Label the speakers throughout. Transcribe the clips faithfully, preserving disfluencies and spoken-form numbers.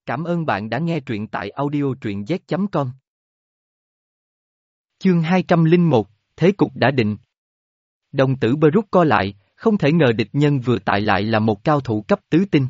Speaker 1: Cảm ơn bạn đã nghe truyện tại audio truyện z chấm com. Chương hai trăm lẻ một, Thế cục đã định. Đồng tử Baruch co lại, không thể ngờ địch nhân vừa tại lại là một cao thủ cấp tứ tinh.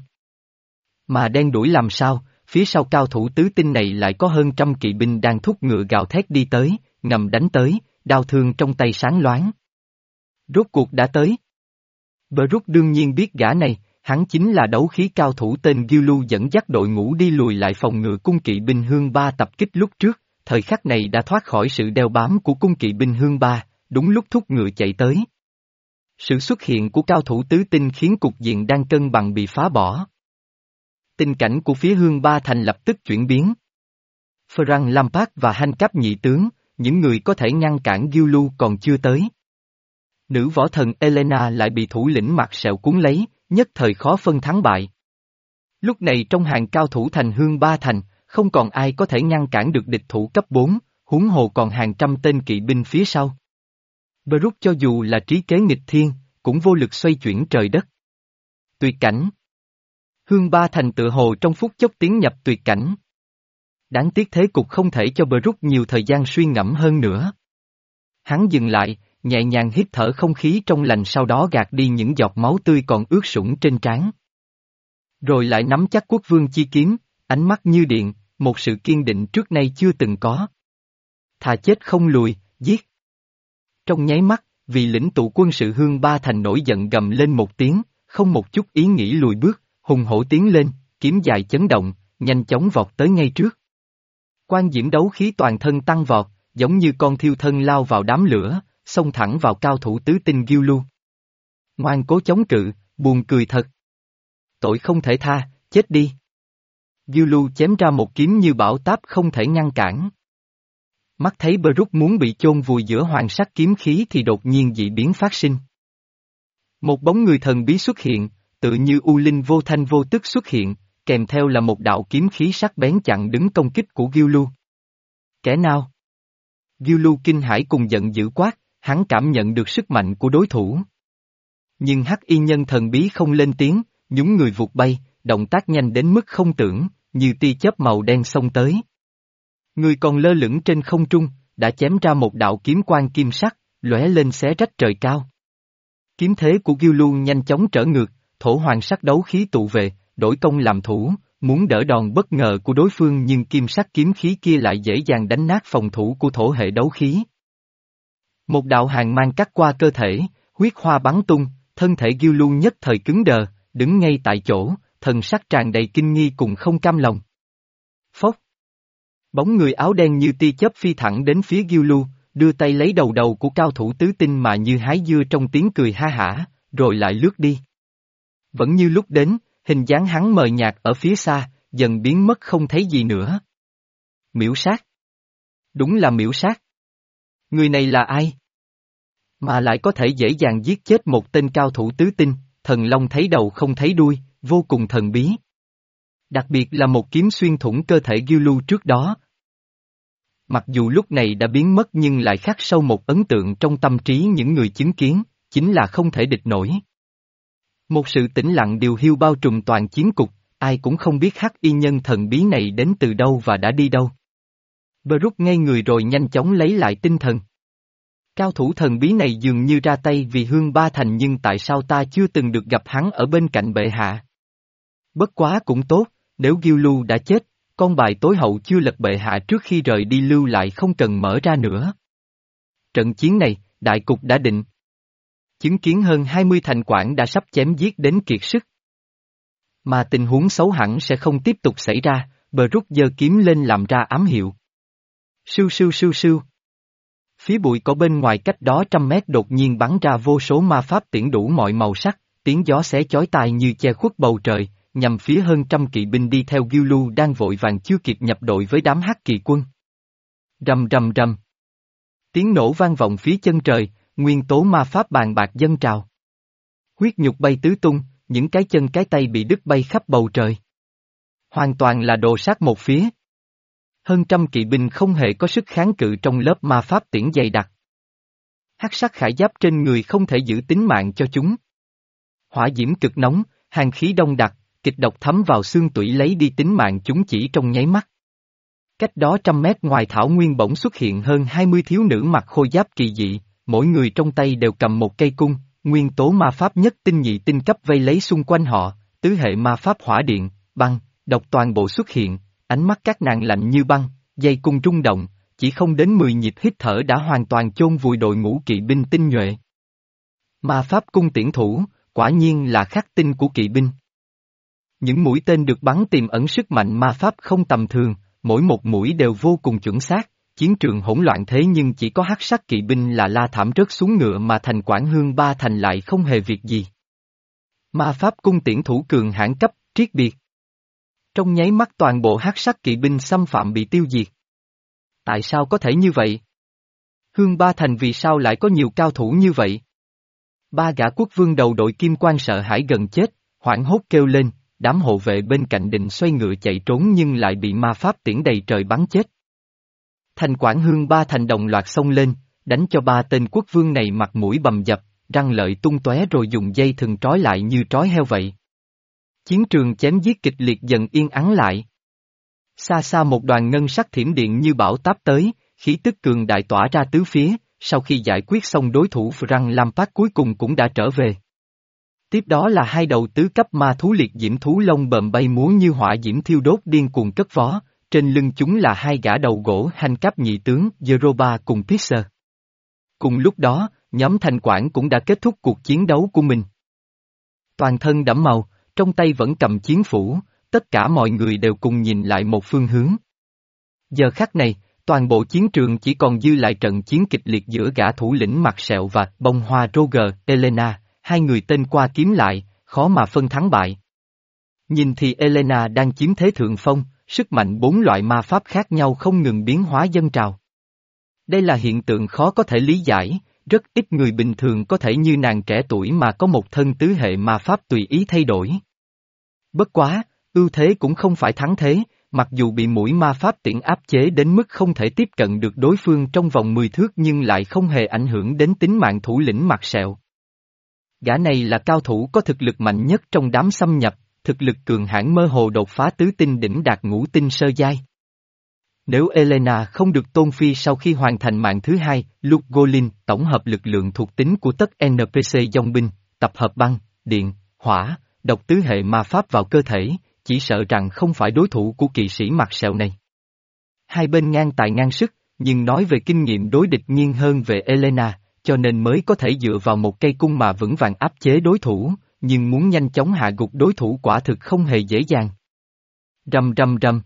Speaker 1: Mà đen đuổi làm sao, phía sau cao thủ tứ tinh này lại có hơn trăm kỵ binh đang thúc ngựa gào thét đi tới, ngầm đánh tới, đao thương trong tay sáng loáng. Rốt cuộc đã tới. Baruch đương nhiên biết gã này, hắn chính là đấu khí cao thủ tên Giulu dẫn dắt đội ngũ đi lùi lại phòng ngự cung kỵ binh Hương Ba tập kích lúc trước, thời khắc này đã thoát khỏi sự đeo bám của cung kỵ binh Hương Ba, đúng lúc thúc ngựa chạy tới. Sự xuất hiện của cao thủ tứ tinh khiến cục diện đang cân bằng bị phá bỏ. Tình cảnh của phía Hương Ba thành lập tức chuyển biến. Ferran Lampard và Hanh Cáp nhị tướng, những người có thể ngăn cản Giulu còn chưa tới. Nữ võ thần Elena lại bị thủ lĩnh mặt sẹo cuốn lấy, nhất thời khó phân thắng bại. Lúc này trong hàng cao thủ thành Hương Ba thành, không còn ai có thể ngăn cản được địch thủ cấp bốn, huống hồ còn hàng trăm tên kỵ binh phía sau. Baruch cho dù là trí kế nghịch thiên, cũng vô lực xoay chuyển trời đất. Tuyệt cảnh. Hương Ba thành tựa hồ trong phút chốc tiến nhập tuyệt cảnh. Đáng tiếc thế cục không thể cho Baruch nhiều thời gian suy ngẫm hơn nữa. Hắn dừng lại, nhẹ nhàng hít thở không khí trong lành, sau đó gạt đi những giọt máu tươi còn ướt sũng trên trán. Rồi lại nắm chắc quốc vương chi kiếm, ánh mắt như điện, một sự kiên định trước nay chưa từng có. Thà chết không lùi, giết. Trong nháy mắt, vị lĩnh tụ quân sự Hương Ba thành nổi giận gầm lên một tiếng, không một chút ý nghĩ lùi bước, hùng hổ tiến lên, kiếm dài chấn động, nhanh chóng vọt tới ngay trước. Quan diễm đấu khí toàn thân tăng vọt, giống như con thiêu thân lao vào đám lửa, xông thẳng vào cao thủ tứ tinh Giulu. Ngoan cố chống cự, buồn cười thật. Tội không thể tha, chết đi. Giulu chém ra một kiếm như bão táp không thể ngăn cản. Mắt thấy Baruch muốn bị chôn vùi giữa hoàng sắc kiếm khí thì đột nhiên dị biến phát sinh. Một bóng người thần bí xuất hiện, tự như u linh vô thanh vô tức xuất hiện, kèm theo là một đạo kiếm khí sắc bén chặn đứng công kích của Giulu. Kẻ nào? Giulu kinh hãi cùng giận dữ quát, hắn cảm nhận được sức mạnh của đối thủ. Nhưng hắc y nhân thần bí không lên tiếng, nhúng người vụt bay, động tác nhanh đến mức không tưởng, như tia chớp màu đen xông tới. Người còn lơ lửng trên không trung, đã chém ra một đạo kiếm quang kim sắc, lóe lên xé rách trời cao. Kiếm thế của Giulu nhanh chóng trở ngược, thổ hoàng sắc đấu khí tụ về, đổi công làm thủ, muốn đỡ đòn bất ngờ của đối phương, nhưng kim sắc kiếm khí kia lại dễ dàng đánh nát phòng thủ của thổ hệ đấu khí. Một đạo hàn mang cắt qua cơ thể, huyết hoa bắn tung, thân thể Giulu nhất thời cứng đờ, đứng ngay tại chỗ, thần sắc tràn đầy kinh nghi cùng không cam lòng. Phốc. Bóng người áo đen như tia chớp phi thẳng đến phía Giulu, đưa tay lấy đầu đầu của cao thủ tứ tinh mà như hái dưa trong tiếng cười ha hả, rồi lại lướt đi. Vẫn như lúc đến, hình dáng hắn mờ nhạt ở phía xa, dần biến mất không thấy gì nữa. Miễu sát. Đúng là miễu sát. Người này là ai? Mà lại có thể dễ dàng giết chết một tên cao thủ tứ tinh, thần long thấy đầu không thấy đuôi, vô cùng thần bí. Đặc biệt là một kiếm xuyên thủng cơ thể Giulu trước đó. Mặc dù lúc này đã biến mất nhưng lại khắc sâu một ấn tượng trong tâm trí những người chứng kiến, chính là không thể địch nổi. Một sự tĩnh lặng điều hiu bao trùm toàn chiến cục, ai cũng không biết hắc y nhân thần bí này đến từ đâu và đã đi đâu. Baruch ngây người rồi nhanh chóng lấy lại tinh thần. Cao thủ thần bí này dường như ra tay vì Hương Ba thành, nhưng tại sao ta chưa từng được gặp hắn ở bên cạnh bệ hạ? Bất quá cũng tốt, nếu Giulu đã chết, con bài tối hậu chưa lật bệ hạ trước khi rời đi lưu lại không cần mở ra nữa. Trận chiến này, đại cục đã định. Chứng kiến hơn hai mươi thành quản đã sắp chém giết đến kiệt sức. Mà tình huống xấu hẳn sẽ không tiếp tục xảy ra, Baruch giơ kiếm lên làm ra ám hiệu. Sưu sưu sưu sưu. Phía bụi cỏ bên ngoài cách đó trăm mét đột nhiên bắn ra vô số ma pháp tiễn đủ mọi màu sắc, tiếng gió xé chói tai như che khuất bầu trời, nhằm phía hơn trăm kỵ binh đi theo Giulu đang vội vàng chưa kịp nhập đội với đám hắc kỳ quân. Rầm rầm rầm. Tiếng nổ vang vọng phía chân trời, nguyên tố ma pháp bàn bạc dâng trào. Huyết nhục bay tứ tung, những cái chân cái tay bị đứt bay khắp bầu trời. Hoàn toàn là đồ sát một phía. Hơn trăm kỵ binh không hề có sức kháng cự trong lớp ma pháp tiễn dày đặc. Hắc sắc khải giáp trên người không thể giữ tính mạng cho chúng. Hỏa diễm cực nóng, hàn khí đông đặc, kịch độc thấm vào xương tủy lấy đi tính mạng chúng chỉ trong nháy mắt. Cách đó trăm mét ngoài thảo nguyên bỗng xuất hiện hơn hai mươi thiếu nữ mặc khôi giáp kỳ dị, mỗi người trong tay đều cầm một cây cung, nguyên tố ma pháp nhất tinh nhị tinh cấp vây lấy xung quanh họ, tứ hệ ma pháp hỏa điện, băng, độc toàn bộ xuất hiện, ánh mắt các nàng lạnh như băng, dây cung rung động, chỉ không đến mười nhịp hít thở đã hoàn toàn chôn vùi đội ngũ kỵ binh tinh nhuệ. Ma pháp cung tiễn thủ, quả nhiên là khắc tinh của kỵ binh. Những mũi tên được bắn tiềm ẩn sức mạnh ma pháp không tầm thường, mỗi một mũi đều vô cùng chuẩn xác, chiến trường hỗn loạn thế nhưng chỉ có hắc sắc kỵ binh là la thảm rớt xuống ngựa mà thành Quản Hương Ba Thành lại không hề việc gì. Ma pháp cung tiễn thủ cường hãn cấp, triết biệt. Trong nháy mắt toàn bộ hắc sắc kỵ binh xâm phạm bị tiêu diệt. Tại sao có thể như vậy? Hương Ba Thành vì sao lại có nhiều cao thủ như vậy? Ba gã quốc vương đầu đội kim quan sợ hãi gần chết, hoảng hốt kêu lên, đám hộ vệ bên cạnh định xoay ngựa chạy trốn nhưng lại bị ma pháp tiễn đầy trời bắn chết. Thành Quản Hương Ba Thành đồng loạt xông lên, đánh cho ba tên quốc vương này mặt mũi bầm dập, răng lợi tung tóe rồi dùng dây thừng trói lại như trói heo vậy. Chiến trường chém giết kịch liệt dần yên ắng lại. Xa xa một đoàn ngân sắc thiểm điện như bão táp tới, khí tức cường đại tỏa ra tứ phía, sau khi giải quyết xong đối thủ răng Lampard cuối cùng cũng đã trở về. Tiếp đó là hai đầu tứ cấp ma thú liệt diễm thú lông bờm bay múa như hỏa diễm thiêu đốt điên cuồng cất vó, trên lưng chúng là hai gã đầu gỗ hành cấp nhị tướng Zeroba cùng Pixar. Cùng lúc đó, nhóm Thành Quản cũng đã kết thúc cuộc chiến đấu của mình. Toàn thân đẫm màu, trong tay vẫn cầm chiến phủ, tất cả mọi người đều cùng nhìn lại một phương hướng. Giờ khắc này, toàn bộ chiến trường chỉ còn dư lại trận chiến kịch liệt giữa gã thủ lĩnh mặt sẹo và bông hoa Roger, Elena, hai người tên qua kiếm lại, khó mà phân thắng bại. Nhìn thì Elena đang chiếm thế thượng phong, sức mạnh bốn loại ma pháp khác nhau không ngừng biến hóa dâng trào. Đây là hiện tượng khó có thể lý giải, rất ít người bình thường có thể như nàng trẻ tuổi mà có một thân tứ hệ ma pháp tùy ý thay đổi. Bất quá, ưu thế cũng không phải thắng thế, mặc dù bị mũi ma pháp tiễn áp chế đến mức không thể tiếp cận được đối phương trong vòng mười thước nhưng lại không hề ảnh hưởng đến tính mạng thủ lĩnh mặt sẹo. Gã này là cao thủ có thực lực mạnh nhất trong đám xâm nhập, thực lực cường hãn mơ hồ đột phá tứ tinh đỉnh đạt ngũ tinh sơ giai. Nếu Elena không được tôn phi sau khi hoàn thành mạng thứ hai, Luke Golin tổng hợp lực lượng thuộc tính của tất en pê xê dòng binh, tập hợp băng, điện, hỏa, độc tứ hệ ma pháp vào cơ thể, chỉ sợ rằng không phải đối thủ của kỵ sĩ mặt sẹo này. Hai bên ngang tài ngang sức, nhưng nói về kinh nghiệm đối địch nghiêng hơn về Elena, cho nên mới có thể dựa vào một cây cung mà vững vàng áp chế đối thủ, nhưng muốn nhanh chóng hạ gục đối thủ quả thực không hề dễ dàng. Rầm rầm rầm.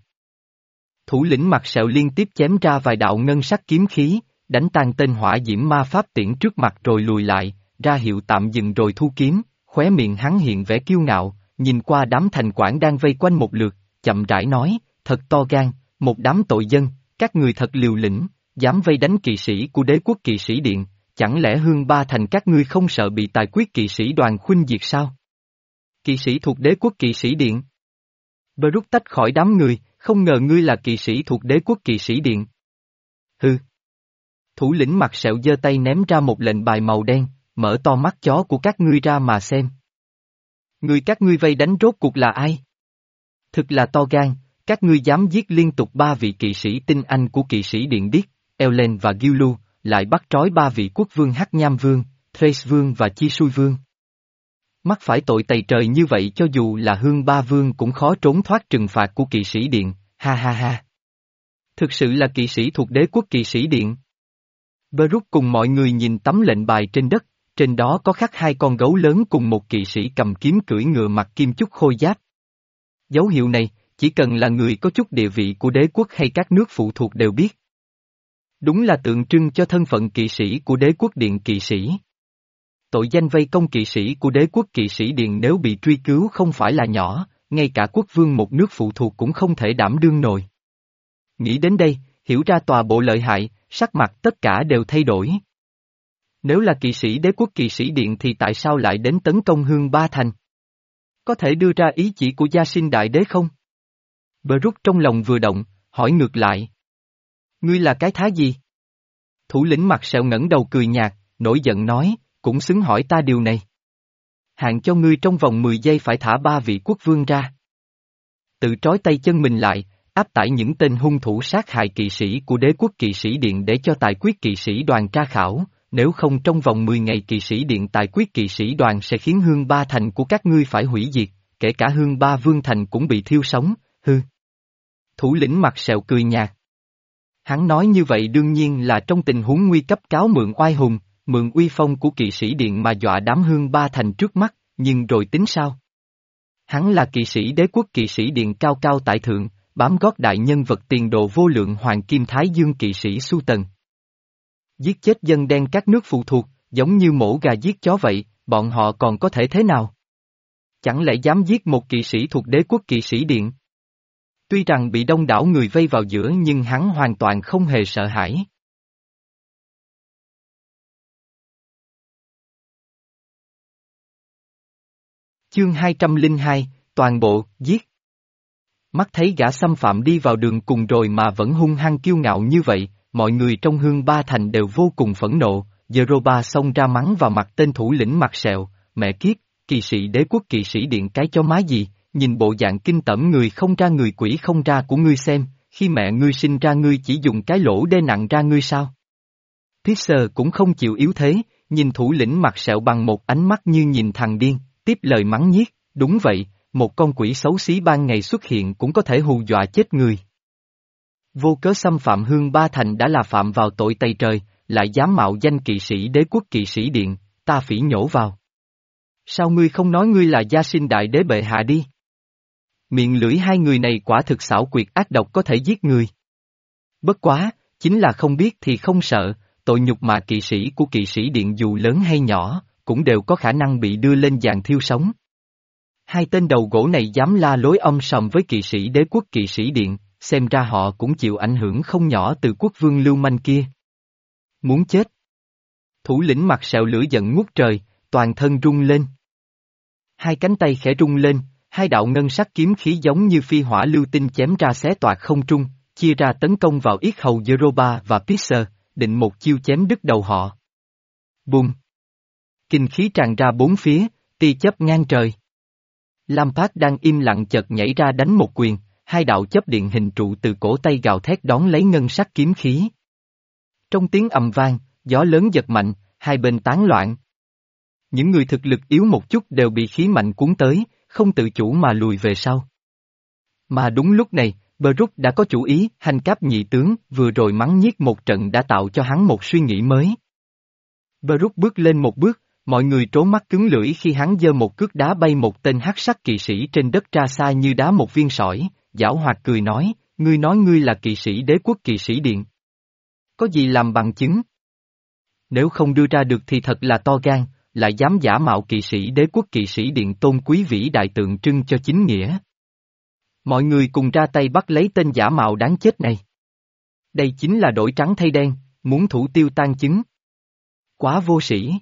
Speaker 1: Thủ lĩnh mặt sẹo liên tiếp chém ra vài đạo ngân sắc kiếm khí, đánh tan tên hỏa diễm ma pháp tiễn trước mặt rồi lùi lại, ra hiệu tạm dừng rồi thu kiếm, khóe miệng hắn hiện vẻ kiêu ngạo, nhìn qua đám Thành Quản đang vây quanh một lượt, chậm rãi nói, thật to gan, một đám tội dân, các người thật liều lĩnh, dám vây đánh kỵ sĩ của đế quốc kỵ sĩ điện, chẳng lẽ Hương Ba Thành các ngươi không sợ bị tài quyết kỵ sĩ đoàn khuynh diệt sao? Kỵ sĩ thuộc đế quốc kỵ sĩ điện. Bơ rút tách khỏi đám người, không ngờ ngươi là kỵ sĩ thuộc đế quốc kỵ sĩ điện. Hừ. Thủ lĩnh mặt sẹo giơ tay ném ra một lệnh bài màu đen, mở to mắt chó của các ngươi ra mà xem. Người các ngươi vây đánh rốt cuộc là ai? Thực là to gan, các ngươi dám giết liên tục ba vị kỵ sĩ tinh anh của kỵ sĩ điện điếc, Ellen và Giulu, lại bắt trói ba vị quốc vương Hắc Nham Vương, Thrace Vương và Chi Sui Vương. Mắc phải tội tày trời như vậy cho dù là Hương Ba Vương cũng khó trốn thoát trừng phạt của kỵ sĩ điện, ha ha ha. Thực sự là kỵ sĩ thuộc đế quốc kỵ sĩ điện. Baruch cùng mọi người nhìn tấm lệnh bài trên đất, trên đó có khắc hai con gấu lớn cùng một kỵ sĩ cầm kiếm cưỡi ngựa mặc kim chúc khôi giáp. Dấu hiệu này, chỉ cần là người có chút địa vị của đế quốc hay các nước phụ thuộc đều biết. Đúng là tượng trưng cho thân phận kỵ sĩ của đế quốc điện kỵ sĩ. Tội danh vây công kỵ sĩ của đế quốc kỵ sĩ điện nếu bị truy cứu không phải là nhỏ, ngay cả quốc vương một nước phụ thuộc cũng không thể đảm đương nổi. Nghĩ đến đây, hiểu ra tòa bộ lợi hại, sắc mặt tất cả đều thay đổi. Nếu là kỵ sĩ đế quốc kỵ sĩ điện thì tại sao lại đến tấn công Hương Ba Thành? Có thể đưa ra ý chỉ của Gia Sinh Đại Đế không? Bờ rút trong lòng vừa động, hỏi ngược lại. Ngươi là cái thá gì? Thủ lĩnh mặt sẹo ngẩng đầu cười nhạt, nổi giận nói, cũng xứng hỏi ta điều này. Hạn cho ngươi trong vòng mười giây phải thả ba vị quốc vương ra. Tự trói tay chân mình lại, áp tải những tên hung thủ sát hại kỵ sĩ của đế quốc kỵ sĩ điện để cho tài quyết kỵ sĩ đoàn tra khảo, nếu không trong vòng mười ngày kỵ sĩ điện tài quyết kỵ sĩ đoàn sẽ khiến hương ba thành của các ngươi phải hủy diệt, kể cả hương ba vương thành cũng bị thiêu sống, hư. Thủ lĩnh mặt sẹo cười nhạt. Hắn nói như vậy đương nhiên là trong tình huống nguy cấp cáo mượn oai hùng, mượn uy phong của kỵ sĩ điện mà dọa đám hương ba thành trước mắt, nhưng rồi tính sao? Hắn là kỵ sĩ đế quốc kỵ sĩ điện cao cao tại thượng, bám gót đại nhân vật tiền đồ vô lượng hoàng kim thái dương kỵ sĩ Su Tần. Giết chết dân đen các nước phụ thuộc, giống như mổ gà giết chó vậy, bọn họ còn có thể thế nào? Chẳng lẽ dám giết một kỵ sĩ thuộc đế quốc kỵ sĩ điện? Tuy rằng bị đông đảo người vây vào giữa nhưng hắn hoàn toàn không hề sợ hãi. Chương hai trăm lẻ hai, toàn bộ, giết. Mắt thấy gã xâm phạm đi vào đường cùng rồi mà vẫn hung hăng kiêu ngạo như vậy, mọi người trong hương ba thành đều vô cùng phẫn nộ, Yeroba xông ra mắng vào mặt tên thủ lĩnh mặt sẹo, mẹ kiếp, kỵ sĩ đế quốc kỵ sĩ điện cái chó má gì, nhìn bộ dạng kinh tởm người không ra người quỷ không ra của ngươi xem, khi mẹ ngươi sinh ra ngươi chỉ dùng cái lỗ đê nặng ra ngươi sao? Pisser cũng không chịu yếu thế, nhìn thủ lĩnh mặt sẹo bằng một ánh mắt như nhìn thằng điên, tiếp lời mắng nhiếc, đúng vậy, một con quỷ xấu xí ban ngày xuất hiện cũng có thể hù dọa chết người. Vô cớ xâm phạm hương ba thành đã là phạm vào tội tày trời, lại dám mạo danh kỵ sĩ đế quốc kỵ sĩ điện, ta phỉ nhổ vào. Sao ngươi không nói ngươi là gia sinh đại đế bệ hạ đi? Miệng lưỡi hai người này quả thực xảo quyệt ác độc có thể giết người. Bất quá, chính là không biết thì không sợ, tội nhục mà kỵ sĩ của kỵ sĩ điện dù lớn hay nhỏ, cũng đều có khả năng bị đưa lên giàn thiêu sống. Hai tên đầu gỗ này dám la lối om sòm với kỵ sĩ đế quốc kỵ sĩ điện, xem ra họ cũng chịu ảnh hưởng không nhỏ từ quốc vương lưu manh kia. Muốn chết. Thủ lĩnh mặt sẹo lửa giận ngút trời, toàn thân rung lên. Hai cánh tay khẽ rung lên, hai đạo ngân sắc kiếm khí giống như phi hỏa lưu tinh chém ra xé toạc không trung, chia ra tấn công vào yết hầu Yeroba và Pisser, định một chiêu chém đứt đầu họ. Bùm! Kinh khí tràn ra bốn phía, tia chớp ngang trời. Lampard đang im lặng chợt nhảy ra đánh một quyền, hai đạo chớp điện hình trụ từ cổ tay gào thét đón lấy ngân sắc kiếm khí. Trong tiếng ầm vang, gió lớn giật mạnh, hai bên tán loạn. Những người thực lực yếu một chút đều bị khí mạnh cuốn tới, không tự chủ mà lùi về sau. Mà đúng lúc này, Brook đã có chủ ý, hành cáp nhị tướng, vừa rồi mắng nhiếc một trận đã tạo cho hắn một suy nghĩ mới. Brook bước lên một bước, mọi người trố mắt cứng lưỡi khi hắn giơ một cước đá bay một tên hắc sắc kỵ sĩ trên đất ra xa như đá một viên sỏi, giảo hoạt cười nói, ngươi nói ngươi là kỵ sĩ đế quốc kỵ sĩ điện. Có gì làm bằng chứng? Nếu không đưa ra được thì thật là to gan, lại dám giả mạo kỵ sĩ đế quốc kỵ sĩ điện tôn quý vĩ đại tượng trưng cho chính nghĩa. Mọi người cùng ra tay bắt lấy tên giả mạo đáng chết này. Đây chính là đổi trắng thay đen, muốn thủ tiêu tan chứng. Quá vô sĩ.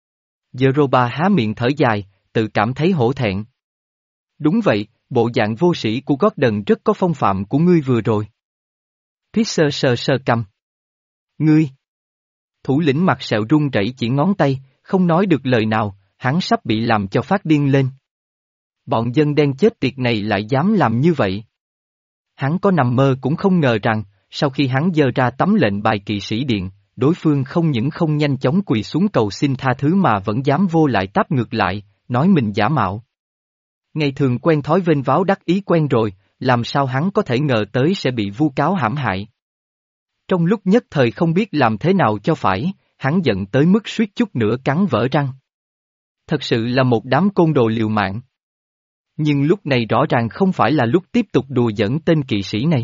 Speaker 1: Yeroba há miệng thở dài, tự cảm thấy hổ thẹn. Đúng vậy, bộ dạng vô sĩ của Gordon rất có phong phạm của ngươi vừa rồi. Pisser sờ sờ cầm. Ngươi. Thủ lĩnh mặt sẹo run rẩy chỉ ngón tay, không nói được lời nào, hắn sắp bị làm cho phát điên lên. Bọn dân đen chết tiệt này lại dám làm như vậy. Hắn có nằm mơ cũng không ngờ rằng, sau khi hắn giơ ra tấm lệnh bài kỵ sĩ điện, đối phương không những không nhanh chóng quỳ xuống cầu xin tha thứ mà vẫn dám vô lại táp ngược lại, nói mình giả mạo. Ngày thường quen thói vênh váo đắc ý quen rồi, làm sao hắn có thể ngờ tới sẽ bị vu cáo hãm hại. Trong lúc nhất thời không biết làm thế nào cho phải, hắn giận tới mức suýt chút nữa cắn vỡ răng. Thật sự là một đám côn đồ liều mạng. Nhưng lúc này rõ ràng không phải là lúc tiếp tục đùa giỡn tên kỵ sĩ này.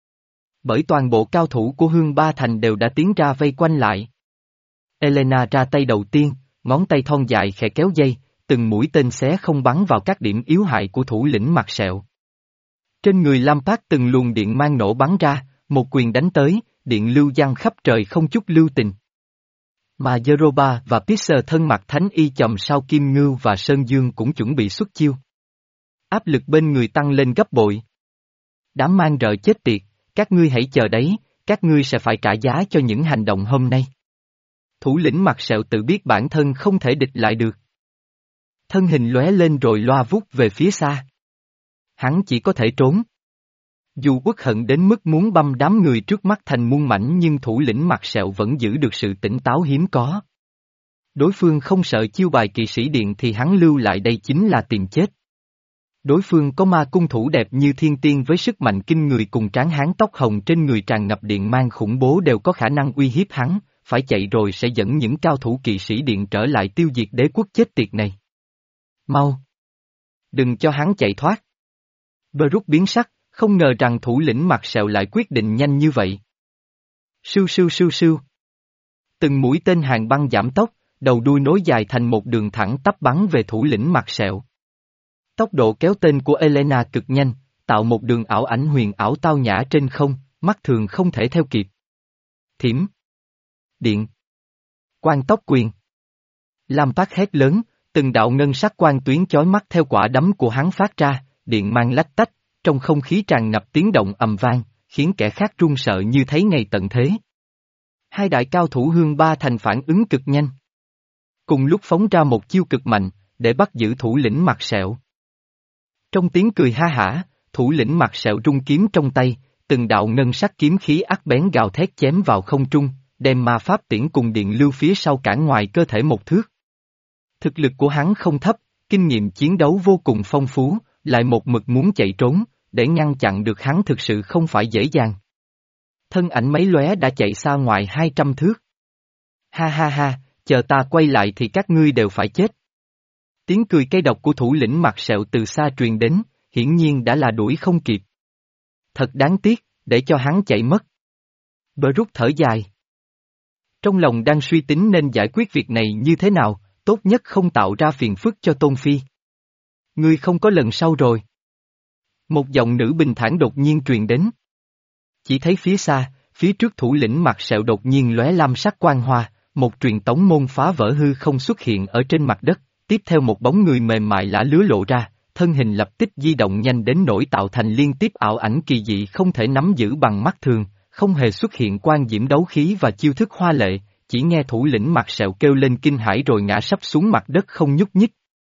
Speaker 1: Bởi toàn bộ cao thủ của Hương Ba Thành đều đã tiến ra vây quanh lại. Elena ra tay đầu tiên, ngón tay thon dài khẽ kéo dây, từng mũi tên xé không bắn vào các điểm yếu hại của thủ lĩnh mặt sẹo. Trên người Lampard từng luồng điện mang nổ bắn ra, một quyền đánh tới, điện lưu giăng khắp trời không chút lưu tình. Mà Yeroba và Pisser thân mặc thánh y chòm sao Kim Ngưu và Sơn Dương cũng chuẩn bị xuất chiêu. Áp lực bên người tăng lên gấp bội. Đám mang rợ chết tiệt, các ngươi hãy chờ đấy, các ngươi sẽ phải trả giá cho những hành động hôm nay. Thủ lĩnh mặt sẹo tự biết bản thân không thể địch lại được. Thân hình lóe lên rồi loa vút về phía xa. Hắn chỉ có thể trốn. Dù uất hận đến mức muốn băm đám người trước mắt thành muôn mảnh nhưng thủ lĩnh mặt sẹo vẫn giữ được sự tỉnh táo hiếm có. Đối phương không sợ chiêu bài kỵ sĩ điện thì hắn lưu lại đây chính là tìm chết. Đối phương có ma cung thủ đẹp như thiên tiên với sức mạnh kinh người cùng tráng hán tóc hồng trên người tràn ngập điện mang khủng bố đều có khả năng uy hiếp hắn, phải chạy rồi sẽ dẫn những cao thủ kỵ sĩ điện trở lại tiêu diệt đế quốc chết tiệt này. Mau! Đừng cho hắn chạy thoát. Baruch biến sắc, không ngờ rằng thủ lĩnh mặt sẹo lại quyết định nhanh như vậy. Sưu sưu sưu sưu. Từng mũi tên hàng băng giảm tốc, đầu đuôi nối dài thành một đường thẳng tắp bắn về thủ lĩnh mặt sẹo. Tốc độ kéo tên của Elena cực nhanh, tạo một đường ảo ảnh huyền ảo tao nhã trên không, mắt thường không thể theo kịp. Thiểm. Điện. Quang tốc quyền. Lam Phát hét lớn, từng đạo ngân sắc quang tuyến chói mắt theo quả đấm của hắn phát ra, điện mang lách tách, trong không khí tràn ngập tiếng động ầm vang, khiến kẻ khác run sợ như thấy ngày tận thế. Hai đại cao thủ Hương Ba Thành phản ứng cực nhanh. Cùng lúc phóng ra một chiêu cực mạnh, để bắt giữ thủ lĩnh mặt sẹo. Trong tiếng cười ha hả, thủ lĩnh mặt sẹo rung kiếm trong tay, từng đạo ngân sắc kiếm khí ác bén gào thét chém vào không trung, đem ma pháp tiễn cùng điện lưu phía sau cản ngoài cơ thể một thước. Thực lực của hắn không thấp, kinh nghiệm chiến đấu vô cùng phong phú, lại một mực muốn chạy trốn, để ngăn chặn được hắn thực sự không phải dễ dàng. Thân ảnh mấy lóe đã chạy xa ngoài hai trăm thước. Ha ha ha, chờ ta quay lại thì các ngươi đều phải chết. Tiếng cười cay độc của thủ lĩnh mặt sẹo từ xa truyền đến, hiển nhiên đã là đuổi không kịp. Thật đáng tiếc, để cho hắn chạy mất. Baruch thở dài. Trong lòng đang suy tính nên giải quyết việc này như thế nào, tốt nhất không tạo ra phiền phức cho Tôn Phi. Ngươi không có lần sau rồi. Một giọng nữ bình thản đột nhiên truyền đến. Chỉ thấy phía xa, phía trước thủ lĩnh mặt sẹo đột nhiên lóe lam sắc quang hoa, một truyền tống môn phá vỡ hư không xuất hiện ở trên mặt đất, tiếp theo một bóng người mềm mại lả lứa lộ ra, thân hình lập tức di động nhanh đến nỗi tạo thành liên tiếp ảo ảnh kỳ dị không thể nắm giữ bằng mắt thường, không hề xuất hiện quan diễm đấu khí và chiêu thức hoa lệ, chỉ nghe thủ lĩnh mặt sẹo kêu lên kinh hãi rồi ngã sấp xuống mặt đất không nhúc nhích.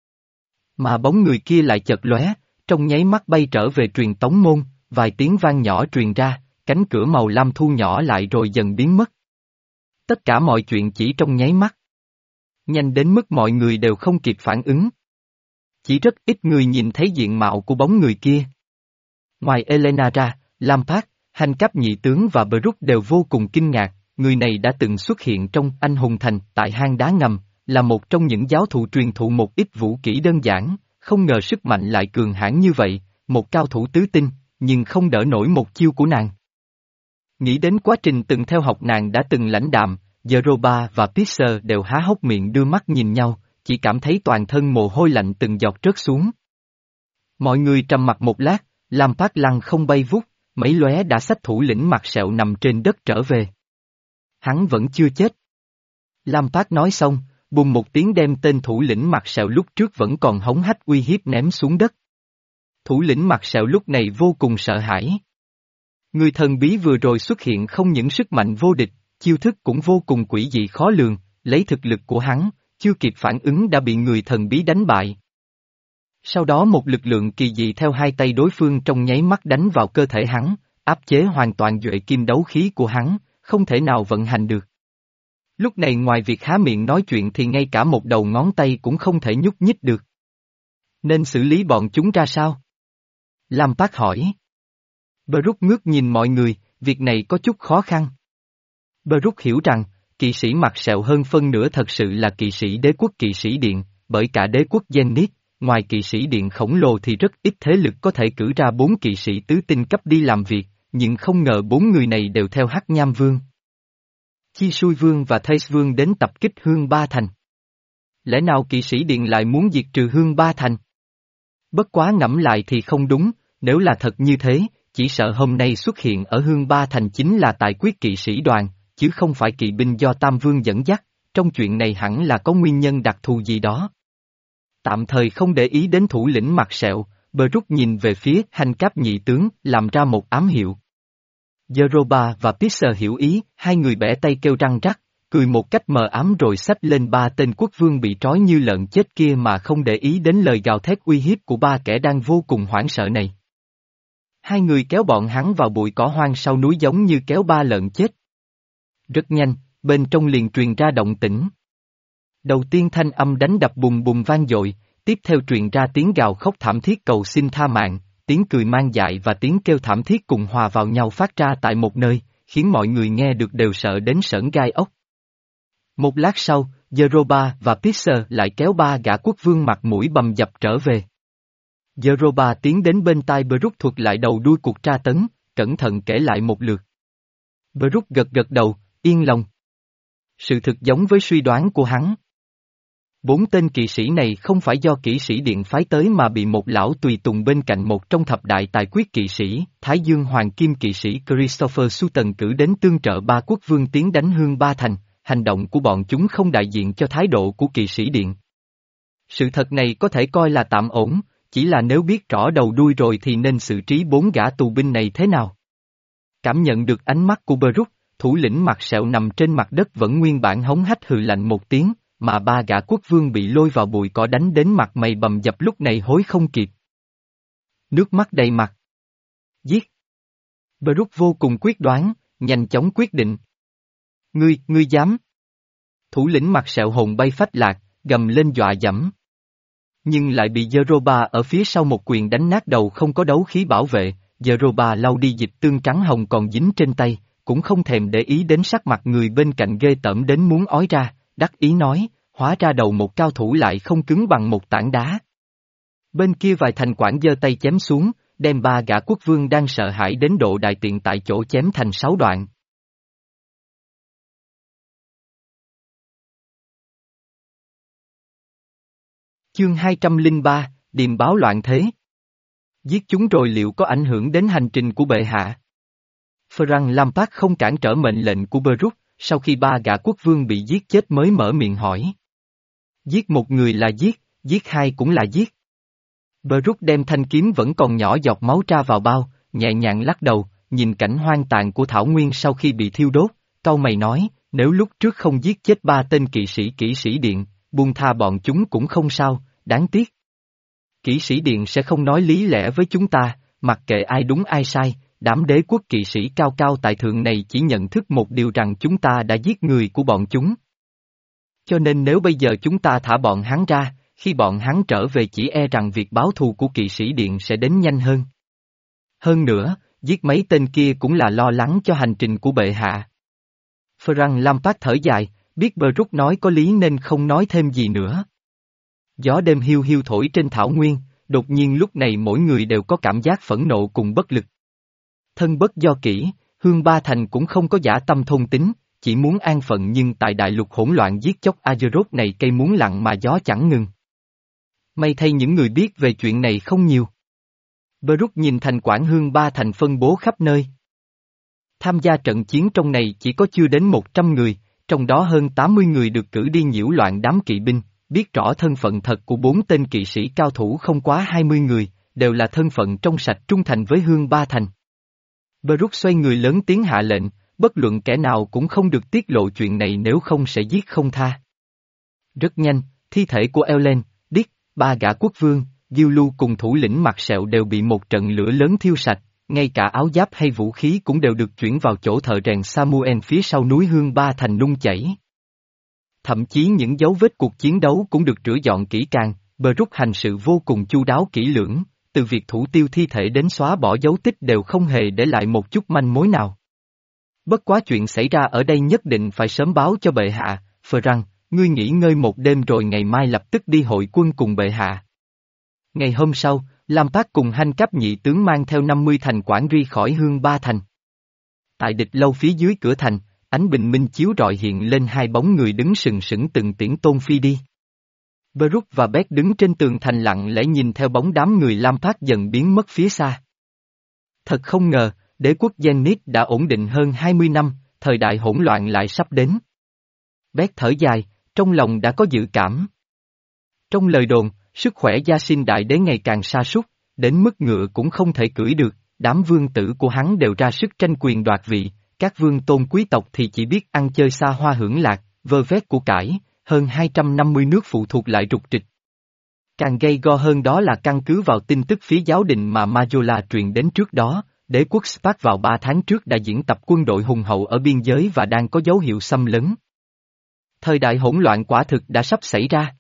Speaker 1: Mà bóng người kia lại chợt lóe, trong nháy mắt bay trở về truyền tống môn, vài tiếng vang nhỏ truyền ra, cánh cửa màu lam thu nhỏ lại rồi dần biến mất. Tất cả mọi chuyện chỉ trong nháy mắt. Nhanh đến mức mọi người đều không kịp phản ứng. Chỉ rất ít người nhìn thấy diện mạo của bóng người kia. Ngoài Elena ra, Lam Phát, Hành Cáp nhị tướng và Baruch đều vô cùng kinh ngạc, người này đã từng xuất hiện trong Anh Hùng Thành tại hang đá ngầm, là một trong những giáo thụ truyền thụ một ít vũ kỹ đơn giản, không ngờ sức mạnh lại cường hãn như vậy, một cao thủ tứ tinh, nhưng không đỡ nổi một chiêu của nàng. Nghĩ đến quá trình từng theo học nàng đã từng lãnh đạm, Zeroba và Pisser đều há hốc miệng đưa mắt nhìn nhau, chỉ cảm thấy toàn thân mồ hôi lạnh từng giọt rớt xuống. Mọi người trầm mặc một lát, Lam Phát lăng không bay vút, mấy lóe đã xách thủ lĩnh mặt sẹo nằm trên đất trở về. Hắn vẫn chưa chết. Lam Phát nói xong, bùng một tiếng đem tên thủ lĩnh mặt sẹo lúc trước vẫn còn hống hách uy hiếp ném xuống đất. Thủ lĩnh mặt sẹo lúc này vô cùng sợ hãi. Người thần bí vừa rồi xuất hiện không những sức mạnh vô địch, chiêu thức cũng vô cùng quỷ dị khó lường, lấy thực lực của hắn, chưa kịp phản ứng đã bị người thần bí đánh bại. Sau đó một lực lượng kỳ dị theo hai tay đối phương trong nháy mắt đánh vào cơ thể hắn, áp chế hoàn toàn duệ kim đấu khí của hắn, không thể nào vận hành được. Lúc này ngoài việc há miệng nói chuyện thì ngay cả một đầu ngón tay cũng không thể nhúc nhích được. Nên xử lý bọn chúng ra sao? Lam Phát hỏi. Baruch ngước nhìn mọi người, việc này có chút khó khăn. Baruch hiểu rằng, kỵ sĩ mặt sẹo hơn phân nửa thật sự là kỵ sĩ đế quốc kỵ sĩ điện, bởi cả đế quốc Zenith, ngoài kỵ sĩ điện khổng lồ thì rất ít thế lực có thể cử ra bốn kỵ sĩ tứ tinh cấp đi làm việc, nhưng không ngờ bốn người này đều theo Hắc Nham Vương, Chi Sui Vương và Thais Vương đến tập kích Hương Ba Thành. Lẽ nào kỵ sĩ điện lại muốn diệt trừ Hương Ba Thành? Bất quá ngẫm lại thì không đúng, nếu là thật như thế, chỉ sợ hôm nay xuất hiện ở Hương Ba Thành chính là tài quyết kỵ sĩ đoàn, chứ không phải kỵ binh do Tam Vương dẫn dắt, trong chuyện này hẳn là có nguyên nhân đặc thù gì đó. Tạm thời không để ý đến thủ lĩnh mặt sẹo, Baruch nhìn về phía Hành Cáp nhị tướng, làm ra một ám hiệu. Zeroba và Pisser hiểu ý, hai người bẻ tay kêu răng rắc, cười một cách mờ ám rồi xách lên ba tên quốc vương bị trói như lợn chết kia mà không để ý đến lời gào thét uy hiếp của ba kẻ đang vô cùng hoảng sợ này. Hai người kéo bọn hắn vào bụi cỏ hoang sau núi giống như kéo ba lợn chết. Rất nhanh, bên trong liền truyền ra động tĩnh. Đầu tiên thanh âm đánh đập bùng bùng vang dội, tiếp theo truyền ra tiếng gào khóc thảm thiết cầu xin tha mạng, tiếng cười mang dại và tiếng kêu thảm thiết cùng hòa vào nhau phát ra tại một nơi, khiến mọi người nghe được đều sợ đến sởn gai ốc. Một lát sau, Yeroba và Pixar lại kéo ba gã quốc vương mặt mũi bầm dập trở về. Yeroba tiến đến bên tai Brook thuật lại đầu đuôi cuộc tra tấn, cẩn thận kể lại một lượt. Brook gật gật đầu, yên lòng. Sự thực giống với suy đoán của hắn. Bốn tên kỵ sĩ này không phải do kỵ sĩ điện phái tới mà bị một lão tùy tùng bên cạnh một trong thập đại tài quyết kỵ sĩ, Thái Dương Hoàng Kim kỵ sĩ Christopher Sutton cử đến tương trợ ba quốc vương tiến đánh Hương Ba Thành, hành động của bọn chúng không đại diện cho thái độ của kỵ sĩ điện. Sự thật này có thể coi là tạm ổn, chỉ là nếu biết rõ đầu đuôi rồi thì nên xử trí bốn gã tù binh này thế nào. Cảm nhận được ánh mắt của Brook, thủ lĩnh mặt sẹo nằm trên mặt đất vẫn nguyên bản hống hách hừ lạnh một tiếng, mà ba gã quốc vương bị lôi vào bụi cỏ đánh đến mặt mày bầm dập lúc này hối không kịp. Nước mắt đầy mặt. Giết. Brook vô cùng quyết đoán, nhanh chóng quyết định. Ngươi, ngươi dám. Thủ lĩnh mặt sẹo hồn bay phách lạc, gầm lên dọa dẫm. Nhưng lại bị Yeroba ở phía sau một quyền đánh nát đầu không có đấu khí bảo vệ, Yeroba lau đi dịch tương trắng hồng còn dính trên tay, cũng không thèm để ý đến sắc mặt người bên cạnh ghê tởm đến muốn ói ra, đắc ý nói, hóa ra đầu một cao thủ lại không cứng bằng một tảng đá. Bên kia vài thành quản giơ tay chém xuống, đem ba gã quốc vương đang sợ hãi đến độ đại tiện tại chỗ chém thành sáu đoạn. Chương hai trăm lẻ ba, điềm báo loạn thế. Giết chúng rồi liệu có ảnh hưởng đến hành trình của bệ hạ? Ferran Lampard không cản trở mệnh lệnh của Brook, sau khi ba gã quốc vương bị giết chết mới mở miệng hỏi. Giết một người là giết, giết hai cũng là giết. Brook đem thanh kiếm vẫn còn nhỏ giọt máu ra vào bao, nhẹ nhàng lắc đầu, nhìn cảnh hoang tàn của Thảo Nguyên sau khi bị thiêu đốt, cau mày nói, nếu lúc trước không giết chết ba tên kỵ sĩ kỵ sĩ điện, buông tha bọn chúng cũng không sao, đáng tiếc. Kỵ sĩ điện sẽ không nói lý lẽ với chúng ta, mặc kệ ai đúng ai sai, đám đế quốc kỵ sĩ cao cao tại thượng này chỉ nhận thức một điều rằng chúng ta đã giết người của bọn chúng. Cho nên nếu bây giờ chúng ta thả bọn hắn ra, khi bọn hắn trở về chỉ e rằng việc báo thù của kỵ sĩ điện sẽ đến nhanh hơn. Hơn nữa, giết mấy tên kia cũng là lo lắng cho hành trình của bệ hạ. Ferran Lampard thở dài, biết Brook nói có lý nên không nói thêm gì nữa. Gió đêm hiu hiu thổi trên thảo nguyên, đột nhiên lúc này mỗi người đều có cảm giác phẫn nộ cùng bất lực. Thân bất do kỹ, Hương Ba Thành cũng không có dã tâm thôn tính, chỉ muốn an phận nhưng tại đại lục hỗn loạn giết chóc Azeroth này cây muốn lặng mà gió chẳng ngừng. May thay những người biết về chuyện này không nhiều. Brook nhìn thành quản Hương Ba Thành phân bố khắp nơi. Tham gia trận chiến trong này chỉ có chưa đến một trăm người, trong đó hơn tám mươi người được cử đi nhiễu loạn đám kỵ binh, biết rõ thân phận thật của bốn tên kỵ sĩ cao thủ không quá hai mươi người, đều là thân phận trong sạch trung thành với Hương Ba Thành. Brook xoay người lớn tiếng hạ lệnh, bất luận kẻ nào cũng không được tiết lộ chuyện này nếu không sẽ giết không tha. Rất nhanh, thi thể của Ellen, Dick, ba gã quốc vương, Giulu cùng thủ lĩnh mặt sẹo đều bị một trận lửa lớn thiêu sạch, ngay cả áo giáp hay vũ khí cũng đều được chuyển vào chỗ thợ rèn Samuel phía sau núi Hương Ba Thành nung chảy. Thậm chí những dấu vết cuộc chiến đấu cũng được rửa dọn kỹ càng, Brook hành sự vô cùng chu đáo kỹ lưỡng, từ việc thủ tiêu thi thể đến xóa bỏ dấu tích đều không hề để lại một chút manh mối nào. Bất quá chuyện xảy ra ở đây nhất định phải sớm báo cho bệ hạ, Ferran, ngươi nghỉ ngơi một đêm rồi ngày mai lập tức đi hội quân cùng bệ hạ. Ngày hôm sau, Lampard cùng Hanh Cáp nhị tướng mang theo năm mươi thành quản ri khỏi Hương Ba Thành. Tại địch lâu phía dưới cửa thành, ánh bình minh chiếu rọi hiện lên hai bóng người đứng sừng sững từng tiễn tôn phi đi. Brook và Beck đứng trên tường thành lặng lẽ nhìn theo bóng đám người Lampard dần biến mất phía xa. Thật không ngờ, đế quốc Zenith đã ổn định hơn hai mươi năm, thời đại hỗn loạn lại sắp đến. Beck thở dài, trong lòng đã có dự cảm. Trong lời đồn, sức khỏe Gia Sinh đại đế ngày càng sa sút, đến mức ngựa cũng không thể cưỡi được, đám vương tử của hắn đều ra sức tranh quyền đoạt vị, các vương tôn quý tộc thì chỉ biết ăn chơi xa hoa hưởng lạc, vơ vét của cải, hơn hai trăm năm mươi nước phụ thuộc lại rục rịch. Càng gây go hơn đó là căn cứ vào tin tức phía giáo đình mà Majola truyền đến trước đó, đế quốc Spark vào ba tháng trước đã diễn tập quân đội hùng hậu ở biên giới và đang có dấu hiệu xâm lấn. Thời đại hỗn loạn quả thực đã sắp xảy ra.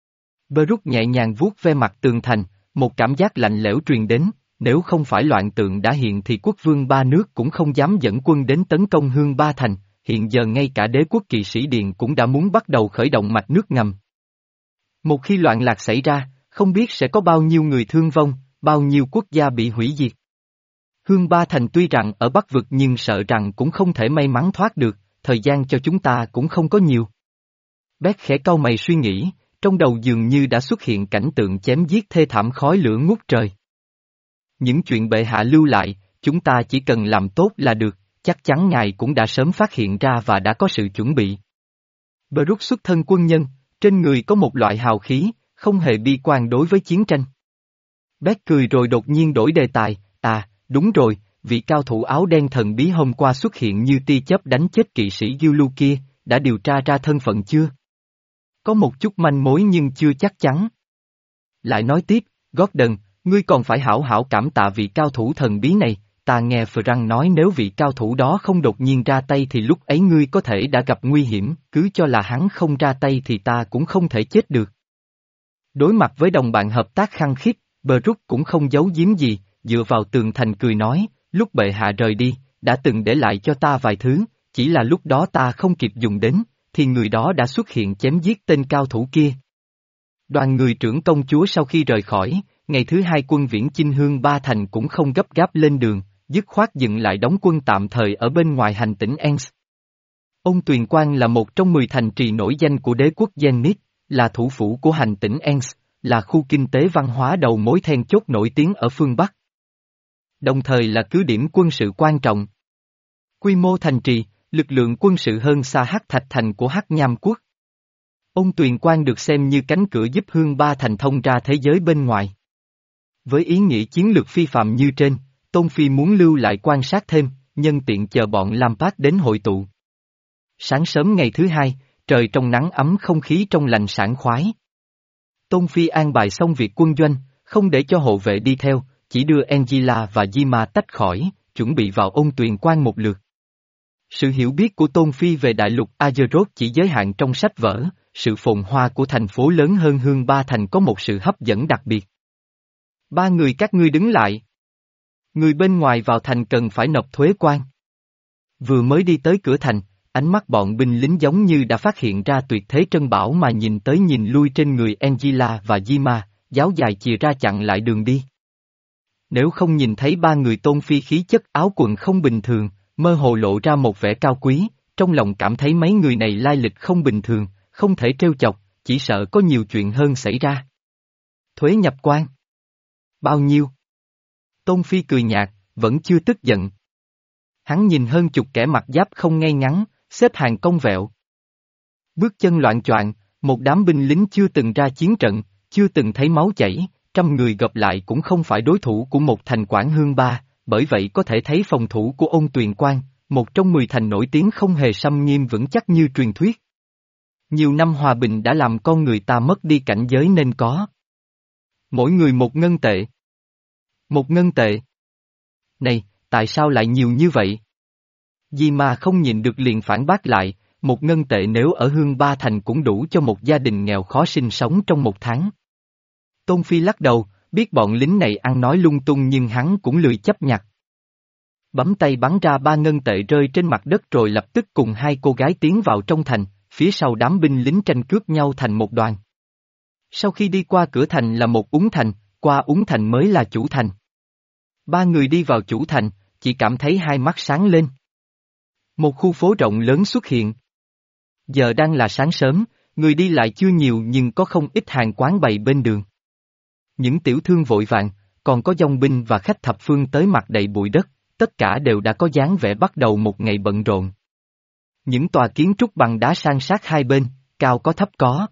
Speaker 1: Baruch nhẹ nhàng vuốt ve mặt tường thành, một cảm giác lạnh lẽo truyền đến, nếu không phải loạn tượng đã hiện thì quốc vương ba nước cũng không dám dẫn quân đến tấn công Hương Ba Thành, hiện giờ ngay cả đế quốc kỵ sĩ Điện cũng đã muốn bắt đầu khởi động mạch nước ngầm. Một khi loạn lạc xảy ra, không biết sẽ có bao nhiêu người thương vong, bao nhiêu quốc gia bị hủy diệt. Hương Ba Thành tuy rằng ở Bắc Vực nhưng sợ rằng cũng không thể may mắn thoát được, thời gian cho chúng ta cũng không có nhiều. Bét khẽ cau mày suy nghĩ, trong đầu dường như đã xuất hiện cảnh tượng chém giết thê thảm khói lửa ngút trời. Những chuyện bệ hạ lưu lại, chúng ta chỉ cần làm tốt là được, chắc chắn ngài cũng đã sớm phát hiện ra và đã có sự chuẩn bị. Baruch xuất thân quân nhân, trên người có một loại hào khí, không hề bi quan đối với chiến tranh. Bét cười rồi đột nhiên đổi đề tài, à, đúng rồi, vị cao thủ áo đen thần bí hôm qua xuất hiện như tia chớp đánh chết kỵ sĩ Giulu kia, đã điều tra ra thân phận chưa? Có một chút manh mối nhưng chưa chắc chắn. Lại nói tiếp, Gordon, ngươi còn phải hảo hảo cảm tạ vị cao thủ thần bí này, ta nghe Frank nói nếu vị cao thủ đó không đột nhiên ra tay thì lúc ấy ngươi có thể đã gặp nguy hiểm, cứ cho là hắn không ra tay thì ta cũng không thể chết được. Đối mặt với đồng bạn hợp tác khăng khít, Baruch cũng không giấu giếm gì, dựa vào tường thành cười nói, lúc bệ hạ rời đi, đã từng để lại cho ta vài thứ, chỉ là lúc đó ta không kịp dùng đến, thì người đó đã xuất hiện chém giết tên cao thủ kia. Đoàn người trưởng công chúa sau khi rời khỏi, ngày thứ hai quân viễn chinh Hương Ba Thành cũng không gấp gáp lên đường, dứt khoát dựng lại đóng quân tạm thời ở bên ngoài hành tỉnh Ens. Ông Tuyền Quang là một trong mười thành trì nổi danh của đế quốc Zenith, là thủ phủ của hành tỉnh Ens, là khu kinh tế văn hóa đầu mối then chốt nổi tiếng ở phương Bắc. Đồng thời là cứ điểm quân sự quan trọng. Quy mô thành trì, lực lượng quân sự hơn xa Hắc Thạch Thành của Hắc Nham Quốc. Ông Tuyền Quang được xem như cánh cửa giúp Hương Ba Thành thông ra thế giới bên ngoài. Với ý nghĩa chiến lược phi phàm như trên, Tôn Phi muốn lưu lại quan sát thêm, nhân tiện chờ bọn Lampard đến hội tụ. Sáng sớm ngày thứ hai, trời trong nắng ấm không khí trong lành sảng khoái. Tôn Phi an bài xong việc quân doanh, không để cho hộ vệ đi theo, chỉ đưa Angela và Zima tách khỏi, chuẩn bị vào ông Tuyền Quang một lượt. Sự hiểu biết của Tôn Phi về đại lục Azeroth chỉ giới hạn trong sách vở, sự phồn hoa của thành phố lớn hơn Hương Ba Thành có một sự hấp dẫn đặc biệt. Ba người các ngươi đứng lại. Người bên ngoài vào thành cần phải nộp thuế quan. Vừa mới đi tới cửa thành, ánh mắt bọn binh lính giống như đã phát hiện ra tuyệt thế trân bảo mà nhìn tới nhìn lui trên người Angela và Zima, giáo dài chìa ra chặn lại đường đi. Nếu không nhìn thấy ba người Tôn Phi khí chất áo quần không bình thường, mơ hồ lộ ra một vẻ cao quý, trong lòng cảm thấy mấy người này lai lịch không bình thường, không thể trêu chọc, chỉ sợ có nhiều chuyện hơn xảy ra. Thuế nhập quan. Bao nhiêu? Tôn Phi cười nhạt, vẫn chưa tức giận. Hắn nhìn hơn chục kẻ mặc giáp không ngay ngắn, xếp hàng cong vẹo. Bước chân loạn choạng, một đám binh lính chưa từng ra chiến trận, chưa từng thấy máu chảy, trăm người gặp lại cũng không phải đối thủ của một thành quản Hương Ba, bởi vậy có thể thấy phòng thủ của ông Tuyền Quang, một trong mười thành nổi tiếng không hề xâm nghiêm vững chắc như truyền thuyết. Nhiều năm hòa bình đã làm con người ta mất đi cảnh giới nên có. Mỗi người một ngân tệ. Một ngân tệ. Này, tại sao lại nhiều như vậy? Vì mà không nhìn được liền phản bác lại, một ngân tệ nếu ở Hương Ba Thành cũng đủ cho một gia đình nghèo khó sinh sống trong một tháng. Tôn Phi lắc đầu, biết bọn lính này ăn nói lung tung nhưng hắn cũng lười chấp nhặt. Bấm tay bắn ra ba ngân tệ rơi trên mặt đất rồi lập tức cùng hai cô gái tiến vào trong thành, phía sau đám binh lính tranh cướp nhau thành một đoàn. Sau khi đi qua cửa thành là một úng thành, qua úng thành mới là chủ thành. Ba người đi vào chủ thành, chỉ cảm thấy hai mắt sáng lên. Một khu phố rộng lớn xuất hiện. Giờ đang là sáng sớm, người đi lại chưa nhiều nhưng có không ít hàng quán bày bên đường. Những tiểu thương vội vàng, còn có dòng binh và khách thập phương tới mặt đầy bụi đất, tất cả đều đã có dáng vẻ bắt đầu một ngày bận rộn. Những tòa kiến trúc bằng đá san sát hai bên, cao có thấp có.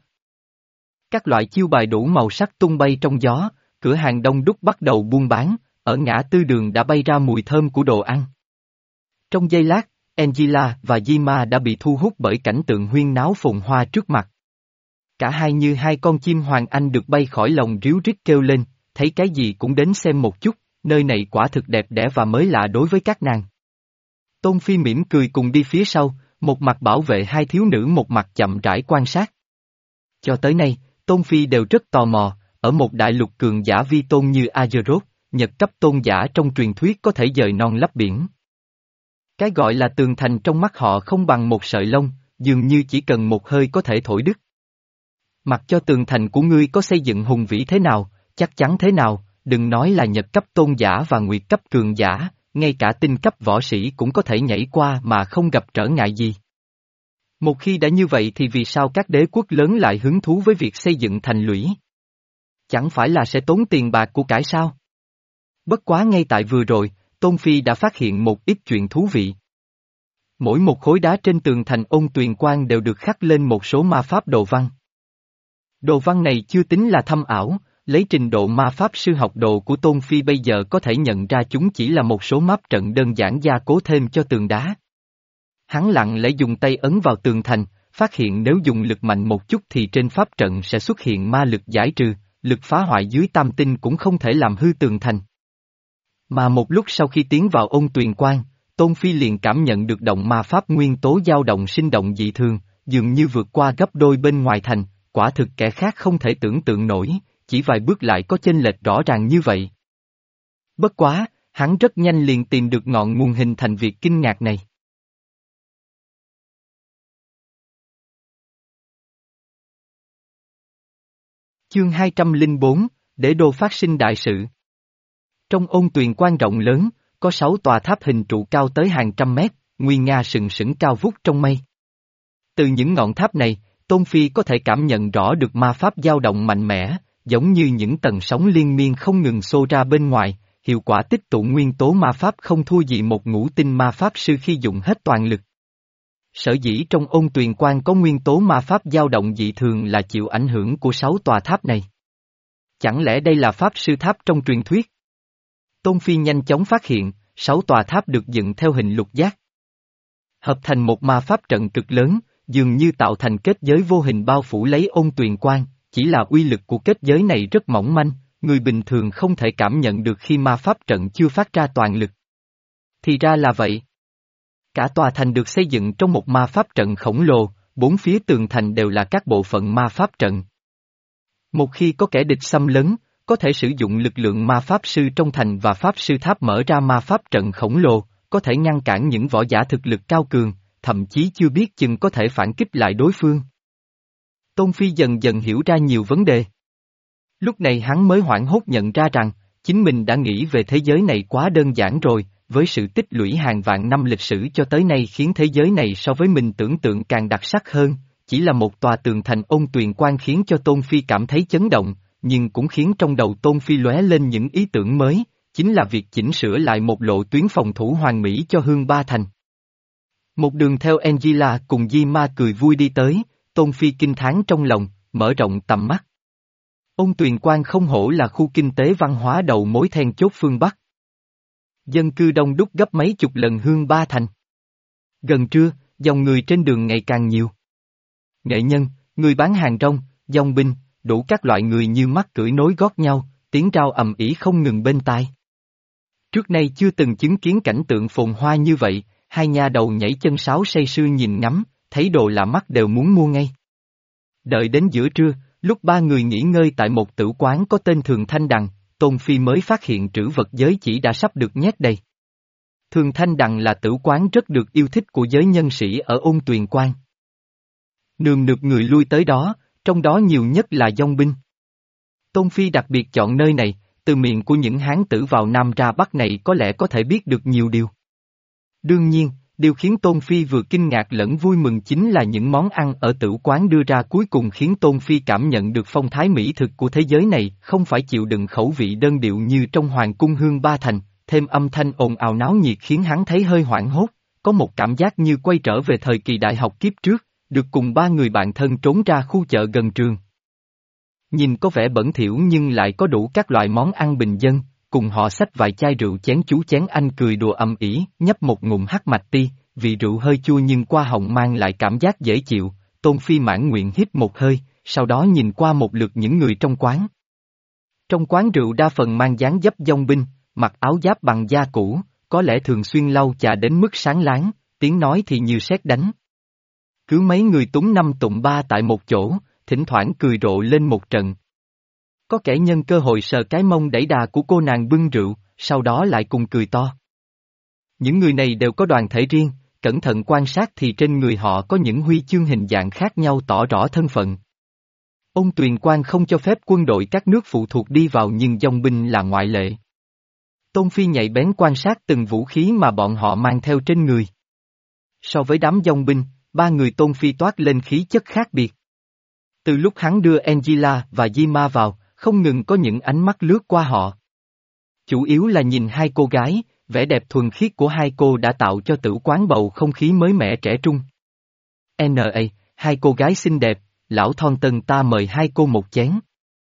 Speaker 1: Các loại chiêu bài đủ màu sắc tung bay trong gió, cửa hàng đông đúc bắt đầu buôn bán, ở ngã tư đường đã bay ra mùi thơm của đồ ăn. Trong giây lát, Angela và Jima đã bị thu hút bởi cảnh tượng huyên náo phồn hoa trước mặt. Cả hai như hai con chim hoàng anh được bay khỏi lồng ríu rít kêu lên, thấy cái gì cũng đến xem một chút, nơi này quả thực đẹp đẽ và mới lạ đối với các nàng. Tôn Phi mỉm cười cùng đi phía sau, một mặt bảo vệ hai thiếu nữ một mặt chậm rãi quan sát. Cho tới nay, Tôn Phi đều rất tò mò, ở một đại lục cường giả vi tôn như Azeroth, nhật cấp tôn giả trong truyền thuyết có thể dời non lấp biển. Cái gọi là tường thành trong mắt họ không bằng một sợi lông, dường như chỉ cần một hơi có thể thổi đứt. Mặc cho tường thành của ngươi có xây dựng hùng vĩ thế nào, chắc chắn thế nào, đừng nói là nhật cấp tôn giả và nguyệt cấp cường giả, ngay cả tinh cấp võ sĩ cũng có thể nhảy qua mà không gặp trở ngại gì. Một khi đã như vậy thì vì sao các đế quốc lớn lại hứng thú với việc xây dựng thành lũy? Chẳng phải là sẽ tốn tiền bạc của cải sao? Bất quá ngay tại vừa rồi, Tôn Phi đã phát hiện một ít chuyện thú vị. Mỗi một khối đá trên tường thành Ôn Tuyền Quan đều được khắc lên một số ma pháp đồ văn. Đồ văn này chưa tính là thâm ảo, lấy trình độ ma pháp sư học đồ của Tôn Phi bây giờ có thể nhận ra chúng chỉ là một số máp trận đơn giản gia cố thêm cho tường đá. Hắn lặng lẽ dùng tay ấn vào tường thành, phát hiện nếu dùng lực mạnh một chút thì trên pháp trận sẽ xuất hiện ma lực giải trừ, lực phá hoại dưới tam tinh cũng không thể làm hư tường thành. Mà một lúc sau khi tiến vào Ôn Tuyền Quan, Tôn Phi liền cảm nhận được động ma pháp nguyên tố dao động sinh động dị thường, dường như vượt qua gấp đôi bên ngoài thành, quả thực kẻ khác không thể tưởng tượng nổi, chỉ vài bước lại có chênh lệch rõ ràng như vậy. Bất quá, hắn rất nhanh liền tìm được ngọn nguồn hình thành việc kinh ngạc này. Chương hai trăm lẻ bốn, Đế đô phát sinh đại sự. Trong Ôn Tuyền Quan rộng lớn, có sáu tòa tháp hình trụ cao tới hàng trăm mét, nguy nga sừng sững cao vút trong mây. Từ những ngọn tháp này, Tôn Phi có thể cảm nhận rõ được ma pháp dao động mạnh mẽ, giống như những tầng sóng liên miên không ngừng xô ra bên ngoài, hiệu quả tích tụ nguyên tố ma pháp không thua gì một ngũ tinh ma pháp sư khi dùng hết toàn lực. Sở dĩ trong Ôn Tuyền Quan có nguyên tố ma pháp dao động dị thường là chịu ảnh hưởng của sáu tòa tháp này. Chẳng lẽ đây là pháp sư tháp trong truyền thuyết? Tôn Phi nhanh chóng phát hiện, sáu tòa tháp được dựng theo hình lục giác. Hợp thành một ma pháp trận cực lớn, dường như tạo thành kết giới vô hình bao phủ lấy Ôn Tuyền Quan, chỉ là uy lực của kết giới này rất mỏng manh, người bình thường không thể cảm nhận được khi ma pháp trận chưa phát ra toàn lực. Thì ra là vậy. Cả tòa thành được xây dựng trong một ma pháp trận khổng lồ, bốn phía tường thành đều là các bộ phận ma pháp trận. Một khi có kẻ địch xâm lấn, có thể sử dụng lực lượng ma pháp sư trong thành và pháp sư tháp mở ra ma pháp trận khổng lồ, có thể ngăn cản những võ giả thực lực cao cường, thậm chí chưa biết chừng có thể phản kích lại đối phương. Tôn Phi dần dần hiểu ra nhiều vấn đề. Lúc này hắn mới hoảng hốt nhận ra rằng, chính mình đã nghĩ về thế giới này quá đơn giản rồi, với sự tích lũy hàng vạn năm lịch sử cho tới nay khiến thế giới này so với mình tưởng tượng càng đặc sắc hơn, chỉ là một tòa tường thành Ôn Tuyền Quan khiến cho Tôn Phi cảm thấy chấn động, nhưng cũng khiến trong đầu Tôn Phi lóe lên những ý tưởng mới, chính là việc chỉnh sửa lại một lộ tuyến phòng thủ hoàn mỹ cho Hương Ba Thành. Một đường theo Angela cùng Jima cười vui đi tới, Tôn Phi kinh thán trong lòng, mở rộng tầm mắt. Ôn Tuyền Quan không hổ là khu kinh tế văn hóa đầu mối then chốt phương Bắc. Dân cư đông đúc gấp mấy chục lần Hương Ba Thành. Gần trưa, dòng người trên đường ngày càng nhiều. Nghệ nhân, người bán hàng rong, dòng binh, đủ các loại người như mắt cưỡi nối gót nhau, tiếng rao ầm ĩ không ngừng bên tai. Trước nay chưa từng chứng kiến cảnh tượng phồn hoa như vậy, hai nha đầu nhảy chân sáo say sưa nhìn ngắm, thấy đồ lạ mắt đều muốn mua ngay. Đợi đến giữa trưa, lúc ba người nghỉ ngơi tại một tử quán có tên Thường Thanh Đằng, Tôn Phi mới phát hiện trữ vật giới chỉ đã sắp được nhét đầy. Thường Thanh Đằng là tử quán rất được yêu thích của giới nhân sĩ ở Ôn Tuyền Quan. Nườm nượp người lui tới đó, trong đó nhiều nhất là dòng binh. Tôn Phi đặc biệt chọn nơi này, từ miệng của những hán tử vào Nam ra Bắc này có lẽ có thể biết được nhiều điều. Đương nhiên, điều khiến Tôn Phi vừa kinh ngạc lẫn vui mừng chính là những món ăn ở tử quán đưa ra cuối cùng khiến Tôn Phi cảm nhận được phong thái mỹ thực của thế giới này, không phải chịu đựng khẩu vị đơn điệu như trong Hoàng cung Hương Ba Thành, thêm âm thanh ồn ào náo nhiệt khiến hắn thấy hơi hoảng hốt, có một cảm giác như quay trở về thời kỳ đại học kiếp trước, được cùng ba người bạn thân trốn ra khu chợ gần trường. Nhìn có vẻ bẩn thỉu nhưng lại có đủ các loại món ăn bình dân, cùng họ xách vài chai rượu chén chú chén anh cười đùa ầm ĩ, nhấp một ngụm hắc mạch ti, vị rượu hơi chua nhưng qua họng mang lại cảm giác dễ chịu. Tôn Phi mãn nguyện hít một hơi, sau đó nhìn qua một lượt những người trong quán. Trong quán rượu đa phần mang dáng dấp dong binh, mặc áo giáp bằng da cũ, có lẽ thường xuyên lau chà đến mức sáng láng, tiếng nói thì như sét đánh. Cứ mấy người túng năm tụng ba tại một chỗ, thỉnh thoảng cười rộ lên một trận. Có kẻ nhân cơ hội sờ cái mông đẩy đà của cô nàng bưng rượu, sau đó lại cùng cười to. Những người này đều có đoàn thể riêng, cẩn thận quan sát thì trên người họ có những huy chương hình dạng khác nhau tỏ rõ thân phận. Ôn Tuyền Quang không cho phép quân đội các nước phụ thuộc đi vào nhưng dòng binh là ngoại lệ. Tôn Phi nhạy bén quan sát từng vũ khí mà bọn họ mang theo trên người. So với đám dòng binh, ba người Tôn Phi toát lên khí chất khác biệt. Từ lúc hắn đưa Angela và Yima vào, không ngừng có những ánh mắt lướt qua họ. Chủ yếu là nhìn hai cô gái, vẻ đẹp thuần khiết của hai cô đã tạo cho tử quán bầu không khí mới mẻ trẻ trung. en a, hai cô gái xinh đẹp, lão Thornton ta mời hai cô một chén.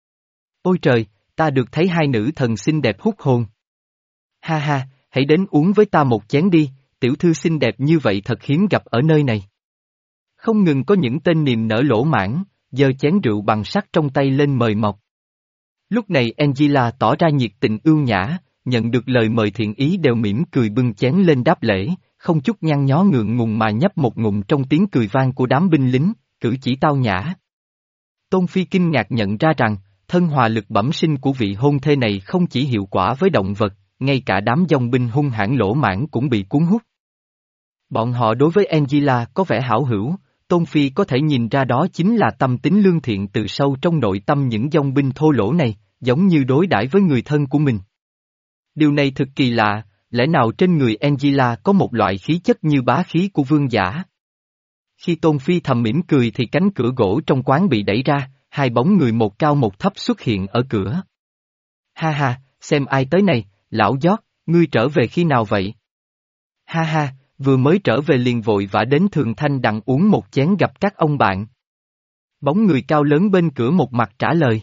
Speaker 1: Ôi trời, ta được thấy hai nữ thần xinh đẹp hút hồn. Ha ha, hãy đến uống với ta một chén đi, tiểu thư xinh đẹp như vậy thật hiếm gặp ở nơi này. Không ngừng có những tên niềm nở lỗ mãn, giơ chén rượu bằng sắt trong tay lên mời mọc. Lúc này Angela tỏ ra nhiệt tình ưu nhã, nhận được lời mời thiện ý đều mỉm cười bưng chén lên đáp lễ, không chút nhăn nhó ngượng ngùng mà nhấp một ngụm trong tiếng cười vang của đám binh lính, cử chỉ tao nhã. Tôn Phi kinh ngạc nhận ra rằng, thân hòa lực bẩm sinh của vị hôn thê này không chỉ hiệu quả với động vật, ngay cả đám dòng binh hung hãn lỗ mãn cũng bị cuốn hút. Bọn họ đối với Angela có vẻ hảo hữu, Tôn Phi có thể nhìn ra đó chính là tâm tính lương thiện từ sâu trong nội tâm những dòng binh thô lỗ này, giống như đối đãi với người thân của mình. Điều này thực kỳ lạ, lẽ nào trên người Angela có một loại khí chất như bá khí của vương giả? Khi Tôn Phi thầm mỉm cười thì cánh cửa gỗ trong quán bị đẩy ra, hai bóng người một cao một thấp xuất hiện ở cửa. Ha ha, xem ai tới này, lão giót, ngươi trở về khi nào vậy? Ha ha, vừa mới trở về liền vội vã đến Thường Thanh đặng uống một chén gặp các ông bạn. Bóng người cao lớn bên cửa một mặt trả lời.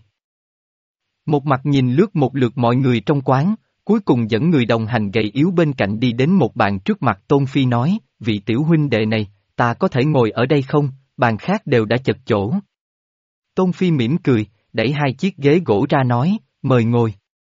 Speaker 1: Một mặt nhìn lướt một lượt mọi người trong quán, cuối cùng dẫn người đồng hành gầy yếu bên cạnh đi đến một bàn trước mặt Tôn Phi nói, vị tiểu huynh đệ này, ta có thể ngồi ở đây không, bàn khác đều đã chật chỗ. Tôn Phi mỉm cười, đẩy hai chiếc ghế gỗ ra nói, mời ngồi.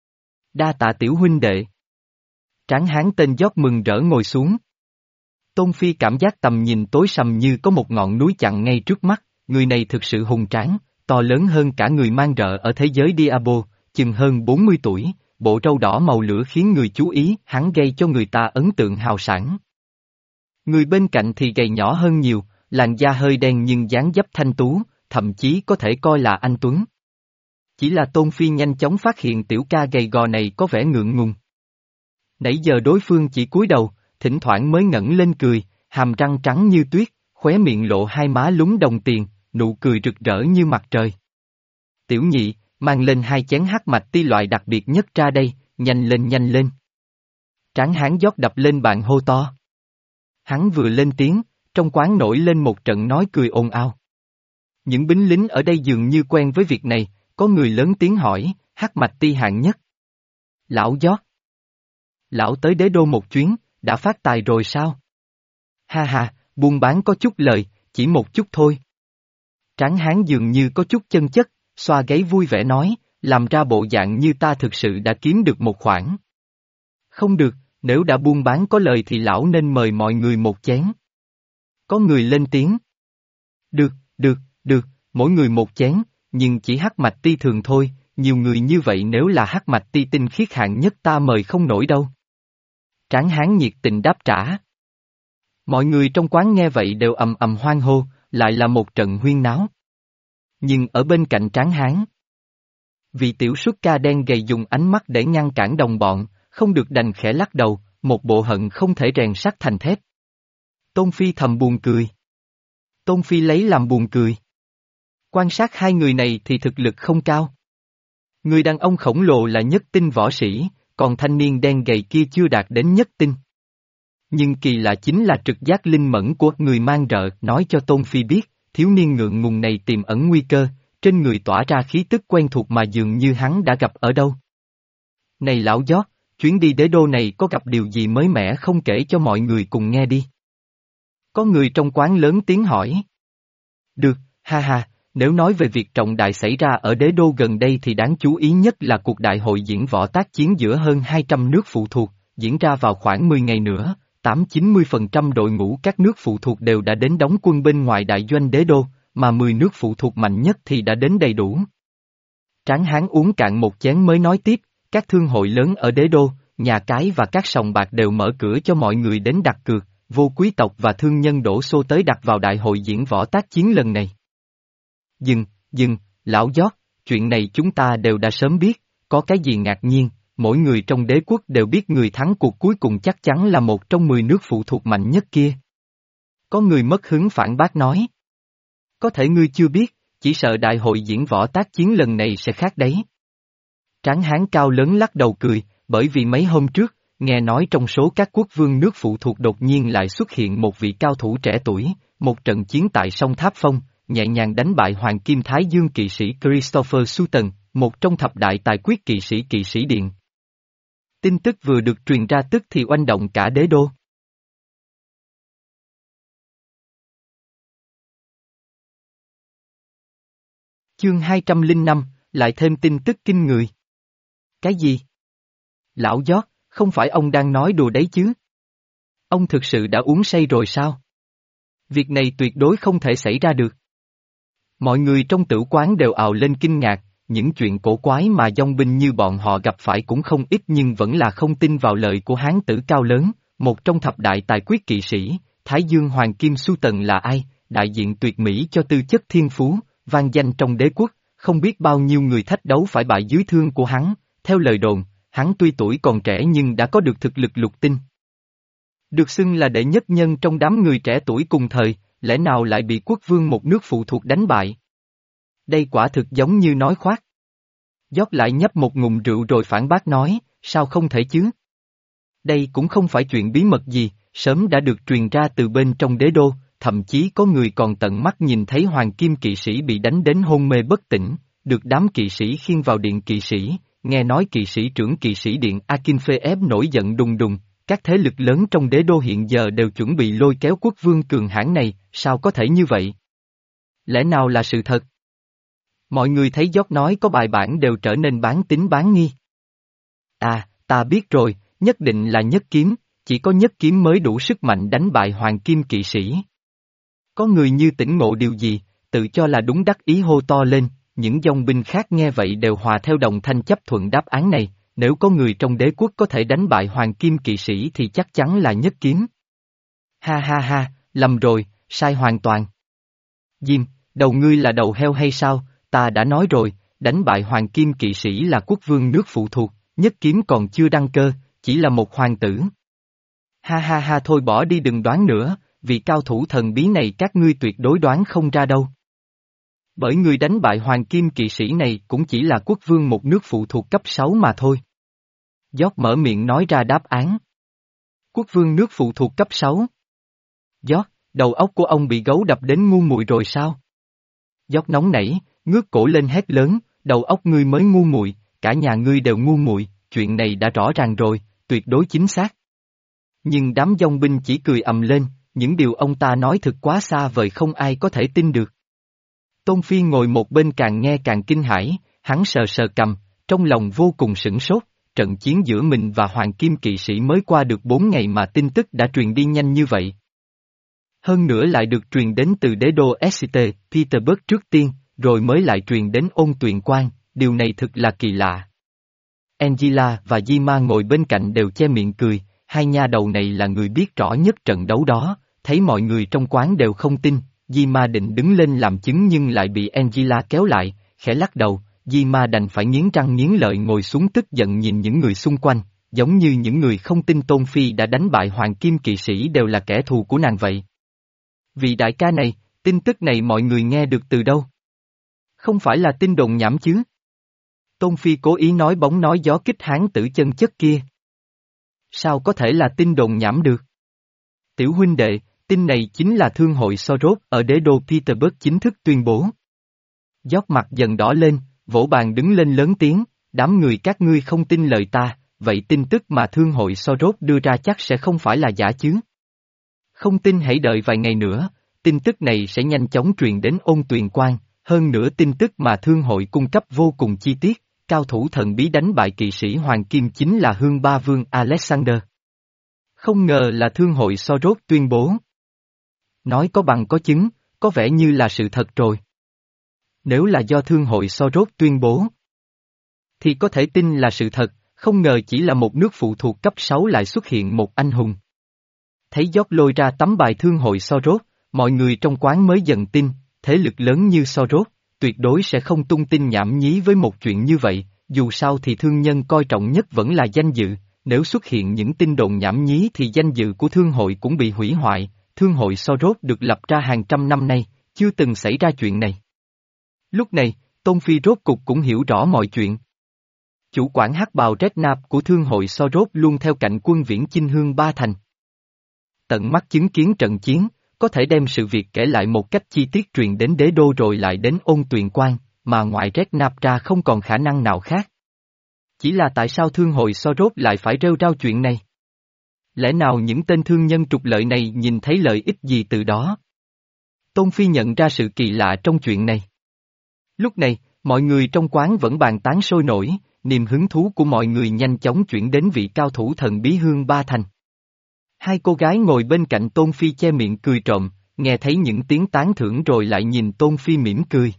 Speaker 1: Đa tạ tiểu huynh đệ. Tráng hán tên Giót mừng rỡ ngồi xuống. Tôn Phi cảm giác tầm nhìn tối sầm như có một ngọn núi chặn ngay trước mắt, người này thực sự hùng tráng, to lớn hơn cả người mang rợ ở thế giới Diablo, chừng hơn bốn mươi tuổi, bộ râu đỏ màu lửa khiến người chú ý, hắn gây cho người ta ấn tượng hào sảng. Người bên cạnh thì gầy nhỏ hơn nhiều, làn da hơi đen nhưng dáng dấp thanh tú, thậm chí có thể coi là anh tuấn. Chỉ là Tôn Phi nhanh chóng phát hiện tiểu ca gầy gò này có vẻ ngượng ngùng. Nãy giờ đối phương chỉ cúi đầu, thỉnh thoảng mới ngẩng lên cười, hàm răng trắng như tuyết, khóe miệng lộ hai má lúng đồng tiền, nụ cười rực rỡ như mặt trời. Tiểu nhị, mang lên hai chén hắc mạch ti loại đặc biệt nhất ra đây, nhanh lên nhanh lên. Tráng hán Giót đập lên bàn hô to. Hắn vừa lên tiếng, trong quán nổi lên một trận nói cười ồn ào. Những binh lính ở đây dường như quen với việc này, có người lớn tiếng hỏi, hắc mạch ti hạng nhất. Lão Giót. Lão tới đế đô một chuyến, đã phát tài rồi sao? Ha ha, buôn bán có chút lời, chỉ một chút thôi. Tráng hán dường như có chút chân chất, xoa gáy vui vẻ nói, làm ra bộ dạng như ta thực sự đã kiếm được một khoản. Không được, nếu đã buôn bán có lời thì lão nên mời mọi người một chén. Có người lên tiếng. Được, được, được, mỗi người một chén, nhưng chỉ hắc mạch ti thường thôi, nhiều người như vậy nếu là hắc mạch ti tinh khiết hạng nhất ta mời không nổi đâu. Tráng hán nhiệt tình đáp trả. Mọi người trong quán nghe vậy đều ầm ầm hoan hô, lại là một trận huyên náo. Nhưng ở bên cạnh tráng hán, vị tiểu xuất ca đen gầy dùng ánh mắt để ngăn cản đồng bọn, không được đành khẽ lắc đầu, một bộ hận không thể rèn sắt thành thép. Tôn Phi thầm buồn cười. Tôn Phi lấy làm buồn cười. Quan sát hai người này thì thực lực không cao. Người đàn ông khổng lồ là nhất tinh võ sĩ, còn thanh niên đen gầy kia chưa đạt đến nhất tinh. Nhưng kỳ lạ chính là trực giác linh mẫn của người mang rợ nói cho Tôn Phi biết, thiếu niên ngượng ngùng này tiềm ẩn nguy cơ, trên người tỏa ra khí tức quen thuộc mà dường như hắn đã gặp ở đâu. Này lão Giót, chuyến đi đế đô này có gặp điều gì mới mẻ không kể cho mọi người cùng nghe đi. Có người trong quán lớn tiếng hỏi. Được, ha ha, nếu nói về việc trọng đại xảy ra ở đế đô gần đây thì đáng chú ý nhất là cuộc đại hội diễn võ tác chiến giữa hơn hai trăm nước phụ thuộc, diễn ra vào khoảng mười ngày nữa, tám chín mươi phần trăm đội ngũ các nước phụ thuộc đều đã đến đóng quân bên ngoài đại doanh đế đô, mà mười nước phụ thuộc mạnh nhất thì đã đến đầy đủ. Tráng Hán uống cạn một chén mới nói tiếp, các thương hội lớn ở đế đô, nhà cái và các sòng bạc đều mở cửa cho mọi người đến đặt cược, vô quý tộc và thương nhân đổ xô tới đặt vào đại hội diễn võ tác chiến lần này. Dừng, dừng, lão giót, chuyện này chúng ta đều đã sớm biết, có cái gì ngạc nhiên, mỗi người trong đế quốc đều biết người thắng cuộc cuối cùng chắc chắn là một trong mười nước phụ thuộc mạnh nhất kia. Có người mất hứng phản bác nói. Có thể ngươi chưa biết, chỉ sợ đại hội diễn võ tác chiến lần này sẽ khác đấy. Tráng Hán cao lớn lắc đầu cười, bởi vì mấy hôm trước, nghe nói trong số các quốc vương nước phụ thuộc đột nhiên lại xuất hiện một vị cao thủ trẻ tuổi, một trận chiến tại sông Tháp Phong, nhẹ nhàng đánh bại Hoàng Kim Thái Dương kỵ sĩ Christopher Sutton, một trong thập đại tài quyết kỵ sĩ kỵ sĩ điện. Tin tức vừa được truyền ra tức thì oanh động cả đế đô. Chương hai trăm lẻ năm, lại thêm tin tức kinh người. Cái gì? Lão giót, không phải ông đang nói đùa đấy chứ? Ông thực sự đã uống say rồi sao? Việc này tuyệt đối không thể xảy ra được. Mọi người trong tử quán đều ào lên kinh ngạc, những chuyện cổ quái mà dòng binh như bọn họ gặp phải cũng không ít nhưng vẫn là không tin vào lời của hán tử cao lớn, một trong thập đại tài quyết kỵ sĩ, Thái Dương Hoàng Kim Sutton là ai, đại diện tuyệt mỹ cho tư chất thiên phú, vang danh trong đế quốc, không biết bao nhiêu người thách đấu phải bại dưới thương của hắn, theo lời đồn, hắn tuy tuổi còn trẻ nhưng đã có được thực lực lục tinh. Được xưng là đệ nhất nhân trong đám người trẻ tuổi cùng thời, lẽ nào lại bị quốc vương một nước phụ thuộc đánh bại? Đây quả thực giống như nói khoác. Giót lại nhấp một ngụm rượu rồi phản bác nói, sao không thể chứ? Đây cũng không phải chuyện bí mật gì, sớm đã được truyền ra từ bên trong đế đô, thậm chí có người còn tận mắt nhìn thấy hoàng kim kỵ sĩ bị đánh đến hôn mê bất tỉnh, được đám kỵ sĩ khiêng vào điện kỵ sĩ, nghe nói kỵ sĩ trưởng kỵ sĩ điện Akinfeev nổi giận đùng đùng, các thế lực lớn trong đế đô hiện giờ đều chuẩn bị lôi kéo quốc vương cường hãn này, sao có thể như vậy? Lẽ nào là sự thật? Mọi người thấy Giót nói có bài bản đều trở nên bán tín bán nghi. À, ta biết rồi, nhất định là nhất kiếm, chỉ có nhất kiếm mới đủ sức mạnh đánh bại hoàng kim kỵ sĩ. Có người như tỉnh ngộ điều gì, tự cho là đúng đắc ý hô to lên, những dòng binh khác nghe vậy đều hòa theo đồng thanh chấp thuận đáp án này, nếu có người trong đế quốc có thể đánh bại hoàng kim kỵ sĩ thì chắc chắn là nhất kiếm. Ha ha ha, lầm rồi, sai hoàn toàn. Diêm, đầu ngươi là đầu heo hay sao, ta đã nói rồi, đánh bại hoàng kim kỵ sĩ là quốc vương nước phụ thuộc, nhất kiếm còn chưa đăng cơ, chỉ là một hoàng tử. Ha ha ha thôi bỏ đi đừng đoán nữa, vì cao thủ thần bí này các ngươi tuyệt đối đoán không ra đâu. Bởi người đánh bại hoàng kim kỵ sĩ này cũng chỉ là quốc vương một nước phụ thuộc cấp sáu mà thôi. Giót mở miệng nói ra đáp án. Quốc vương nước phụ thuộc cấp sáu. Giót, đầu óc của ông bị gấu đập đến ngu muội rồi sao? Giót nóng nảy, ngước cổ lên hét lớn, đầu óc ngươi mới ngu muội, cả nhà ngươi đều ngu muội, chuyện này đã rõ ràng rồi, tuyệt đối chính xác. Nhưng đám dòng binh chỉ cười ầm lên, những điều ông ta nói thực quá xa vời không ai có thể tin được. Tôn Phi ngồi một bên càng nghe càng kinh hãi, hắn sờ sờ cầm, trong lòng vô cùng sửng sốt, trận chiến giữa mình và Hoàng Kim kỵ sĩ mới qua được bốn ngày mà tin tức đã truyền đi nhanh như vậy. Hơn nữa lại được truyền đến từ đế đô Exeter, Petersburg trước tiên, rồi mới lại truyền đến Ôn Tuyền Quan, điều này thực là kỳ lạ. Angela và Dima ngồi bên cạnh đều che miệng cười, hai nha đầu này là người biết rõ nhất trận đấu đó, thấy mọi người trong quán đều không tin, Dima định đứng lên làm chứng nhưng lại bị Angela kéo lại, khẽ lắc đầu, Dima đành phải nghiến răng nghiến lợi ngồi xuống tức giận nhìn những người xung quanh, giống như những người không tin Tôn Phi đã đánh bại Hoàng Kim kỵ sĩ đều là kẻ thù của nàng vậy. Vì đại ca này, tin tức này mọi người nghe được từ đâu? Không phải là tin đồn nhảm chứ? Tôn Phi cố ý nói bóng nói gió kích hán tử chân chất kia. Sao có thể là tin đồn nhảm được? Tiểu huynh đệ, tin này chính là thương hội Soros ở đế đô Petersburg chính thức tuyên bố. Giót mặt dần đỏ lên, vỗ bàn đứng lên lớn tiếng, đám người các ngươi không tin lời ta, vậy tin tức mà thương hội Soros đưa ra chắc sẽ không phải là giả chứ? Không tin hãy đợi vài ngày nữa, tin tức này sẽ nhanh chóng truyền đến Ôn Tuyền Quan, hơn nữa tin tức mà thương hội cung cấp vô cùng chi tiết, cao thủ thần bí đánh bại kỵ sĩ Hoàng Kim chính là Hương Ba Vương Alexander. Không ngờ là thương hội Sorot tuyên bố. Nói có bằng có chứng, có vẻ như là sự thật rồi. Nếu là do thương hội Sorot tuyên bố, thì có thể tin là sự thật, không ngờ chỉ là một nước phụ thuộc cấp sáu lại xuất hiện một anh hùng. Thấy George lôi ra tấm bài thương hội Sorot, mọi người trong quán mới dần tin, thế lực lớn như Sorot, tuyệt đối sẽ không tung tin nhảm nhí với một chuyện như vậy, dù sao thì thương nhân coi trọng nhất vẫn là danh dự, nếu xuất hiện những tin đồn nhảm nhí thì danh dự của thương hội cũng bị hủy hoại, thương hội Sorot được lập ra hàng trăm năm nay, chưa từng xảy ra chuyện này. Lúc này, Tôn Phi rốt cục cũng hiểu rõ mọi chuyện. Chủ quản hắc bào Red Nap của thương hội Sorot luôn theo cạnh quân viễn chinh Hương Ba Thành. Tận mắt chứng kiến trận chiến, có thể đem sự việc kể lại một cách chi tiết truyền đến đế đô rồi lại đến Ôn Tuyền Quan, mà ngoại Red Nap ra không còn khả năng nào khác. Chỉ là tại sao thương hội Sorot lại phải rêu rao chuyện này? Lẽ nào những tên thương nhân trục lợi này nhìn thấy lợi ích gì từ đó? Tôn Phi nhận ra sự kỳ lạ trong chuyện này. Lúc này, mọi người trong quán vẫn bàn tán sôi nổi, niềm hứng thú của mọi người nhanh chóng chuyển đến vị cao thủ thần bí Hương Ba Thành. Hai cô gái ngồi bên cạnh Tôn Phi che miệng cười trộm, nghe thấy những tiếng tán thưởng rồi lại nhìn Tôn Phi mỉm cười.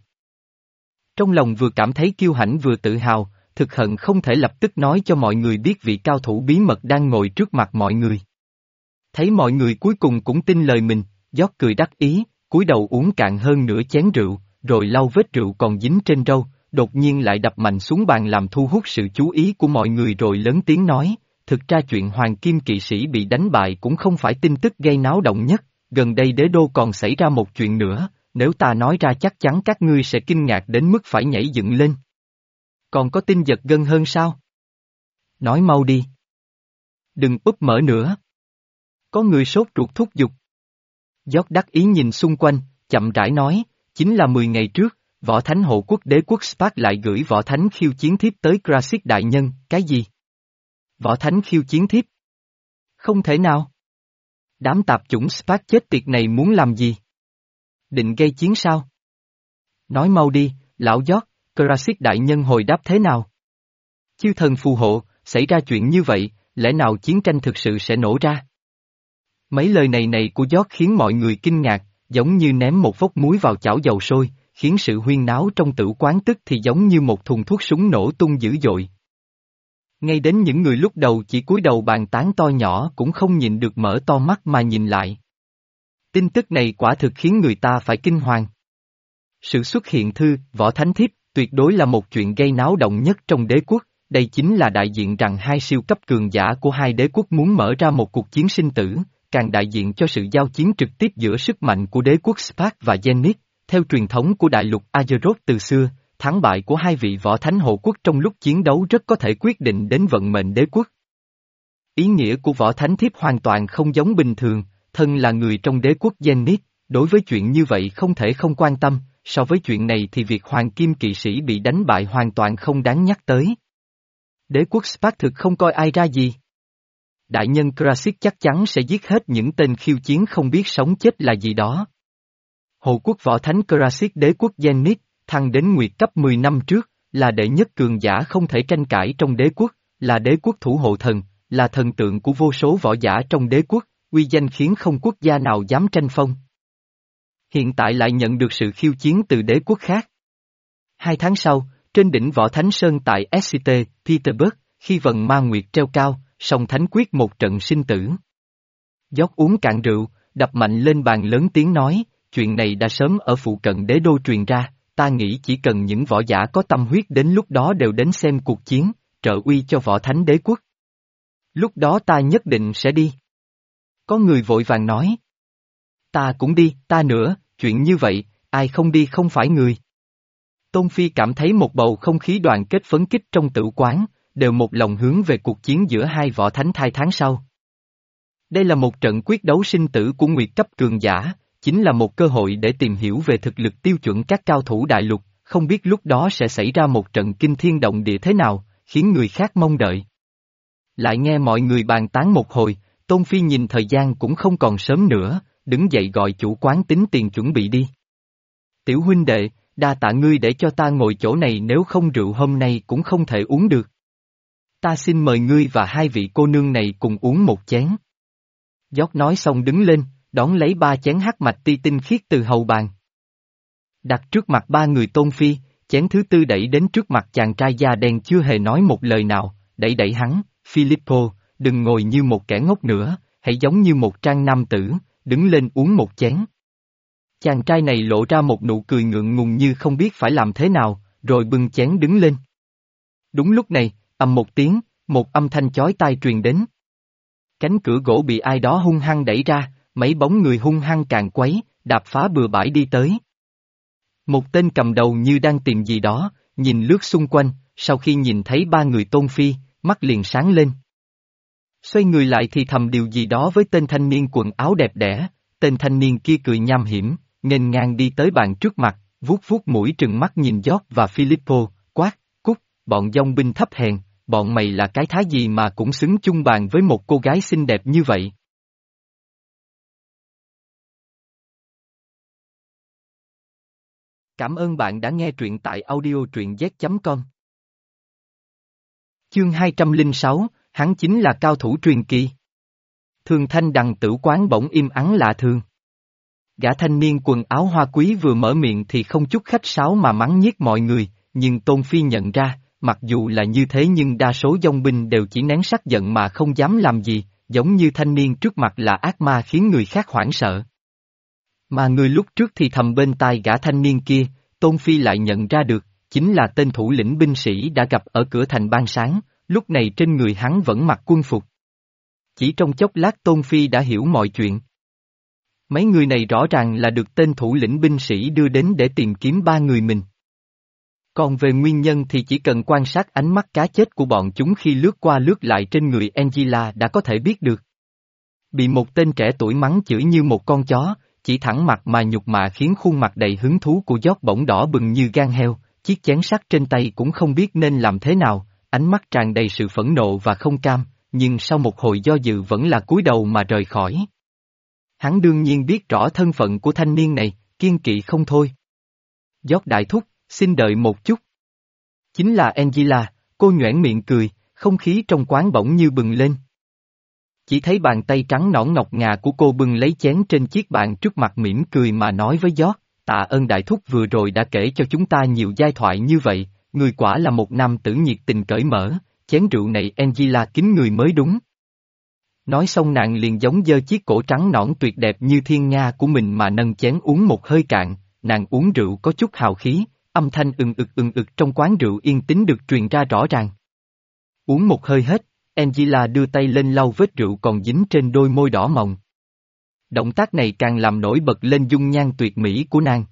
Speaker 1: Trong lòng vừa cảm thấy kiêu hãnh vừa tự hào, thực hận không thể lập tức nói cho mọi người biết vị cao thủ bí mật đang ngồi trước mặt mọi người. Thấy mọi người cuối cùng cũng tin lời mình, George cười đắc ý, cúi đầu uống cạn hơn nửa chén rượu, rồi lau vết rượu còn dính trên râu, đột nhiên lại đập mạnh xuống bàn làm thu hút sự chú ý của mọi người rồi lớn tiếng nói, thực ra chuyện Hoàng Kim kỵ sĩ bị đánh bại cũng không phải tin tức gây náo động nhất, gần đây đế đô còn xảy ra một chuyện nữa, nếu ta nói ra chắc chắn các ngươi sẽ kinh ngạc đến mức phải nhảy dựng lên. Còn có tin giật gân hơn sao? Nói mau đi. Đừng úp mở nữa. Có người sốt ruột thúc giục. George đắc ý nhìn xung quanh, chậm rãi nói, chính là mười ngày trước, Võ Thánh Hộ Quốc đế quốc Spark lại gửi Võ Thánh khiêu chiến thiếp tới Krasit đại nhân, cái gì? Võ Thánh khiêu chiến thiếp? Không thể nào. Đám tạp chủng Spark chết tiệt này muốn làm gì? Định gây chiến sao? Nói mau đi, lão George, Krasit đại nhân hồi đáp thế nào? Chư thần phù hộ, xảy ra chuyện như vậy, lẽ nào chiến tranh thực sự sẽ nổ ra? Mấy lời này này của George khiến mọi người kinh ngạc, giống như ném một vốc muối vào chảo dầu sôi, khiến sự huyên náo trong tử quán tức thì giống như một thùng thuốc súng nổ tung dữ dội. Ngay đến những người lúc đầu chỉ cúi đầu bàn tán to nhỏ cũng không nhìn được mở to mắt mà nhìn lại. Tin tức này quả thực khiến người ta phải kinh hoàng. Sự xuất hiện thư, Võ Thánh thiếp, tuyệt đối là một chuyện gây náo động nhất trong đế quốc, đây chính là đại diện rằng hai siêu cấp cường giả của hai đế quốc muốn mở ra một cuộc chiến sinh tử, càng đại diện cho sự giao chiến trực tiếp giữa sức mạnh của đế quốc Spark và Zenith. Theo truyền thống của đại lục Azeroth từ xưa, thắng bại của hai vị võ thánh hộ quốc trong lúc chiến đấu rất có thể quyết định đến vận mệnh đế quốc. Ý nghĩa của võ thánh thiếp hoàn toàn không giống bình thường, thân là người trong đế quốc Zenith, đối với chuyện như vậy không thể không quan tâm, so với chuyện này thì việc Hoàng Kim kỵ sĩ bị đánh bại hoàn toàn không đáng nhắc tới. Đế quốc Spark thực không coi ai ra gì. Đại nhân Krasit chắc chắn sẽ giết hết những tên khiêu chiến không biết sống chết là gì đó. Hộ quốc võ thánh Krasit đế quốc Zenith, thăng đến nguyệt cấp mười năm trước, là đệ nhất cường giả không thể tranh cãi trong đế quốc, là đế quốc thủ hộ thần, là thần tượng của vô số võ giả trong đế quốc, uy danh khiến không quốc gia nào dám tranh phong. Hiện tại lại nhận được sự khiêu chiến từ đế quốc khác. Hai tháng sau, trên đỉnh Võ Thánh Sơn tại ét xê tê, Petersburg, khi vần ma nguyệt treo cao, song thánh quyết một trận sinh tử. George uống cạn rượu, đập mạnh lên bàn lớn tiếng nói, chuyện này đã sớm ở phụ cận đế đô truyền ra, ta nghĩ chỉ cần những võ giả có tâm huyết đến lúc đó đều đến xem cuộc chiến, trợ uy cho võ thánh đế quốc. Lúc đó ta nhất định sẽ đi. Có người vội vàng nói. Ta cũng đi, ta nữa, chuyện như vậy, ai không đi không phải người. Tôn Phi cảm thấy một bầu không khí đoàn kết phấn kích trong tử quán, đều một lòng hướng về cuộc chiến giữa hai võ thánh thai tháng sau. Đây là một trận quyết đấu sinh tử của nguyệt cấp cường giả, chính là một cơ hội để tìm hiểu về thực lực tiêu chuẩn các cao thủ đại lục, không biết lúc đó sẽ xảy ra một trận kinh thiên động địa thế nào, khiến người khác mong đợi. Lại nghe mọi người bàn tán một hồi, Tôn Phi nhìn thời gian cũng không còn sớm nữa, đứng dậy gọi chủ quán tính tiền chuẩn bị đi. Tiểu huynh đệ, đa tạ ngươi để cho ta ngồi chỗ này, nếu không rượu hôm nay cũng không thể uống được. Ta xin mời ngươi và hai vị cô nương này cùng uống một chén. Giót nói xong đứng lên, đón lấy ba chén hắc mạch ti tinh khiết từ hầu bàn. Đặt trước mặt ba người Tôn Phi, chén thứ tư đẩy đến trước mặt chàng trai da đen chưa hề nói một lời nào, đẩy đẩy hắn, Filippo, đừng ngồi như một kẻ ngốc nữa, hãy giống như một trang nam tử, đứng lên uống một chén. Chàng trai này lộ ra một nụ cười ngượng ngùng như không biết phải làm thế nào, rồi bưng chén đứng lên. Đúng lúc này, ầm một tiếng, một âm thanh chói tai truyền đến. Cánh cửa gỗ bị ai đó hung hăng đẩy ra, mấy bóng người hung hăng càn quấy, đạp phá bừa bãi đi tới. Một tên cầm đầu như đang tìm gì đó, nhìn lướt xung quanh, sau khi nhìn thấy ba người Tôn Phi, mắt liền sáng lên. Xoay người lại thì thầm điều gì đó với tên thanh niên quần áo đẹp đẽ, tên thanh niên kia cười nham hiểm, nghênh ngang đi tới bàn trước mặt, vuốt vuốt mũi trừng mắt nhìn George và Filippo, quát, cút, bọn dông binh thấp hèn, bọn mày là cái thá gì mà cũng xứng chung bàn với một cô gái xinh đẹp như vậy. Cảm ơn bạn đã nghe truyện tại audio truyện z chấm com. Chương hai trăm lẻ sáu, hắn chính là cao thủ truyền kỳ. Thường Thanh Đằng tử quán bỗng im ắng lạ thường. Gã thanh niên quần áo hoa quý vừa mở miệng thì không chút khách sáo mà mắng nhiếc mọi người, nhưng Tôn Phi nhận ra, mặc dù là như thế nhưng đa số dông binh đều chỉ nén sắc giận mà không dám làm gì, giống như thanh niên trước mặt là ác ma khiến người khác hoảng sợ. Mà người lúc trước thì thầm bên tai gã thanh niên kia, Tôn Phi lại nhận ra được, chính là tên thủ lĩnh binh sĩ đã gặp ở cửa thành Ban Sáng, lúc này trên người hắn vẫn mặc quân phục. Chỉ trong chốc lát Tôn Phi đã hiểu mọi chuyện. Mấy người này rõ ràng là được tên thủ lĩnh binh sĩ đưa đến để tìm kiếm ba người mình. Còn về nguyên nhân thì chỉ cần quan sát ánh mắt cá chết của bọn chúng khi lướt qua lướt lại trên người Angela đã có thể biết được. Bị một tên trẻ tuổi mắng chửi như một con chó, chỉ thẳng mặt mà nhục mạ khiến khuôn mặt đầy hứng thú của George bỗng đỏ bừng như gan heo, chiếc chén sắt trên tay cũng không biết nên làm thế nào, ánh mắt tràn đầy sự phẫn nộ và không cam, nhưng sau một hồi do dự vẫn là cúi đầu mà rời khỏi. Hắn đương nhiên biết rõ thân phận của thanh niên này, kiên kỵ không thôi. George đại thúc, xin đợi một chút. Chính là Angela, cô nhoẻn miệng cười, không khí trong quán bỗng như bừng lên. Chỉ thấy bàn tay trắng nõn ngọc ngà của cô bưng lấy chén trên chiếc bàn trước mặt mỉm cười mà nói với George, tạ ơn đại thúc vừa rồi đã kể cho chúng ta nhiều giai thoại như vậy, người quả là một nam tử nhiệt tình cởi mở, chén rượu này Angela kính người mới đúng. Nói xong nàng liền giống giơ chiếc cổ trắng nõn tuyệt đẹp như thiên nga của mình mà nâng chén uống một hơi cạn, nàng uống rượu có chút hào khí, âm thanh ừng ực ừng ực trong quán rượu yên tĩnh được truyền ra rõ ràng. Uống một hơi hết, Angela đưa tay lên lau vết rượu còn dính trên đôi môi đỏ mọng. Động tác này càng làm nổi bật lên dung nhan tuyệt mỹ của nàng.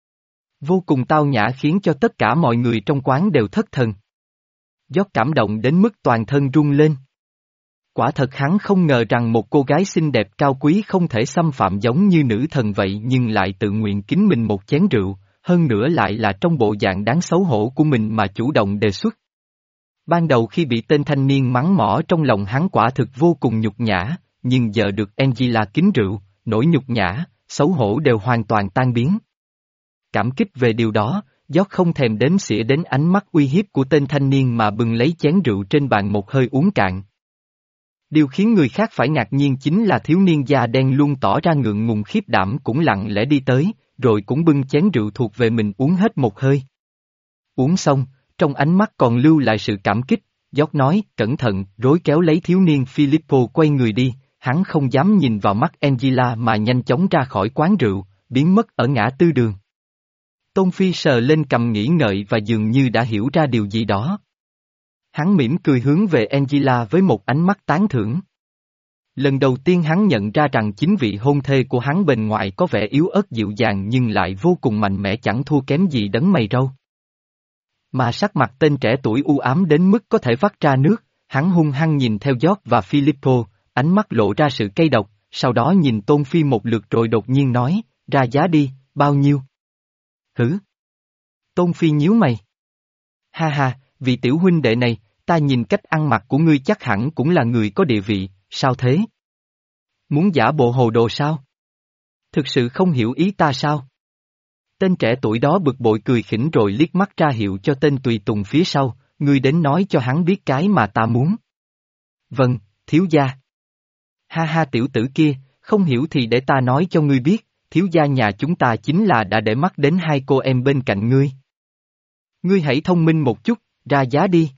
Speaker 1: Vô cùng tao nhã khiến cho tất cả mọi người trong quán đều thất thần. George cảm động đến mức toàn thân run lên. Quả thật hắn không ngờ rằng một cô gái xinh đẹp cao quý không thể xâm phạm giống như nữ thần vậy nhưng lại tự nguyện kính mình một chén rượu, hơn nữa lại là trong bộ dạng đáng xấu hổ của mình mà chủ động đề xuất. Ban đầu khi bị tên thanh niên mắng mỏ trong lòng hắn quả thực vô cùng nhục nhã, nhưng giờ được Angela kính rượu, nỗi nhục nhã, xấu hổ đều hoàn toàn tan biến. Cảm kích về điều đó, George không thèm đếm xỉa đến ánh mắt uy hiếp của tên thanh niên mà bưng lấy chén rượu trên bàn một hơi uống cạn. Điều khiến người khác phải ngạc nhiên chính là thiếu niên da đen luôn tỏ ra ngượng ngùng khiếp đảm cũng lặng lẽ đi tới, rồi cũng bưng chén rượu thuộc về mình uống hết một hơi. Uống xong, trong ánh mắt còn lưu lại sự cảm kích, George nói, cẩn thận, rối kéo lấy thiếu niên Filippo quay người đi, hắn không dám nhìn vào mắt Angela mà nhanh chóng ra khỏi quán rượu, biến mất ở ngã tư đường. Tôn Phi sờ lên cằm nghĩ ngợi và dường như đã hiểu ra điều gì đó. Hắn mỉm cười hướng về Angela với một ánh mắt tán thưởng. Lần đầu tiên hắn nhận ra rằng chính vị hôn thê của hắn bên ngoài có vẻ yếu ớt dịu dàng nhưng lại vô cùng mạnh mẽ chẳng thua kém gì đấng mày râu. Mà sắc mặt tên trẻ tuổi u ám đến mức có thể vắt ra nước, hắn hung hăng nhìn theo George và Filippo, ánh mắt lộ ra sự cay độc, sau đó nhìn Tôn Phi một lượt rồi đột nhiên nói, ra giá đi, bao nhiêu? Hử? Tôn Phi nhíu mày. Ha ha, vị tiểu huynh đệ này, ta nhìn cách ăn mặc của ngươi chắc hẳn cũng là người có địa vị, sao thế? Muốn giả bộ hồ đồ sao? Thực sự không hiểu ý ta sao? Tên trẻ tuổi đó bực bội cười khỉnh rồi liếc mắt ra hiệu cho tên tùy tùng phía sau, ngươi đến nói cho hắn biết cái mà ta muốn. Vâng, thiếu gia. Ha ha tiểu tử kia, không hiểu thì để ta nói cho ngươi biết, thiếu gia nhà chúng ta chính là đã để mắt đến hai cô em bên cạnh ngươi. Ngươi hãy thông minh một chút, ra giá đi.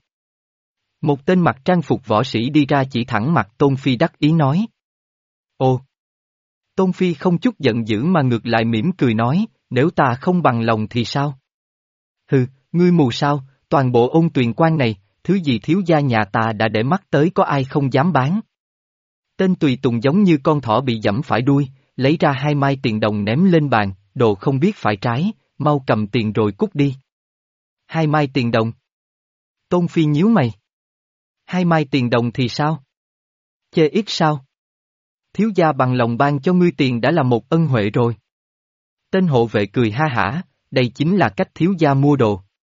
Speaker 1: Một tên mặc trang phục võ sĩ đi ra chỉ thẳng mặt Tôn Phi đắc ý nói. Ồ! Tôn Phi không chút giận dữ mà ngược lại mỉm cười nói, nếu ta không bằng lòng thì sao? Hừ, ngươi mù sao, toàn bộ ôn tuyền quan này, thứ gì thiếu gia nhà ta đã để mắt tới có ai không dám bán. Tên tùy tùng giống như con thỏ bị giẫm phải đuôi, lấy ra hai mai tiền đồng ném lên bàn, đồ không biết phải trái, mau cầm tiền rồi cút đi. Hai mai tiền đồng. Tôn Phi nhíu mày. Hai mai tiền đồng thì sao? Chê ít sao? Thiếu gia bằng lòng ban cho ngươi tiền đã là một ân huệ rồi. Tên hộ vệ cười ha hả, đây chính là cách thiếu gia mua đồ.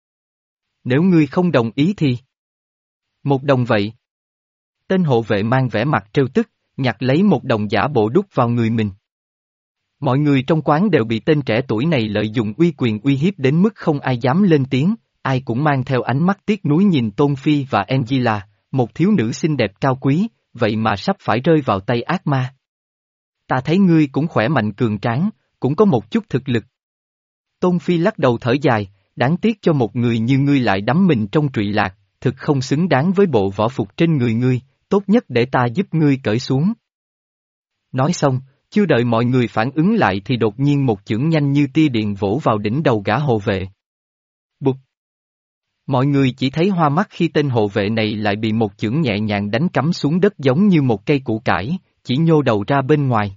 Speaker 1: Nếu ngươi không đồng ý thì... Một đồng vậy. Tên hộ vệ mang vẻ mặt trêu tức, nhặt lấy một đồng giả bộ đút vào người mình. Mọi người trong quán đều bị tên trẻ tuổi này lợi dụng uy quyền uy hiếp đến mức không ai dám lên tiếng, ai cũng mang theo ánh mắt tiếc nuối nhìn Tôn Phi và Angela, một thiếu nữ xinh đẹp cao quý, vậy mà sắp phải rơi vào tay ác ma. Ta thấy ngươi cũng khỏe mạnh cường tráng, cũng có một chút thực lực. Tôn Phi lắc đầu thở dài, đáng tiếc cho một người như ngươi lại đắm mình trong trụy lạc, thực không xứng đáng với bộ võ phục trên người ngươi, tốt nhất để ta giúp ngươi cởi xuống. Nói xong, chưa đợi mọi người phản ứng lại thì đột nhiên một chưởng nhanh như tia điện vỗ vào đỉnh đầu gã hộ vệ. Bụp! Mọi người chỉ thấy hoa mắt khi tên hộ vệ này lại bị một chưởng nhẹ nhàng đánh cắm xuống đất giống như một cây củ cải, chỉ nhô đầu ra bên ngoài.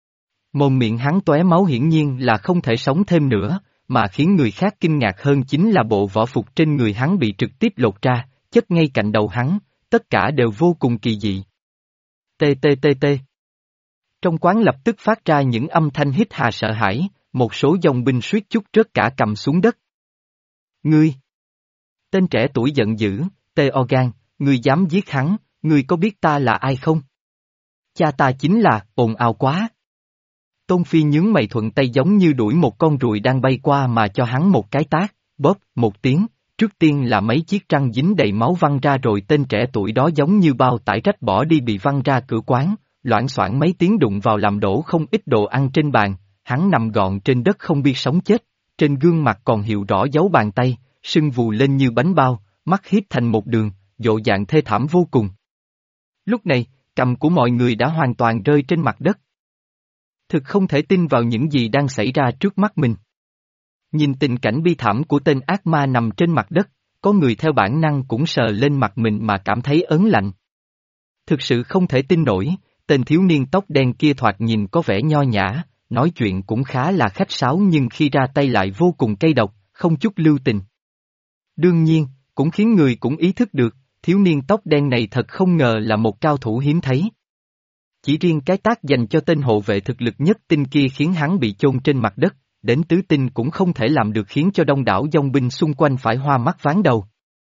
Speaker 1: Mồm miệng hắn tóe máu hiển nhiên là không thể sống thêm nữa, mà khiến người khác kinh ngạc hơn chính là bộ võ phục trên người hắn bị trực tiếp lột ra, chất ngay cạnh đầu hắn, tất cả đều vô cùng kỳ dị. Tê tê tê tê. Trong quán lập tức phát ra những âm thanh hít hà sợ hãi, một số dòng binh suýt chút rớt cả cầm xuống đất. Ngươi! Tên trẻ tuổi giận dữ, Tê Organ, ngươi dám giết hắn, ngươi có biết ta là ai không? Cha ta chính là, ồn ào quá. Tôn Phi nhướng mày thuận tay giống như đuổi một con ruồi đang bay qua mà cho hắn một cái tát, bóp, một tiếng, trước tiên là mấy chiếc răng dính đầy máu văng ra rồi tên trẻ tuổi đó giống như bao tải rách bỏ đi bị văng ra cửa quán, loảng xoảng mấy tiếng đụng vào làm đổ không ít đồ ăn trên bàn, hắn nằm gọn trên đất không biết sống chết, trên gương mặt còn hiện rõ dấu bàn tay, sưng vù lên như bánh bao, mắt hiếp thành một đường, dỗ dạng thê thảm vô cùng. Lúc này, cằm của mọi người đã hoàn toàn rơi trên mặt đất. Thực không thể tin vào những gì đang xảy ra trước mắt mình. Nhìn tình cảnh bi thảm của tên ác ma nằm trên mặt đất, có người theo bản năng cũng sờ lên mặt mình mà cảm thấy ớn lạnh. Thực sự không thể tin nổi, tên thiếu niên tóc đen kia thoạt nhìn có vẻ nho nhã, nói chuyện cũng khá là khách sáo nhưng khi ra tay lại vô cùng cay độc, không chút lưu tình. Đương nhiên, cũng khiến người cũng ý thức được, thiếu niên tóc đen này thật không ngờ là một cao thủ hiếm thấy. Chỉ riêng cái tác dành cho tên hộ vệ thực lực nhất tinh kia khiến hắn bị chôn trên mặt đất, đến tứ tinh cũng không thể làm được khiến cho đông đảo dòng binh xung quanh phải hoa mắt ván đầu.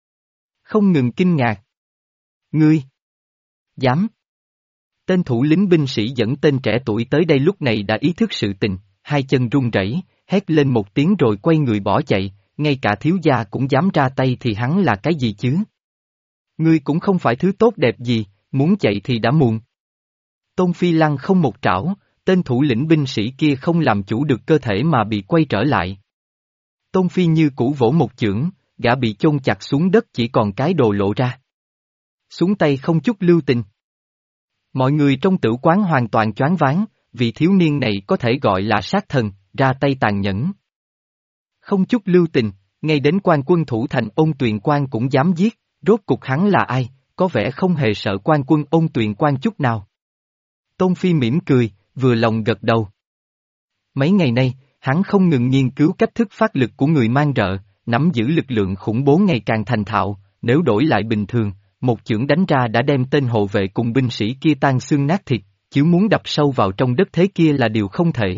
Speaker 1: Không ngừng kinh ngạc. Ngươi! Dám! Tên thủ lĩnh binh sĩ dẫn tên trẻ tuổi tới đây lúc này đã ý thức sự tình, hai chân run rẩy, hét lên một tiếng rồi quay người bỏ chạy, ngay cả thiếu gia cũng dám ra tay thì hắn là cái gì chứ? Ngươi cũng không phải thứ tốt đẹp gì, muốn chạy thì đã muộn. Tôn Phi lăng không một trảo, tên thủ lĩnh binh sĩ kia không làm chủ được cơ thể mà bị quay trở lại. Tôn Phi như cũ vỗ một chưởng, gã bị chôn chặt xuống đất chỉ còn cái đồ lộ ra. Xuống tay không chút lưu tình. Mọi người trong tử quán hoàn toàn choáng váng, vì thiếu niên này có thể gọi là sát thần, ra tay tàn nhẫn. Không chút lưu tình, ngay đến quan quân thủ thành Ôn Tuyền Quan cũng dám giết, rốt cục hắn là ai, có vẻ không hề sợ quan quân Ôn Tuyền Quan chút nào. Tôn Phi mỉm cười, vừa lòng gật đầu. Mấy ngày nay, hắn không ngừng nghiên cứu cách thức phát lực của người mang rợ, nắm giữ lực lượng khủng bố ngày càng thành thạo, nếu đổi lại bình thường, một chưởng đánh ra đã đem tên hộ vệ cùng binh sĩ kia tan xương nát thịt, chứ muốn đập sâu vào trong đất thế kia là điều không thể.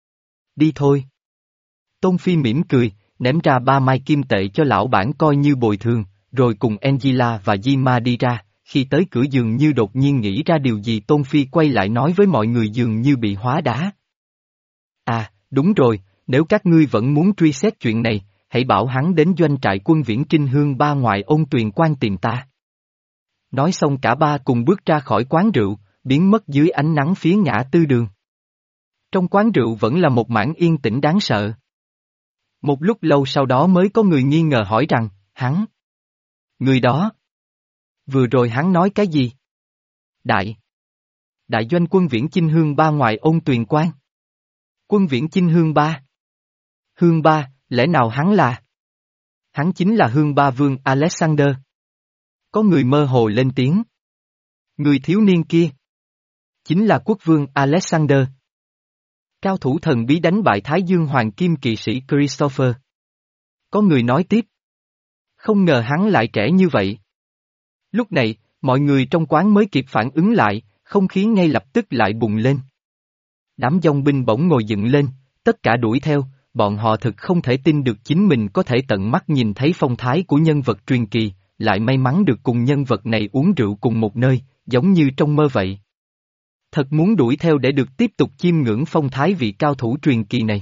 Speaker 1: Đi thôi. Tôn Phi mỉm cười, ném ra ba mai kim tệ cho lão bản coi như bồi thường, rồi cùng Angela và Jima đi ra, Khi tới cửa dường như đột nhiên nghĩ ra điều gì, Tôn Phi quay lại nói với mọi người dường như bị hóa đá. À, đúng rồi, nếu các ngươi vẫn muốn truy xét chuyện này, hãy bảo hắn đến doanh trại quân viễn Trinh Hương Ba ngoài Ôn Tuyền Quan tìm ta. Nói xong cả ba cùng bước ra khỏi quán rượu, biến mất dưới ánh nắng phía ngã tư đường. Trong quán rượu vẫn là một mảng yên tĩnh đáng sợ. Một lúc lâu sau đó mới có người nghi ngờ hỏi rằng, hắn. Người đó. Vừa rồi hắn nói cái gì? Đại. Đại doanh quân viễn Chinh Hương Ba ngoài Ôn Tuyền Quan. Quân viễn Chinh Hương Ba. Hương Ba, lẽ nào hắn là? Hắn chính là Hương Ba Vương Alexander. Có người mơ hồ lên tiếng. Người thiếu niên kia. Chính là quốc vương Alexander. Cao thủ thần bí đánh bại Thái Dương Hoàng Kim kỵ sĩ Christopher. Có người nói tiếp. Không ngờ hắn lại trẻ như vậy. Lúc này, mọi người trong quán mới kịp phản ứng lại, không khí ngay lập tức lại bùng lên. Đám dòng binh bỗng ngồi dựng lên, tất cả đuổi theo, bọn họ thực không thể tin được chính mình có thể tận mắt nhìn thấy phong thái của nhân vật truyền kỳ, lại may mắn được cùng nhân vật này uống rượu cùng một nơi, giống như trong mơ vậy. Thật muốn đuổi theo để được tiếp tục chiêm ngưỡng phong thái vị cao thủ truyền kỳ này.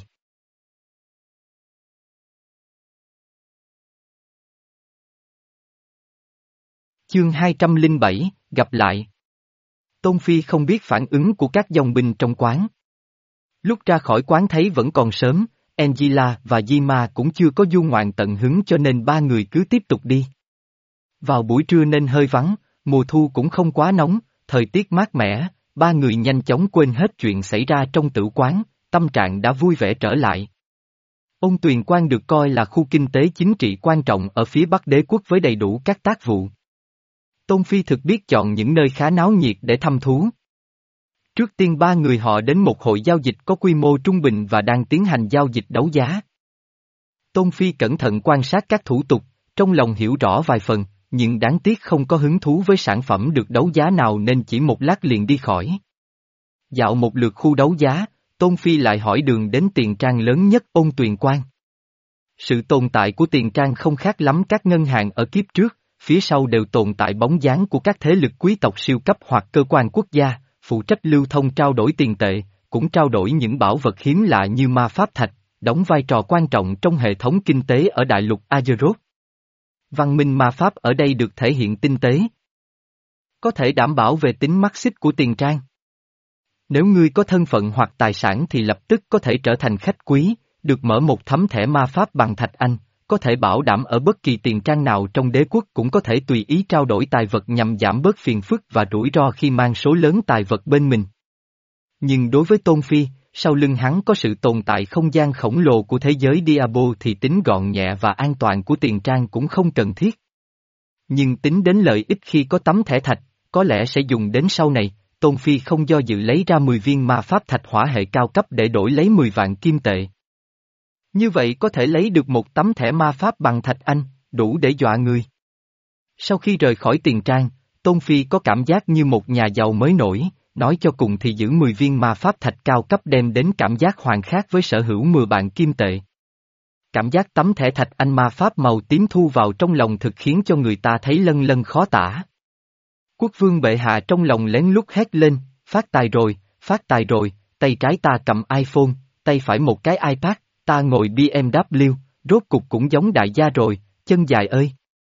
Speaker 1: Chương hai trăm lẻ bảy, gặp lại. Tôn Phi không biết phản ứng của các dòng binh trong quán. Lúc ra khỏi quán thấy vẫn còn sớm, Angela và Dima cũng chưa có du ngoạn tận hứng cho nên ba người cứ tiếp tục đi. Vào buổi trưa nên hơi vắng, mùa thu cũng không quá nóng, thời tiết mát mẻ, ba người nhanh chóng quên hết chuyện xảy ra trong tử quán, tâm trạng đã vui vẻ trở lại. Ôn Tuyền Quan được coi là khu kinh tế chính trị quan trọng ở phía Bắc đế quốc với đầy đủ các tác vụ. Tôn Phi thực biết chọn những nơi khá náo nhiệt để thăm thú. Trước tiên ba người họ đến một hội giao dịch có quy mô trung bình và đang tiến hành giao dịch đấu giá. Tôn Phi cẩn thận quan sát các thủ tục, trong lòng hiểu rõ vài phần, nhưng đáng tiếc không có hứng thú với sản phẩm được đấu giá nào nên chỉ một lát liền đi khỏi. Dạo một lượt khu đấu giá, Tôn Phi lại hỏi đường đến tiền trang lớn nhất Ôn Tuyền Quan. Sự tồn tại của tiền trang không khác lắm các ngân hàng ở kiếp trước, phía sau đều tồn tại bóng dáng của các thế lực quý tộc siêu cấp hoặc cơ quan quốc gia, phụ trách lưu thông trao đổi tiền tệ, cũng trao đổi những bảo vật hiếm lạ như ma pháp thạch, đóng vai trò quan trọng trong hệ thống kinh tế ở đại lục Azeroth. Văn minh ma pháp ở đây được thể hiện tinh tế. Có thể đảm bảo về tính mắt xích của tiền trang. Nếu ngươi có thân phận hoặc tài sản thì lập tức có thể trở thành khách quý, được mở một tấm thẻ ma pháp bằng thạch anh, có thể bảo đảm ở bất kỳ tiền trang nào trong đế quốc cũng có thể tùy ý trao đổi tài vật nhằm giảm bớt phiền phức và rủi ro khi mang số lớn tài vật bên mình. Nhưng đối với Tôn Phi, sau lưng hắn có sự tồn tại không gian khổng lồ của thế giới Diablo thì tính gọn nhẹ và an toàn của tiền trang cũng không cần thiết. Nhưng tính đến lợi ích khi có tấm thẻ thạch, có lẽ sẽ dùng đến sau này, Tôn Phi không do dự lấy ra mười viên ma pháp thạch hỏa hệ cao cấp để đổi lấy mười vạn kim tệ. Như vậy có thể lấy được một tấm thẻ ma pháp bằng thạch anh, đủ để dọa người. Sau khi rời khỏi tiền trang, Tôn Phi có cảm giác như một nhà giàu mới nổi, nói cho cùng thì giữ mười viên ma pháp thạch cao cấp đem đến cảm giác hoàn khác với sở hữu mười vạn kim tệ. Cảm giác tấm thẻ thạch anh ma pháp màu tím thu vào trong lòng thực khiến cho người ta thấy lân lân khó tả. Quốc vương bệ hạ trong lòng lén lút hét lên, phát tài rồi, phát tài rồi, tay trái ta cầm iPhone, tay phải một cái iPad, ta ngồi bê em vê, rốt cục cũng giống đại gia rồi, chân dài ơi.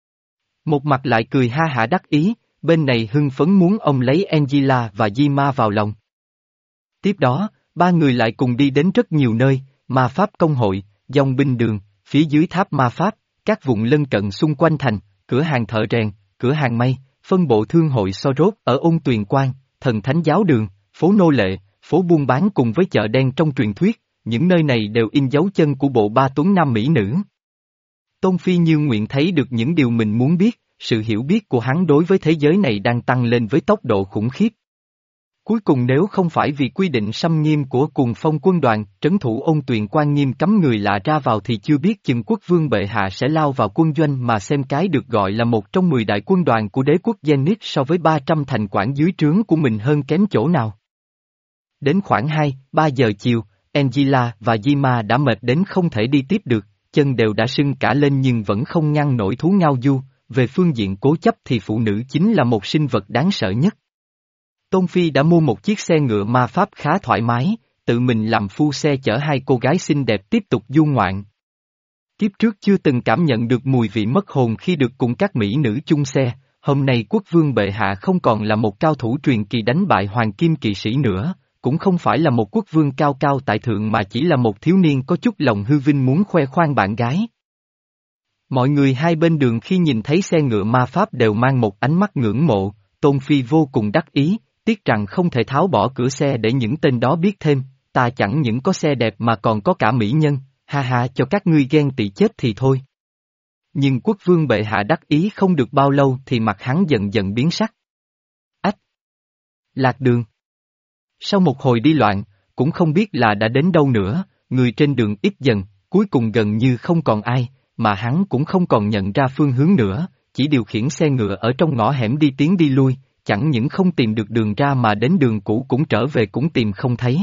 Speaker 1: Một mặt lại cười ha hả đắc ý, bên này hưng phấn muốn ông lấy Angela và Dima vào lòng. Tiếp đó, ba người lại cùng đi đến rất nhiều nơi, ma pháp công hội, dòng binh đường, phía dưới tháp ma pháp, các vùng lân cận xung quanh thành, cửa hàng thợ rèn, cửa hàng may, phân bộ thương hội Sorot ở Ôn Tuyền Quan, thần thánh giáo đường, phố nô lệ, phố buôn bán cùng với chợ đen trong truyền thuyết, những nơi này đều in dấu chân của bộ ba tuấn nam mỹ nữ. Tôn Phi như nguyện thấy được những điều mình muốn biết, sự hiểu biết của hắn đối với thế giới này đang tăng lên với tốc độ khủng khiếp. Cuối cùng nếu không phải vì quy định xâm nghiêm của Cuồng Phong quân đoàn, trấn thủ Ôn Tuyền Quan nghiêm cấm người lạ ra vào thì chưa biết chừng quốc vương bệ hạ sẽ lao vào quân doanh mà xem cái được gọi là một trong mười đại quân đoàn của đế quốc Zenith so với ba trăm thành quản dưới trướng của mình hơn kém chỗ nào. Đến khoảng hai, ba giờ chiều, Angela và Dima đã mệt đến không thể đi tiếp được, chân đều đã sưng cả lên nhưng vẫn không ngăn nổi thú ngao du, về phương diện cố chấp thì phụ nữ chính là một sinh vật đáng sợ nhất. Tôn Phi đã mua một chiếc xe ngựa ma pháp khá thoải mái, tự mình làm phu xe chở hai cô gái xinh đẹp tiếp tục du ngoạn. Kiếp trước chưa từng cảm nhận được mùi vị mất hồn khi được cùng các mỹ nữ chung xe, hôm nay quốc vương bệ hạ không còn là một cao thủ truyền kỳ đánh bại hoàng kim kỵ sĩ nữa, cũng không phải là một quốc vương cao cao tại thượng mà chỉ là một thiếu niên có chút lòng hư vinh muốn khoe khoang bạn gái. Mọi người hai bên đường khi nhìn thấy xe ngựa ma pháp đều mang một ánh mắt ngưỡng mộ, Tôn Phi vô cùng đắc ý, tiếc rằng không thể tháo bỏ cửa xe để những tên đó biết thêm, ta chẳng những có xe đẹp mà còn có cả mỹ nhân, ha ha cho các ngươi ghen tị chết thì thôi. Nhưng quốc vương bệ hạ đắc ý không được bao lâu thì mặt hắn dần dần biến sắc. Ách! Lạc đường! Sau một hồi đi loạn, cũng không biết là đã đến đâu nữa, người trên đường ít dần, cuối cùng gần như không còn ai, mà hắn cũng không còn nhận ra phương hướng nữa, chỉ điều khiển xe ngựa ở trong ngõ hẻm đi tiến đi lui, chẳng những không tìm được đường ra mà đến đường cũ cũng trở về cũng tìm không thấy.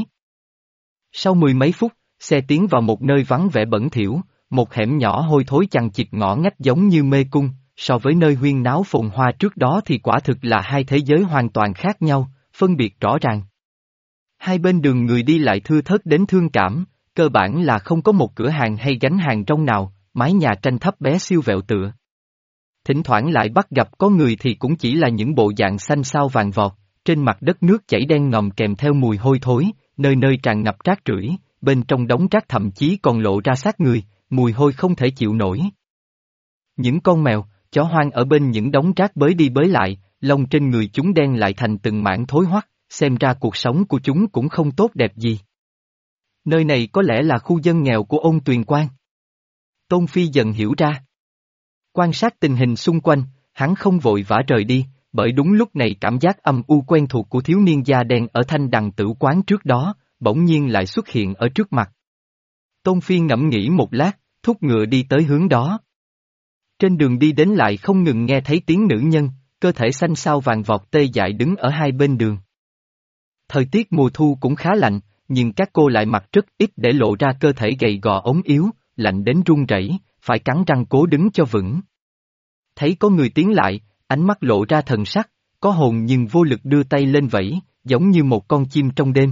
Speaker 1: Sau mười mấy phút, xe tiến vào một nơi vắng vẻ bẩn thỉu, một hẻm nhỏ hôi thối chằng chịt ngõ ngách giống như mê cung, so với nơi huyên náo phồn hoa trước đó thì quả thực là hai thế giới hoàn toàn khác nhau, phân biệt rõ ràng. Hai bên đường người đi lại thưa thớt đến thương cảm, cơ bản là không có một cửa hàng hay gánh hàng rong nào, mái nhà tranh thấp bé siêu vẹo tựa. Thỉnh thoảng lại bắt gặp có người thì cũng chỉ là những bộ dạng xanh xao vàng vọt, trên mặt đất nước chảy đen ngòm kèm theo mùi hôi thối, nơi nơi tràn ngập rác rưởi, bên trong đống rác thậm chí còn lộ ra xác người, mùi hôi không thể chịu nổi. Những con mèo, chó hoang ở bên những đống rác bới đi bới lại, lông trên người chúng đen lại thành từng mảng thối hoắc, xem ra cuộc sống của chúng cũng không tốt đẹp gì. Nơi này có lẽ là khu dân nghèo của Ôn Tuyền Quan. Tôn Phi dần hiểu ra. Quan sát tình hình xung quanh, hắn không vội vã rời đi, bởi đúng lúc này cảm giác âm u quen thuộc của thiếu niên da đen ở thanh đằng tử quán trước đó, bỗng nhiên lại xuất hiện ở trước mặt. Tôn Phi ngẫm nghĩ một lát, thúc ngựa đi tới hướng đó. Trên đường đi đến lại không ngừng nghe thấy tiếng nữ nhân, cơ thể xanh xao vàng vọt tê dại đứng ở hai bên đường. Thời tiết mùa thu cũng khá lạnh, nhưng các cô lại mặc rất ít để lộ ra cơ thể gầy gò ốm yếu, lạnh đến run rẩy, phải cắn răng cố đứng cho vững. Thấy có người tiến lại, ánh mắt lộ ra thần sắc, có hồn nhưng vô lực đưa tay lên vẫy, giống như một con chim trong đêm.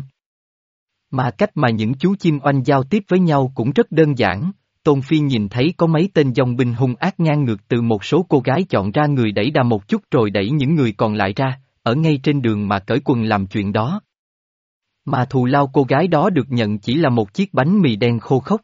Speaker 1: Mà cách mà những chú chim oanh giao tiếp với nhau cũng rất đơn giản, Tôn Phi nhìn thấy có mấy tên dòng binh hung ác ngang ngược từ một số cô gái chọn ra người đẩy đà một chút rồi đẩy những người còn lại ra, ở ngay trên đường mà cởi quần làm chuyện đó. Mà thù lao cô gái đó được nhận chỉ là một chiếc bánh mì đen khô khốc.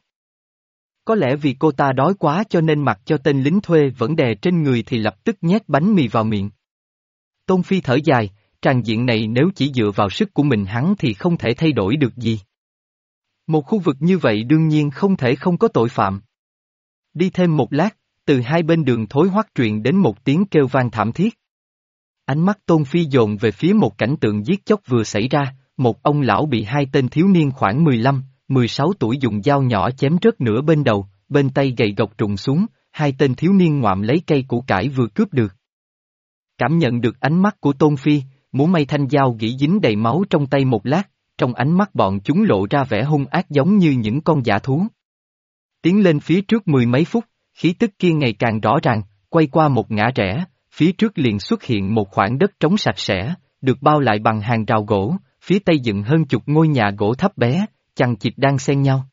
Speaker 1: Có lẽ vì cô ta đói quá cho nên mặc cho tên lính thuê vẫn đè trên người thì lập tức nhét bánh mì vào miệng. Tôn Phi thở dài, tràng diện này nếu chỉ dựa vào sức của mình hắn thì không thể thay đổi được gì. Một khu vực như vậy đương nhiên không thể không có tội phạm. Đi thêm một lát, từ hai bên đường thối hoắc truyền đến một tiếng kêu vang thảm thiết. Ánh mắt Tôn Phi dồn về phía một cảnh tượng giết chóc vừa xảy ra, một ông lão bị hai tên thiếu niên khoảng mười lăm, mười sáu tuổi dùng dao nhỏ chém rớt nửa bên đầu, bên tay gầy gộc trùng xuống, hai tên thiếu niên ngoạm lấy cây củ cải vừa cướp được. Cảm nhận được ánh mắt của Tôn Phi, múa may thanh dao gỉ dính đầy máu trong tay một lát, trong ánh mắt bọn chúng lộ ra vẻ hung ác giống như những con dã thú. Tiến lên phía trước mười mấy phút, khí tức kia ngày càng rõ ràng, quay qua một ngã rẽ, phía trước liền xuất hiện một khoảng đất trống sạch sẽ, được bao lại bằng hàng rào gỗ, phía tây dựng hơn chục ngôi nhà gỗ thấp bé, chằng chịt đang xen nhau.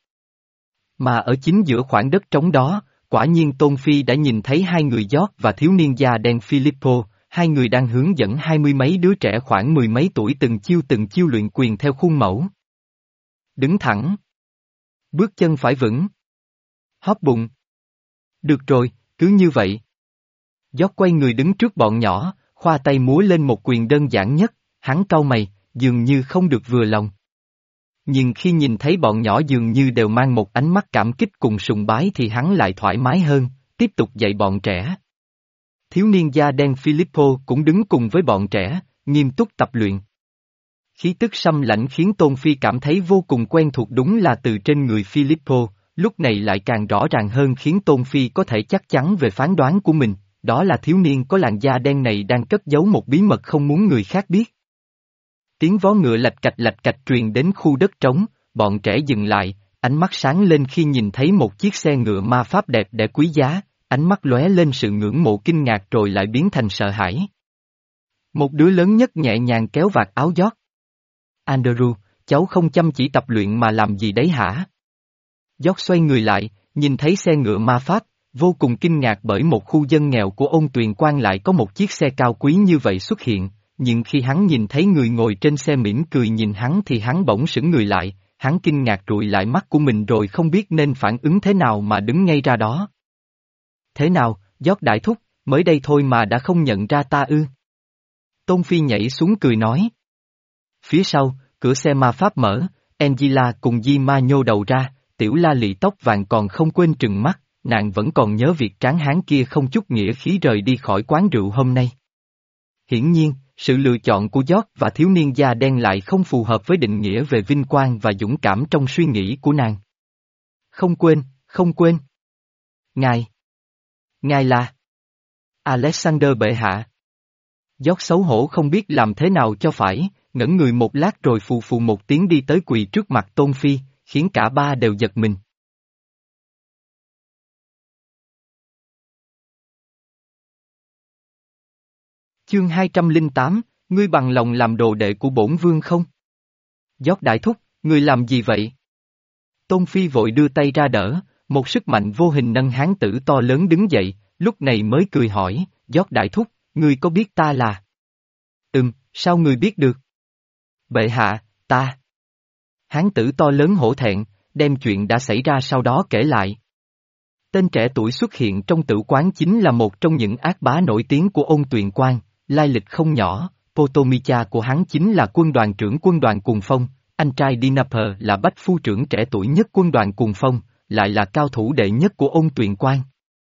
Speaker 1: Mà ở chính giữa khoảng đất trống đó, quả nhiên Tôn Phi đã nhìn thấy hai người George và thiếu niên da đen Filippo, hai người đang hướng dẫn hai mươi mấy đứa trẻ khoảng mười mấy tuổi từng chiêu từng chiêu luyện quyền theo khuôn mẫu. Đứng thẳng. Bước chân phải vững. Hóp bụng. Được rồi, cứ như vậy. George quay người đứng trước bọn nhỏ, khoa tay múa lên một quyền đơn giản nhất, hắn cau mày, dường như không được vừa lòng. Nhưng khi nhìn thấy bọn nhỏ dường như đều mang một ánh mắt cảm kích cùng sùng bái thì hắn lại thoải mái hơn, tiếp tục dạy bọn trẻ. Thiếu niên da đen Filippo cũng đứng cùng với bọn trẻ, nghiêm túc tập luyện. Khí tức xâm lãnh khiến Tôn Phi cảm thấy vô cùng quen thuộc đúng là từ trên người Filippo, lúc này lại càng rõ ràng hơn khiến Tôn Phi có thể chắc chắn về phán đoán của mình, đó là thiếu niên có làn da đen này đang cất giấu một bí mật không muốn người khác biết. Tiếng vó ngựa lạch cạch lạch cạch truyền đến khu đất trống, bọn trẻ dừng lại, ánh mắt sáng lên khi nhìn thấy một chiếc xe ngựa ma pháp đẹp đẽ quý giá, ánh mắt lóe lên sự ngưỡng mộ kinh ngạc rồi lại biến thành sợ hãi. Một đứa lớn nhất nhẹ nhàng kéo vạt áo George. Andrew, cháu không chăm chỉ tập luyện mà làm gì đấy hả? George xoay người lại, nhìn thấy xe ngựa ma pháp, vô cùng kinh ngạc bởi một khu dân nghèo của Ôn Tuyền Quan lại có một chiếc xe cao quý như vậy xuất hiện, nhưng khi hắn nhìn thấy người ngồi trên xe mỉm cười nhìn hắn thì hắn bỗng sững người lại, hắn kinh ngạc trụi lại mắt của mình rồi không biết nên phản ứng thế nào mà đứng ngay ra đó. Thế nào, George đại thúc, mới đây thôi mà đã không nhận ra ta ư? Tôn Phi nhảy xuống cười nói. Phía sau, cửa xe ma pháp mở, Angela cùng Di Ma nhô đầu ra, Tiểu La lị tóc vàng còn không quên trừng mắt, nàng vẫn còn nhớ việc tráng hán kia không chút nghĩa khí rời đi khỏi quán rượu hôm nay. Hiển nhiên, sự lựa chọn của George và thiếu niên da đen lại không phù hợp với định nghĩa về vinh quang và dũng cảm trong suy nghĩ của nàng. Không quên, không quên. Ngài. Ngài là Alexander bệ hạ. George xấu hổ không biết làm thế nào cho phải, ngẩn người một lát rồi phù phù một tiếng đi tới quỳ trước mặt Tôn Phi, khiến cả ba đều giật mình. Chương hai trăm lẻ tám, ngươi bằng lòng làm đồ đệ của bổn vương không? George đại thúc, ngươi làm gì vậy? Tôn Phi vội đưa tay ra đỡ, một sức mạnh vô hình nâng hán tử to lớn đứng dậy, lúc này mới cười hỏi, George đại thúc, ngươi có biết ta là? Ừm, sao ngươi biết được? Bệ hạ, ta. Hán tử to lớn hổ thẹn, đem chuyện đã xảy ra sau đó kể lại. Tên trẻ tuổi xuất hiện trong tử quán chính là một trong những ác bá nổi tiếng của Ôn Tuyền Quan, lai lịch không nhỏ, Potomicha của hắn chính là quân đoàn trưởng quân đoàn Cuồng Phong, anh trai Dinaper là bách phu trưởng trẻ tuổi nhất quân đoàn Cuồng Phong, lại là cao thủ đệ nhất của Ôn Tuyền Quan.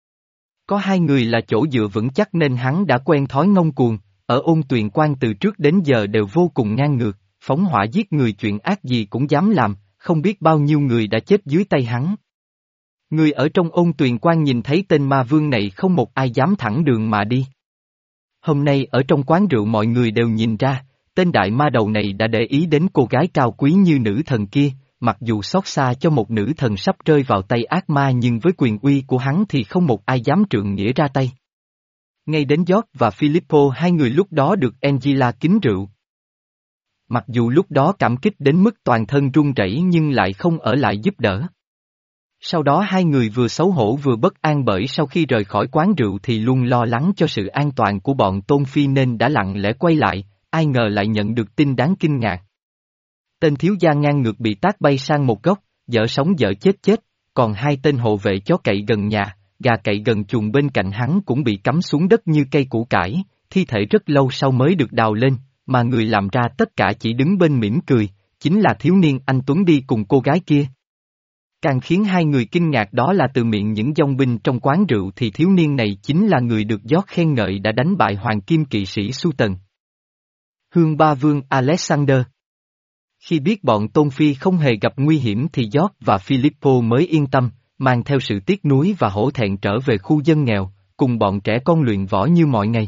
Speaker 1: Có hai người là chỗ dựa vững chắc nên hắn đã quen thói ngông cuồng, ở Ôn Tuyền Quan từ trước đến giờ đều vô cùng ngang ngược, phóng hỏa giết người chuyện ác gì cũng dám làm, không biết bao nhiêu người đã chết dưới tay hắn. Người ở trong Ôn Tuyền Quan nhìn thấy tên ma vương này không một ai dám thẳng đường mà đi. Hôm nay ở trong quán rượu mọi người đều nhìn ra, tên đại ma đầu này đã để ý đến cô gái cao quý như nữ thần kia, mặc dù xót xa cho một nữ thần sắp rơi vào tay ác ma nhưng với quyền uy của hắn thì không một ai dám trượng nghĩa ra tay. Ngay đến George và Filippo hai người lúc đó được Angela kính rượu. Mặc dù lúc đó cảm kích đến mức toàn thân run rẩy nhưng lại không ở lại giúp đỡ. Sau đó hai người vừa xấu hổ vừa bất an bởi sau khi rời khỏi quán rượu thì luôn lo lắng cho sự an toàn của bọn Tôn Phi nên đã lặng lẽ quay lại, ai ngờ lại nhận được tin đáng kinh ngạc. Tên thiếu gia ngang ngược bị tát bay sang một góc, dở sống dở chết chết, còn hai tên hộ vệ chó cậy gần nhà, gà cậy gần chuồng bên cạnh hắn cũng bị cắm xuống đất như cây củ cải, thi thể rất lâu sau mới được đào lên, mà người làm ra tất cả chỉ đứng bên mỉm cười, chính là thiếu niên anh Tuấn đi cùng cô gái kia. Càng khiến hai người kinh ngạc đó là từ miệng những dòng binh trong quán rượu thì thiếu niên này chính là người được George khen ngợi đã đánh bại hoàng kim kỵ sĩ Su Tần. Hương Ba Vương Alexander. Khi biết bọn Tôn Phi không hề gặp nguy hiểm thì George và Filippo mới yên tâm, mang theo sự tiếc nuối và hổ thẹn trở về khu dân nghèo, cùng bọn trẻ con luyện võ như mọi ngày.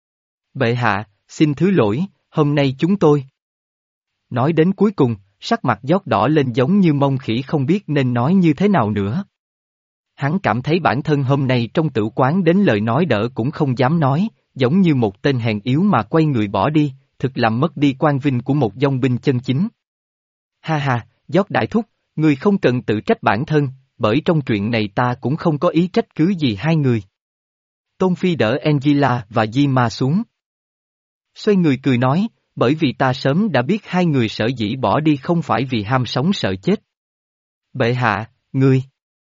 Speaker 1: Bệ hạ, xin thứ lỗi, hôm nay chúng tôi. Nói đến cuối cùng, sắc mặt George đỏ lên giống như mông khỉ không biết nên nói như thế nào nữa. Hắn cảm thấy bản thân hôm nay trong tử quán đến lời nói đỡ cũng không dám nói, giống như một tên hèn yếu mà quay người bỏ đi, thực làm mất đi quan vinh của một dòng binh chân chính. Ha ha, George đại thúc, người không cần tự trách bản thân, bởi trong chuyện này ta cũng không có ý trách cứ gì hai người. Tôn Phi đỡ Angela và Di Ma xuống. Xoay người cười nói, bởi vì ta sớm đã biết hai người sở dĩ bỏ đi không phải vì ham sống sợ chết. Bệ hạ, ngươi.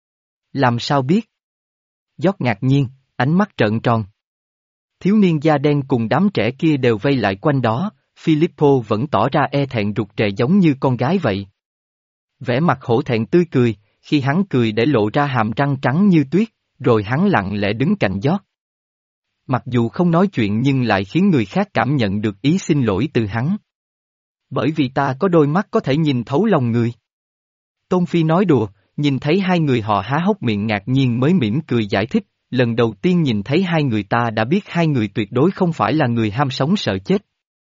Speaker 1: Làm sao biết? George ngạc nhiên, ánh mắt trợn tròn. Thiếu niên da đen cùng đám trẻ kia đều vây lại quanh đó, Filippo vẫn tỏ ra e thẹn rụt rè giống như con gái vậy. Vẻ mặt hổ thẹn tươi cười, khi hắn cười để lộ ra hàm răng trắng như tuyết, rồi hắn lặng lẽ đứng cạnh George. Mặc dù không nói chuyện nhưng lại khiến người khác cảm nhận được ý xin lỗi từ hắn. Bởi vì ta có đôi mắt có thể nhìn thấu lòng người. Tôn Phi nói đùa, nhìn thấy hai người họ há hốc miệng ngạc nhiên mới mỉm cười giải thích, lần đầu tiên nhìn thấy hai người ta đã biết hai người tuyệt đối không phải là người ham sống sợ chết.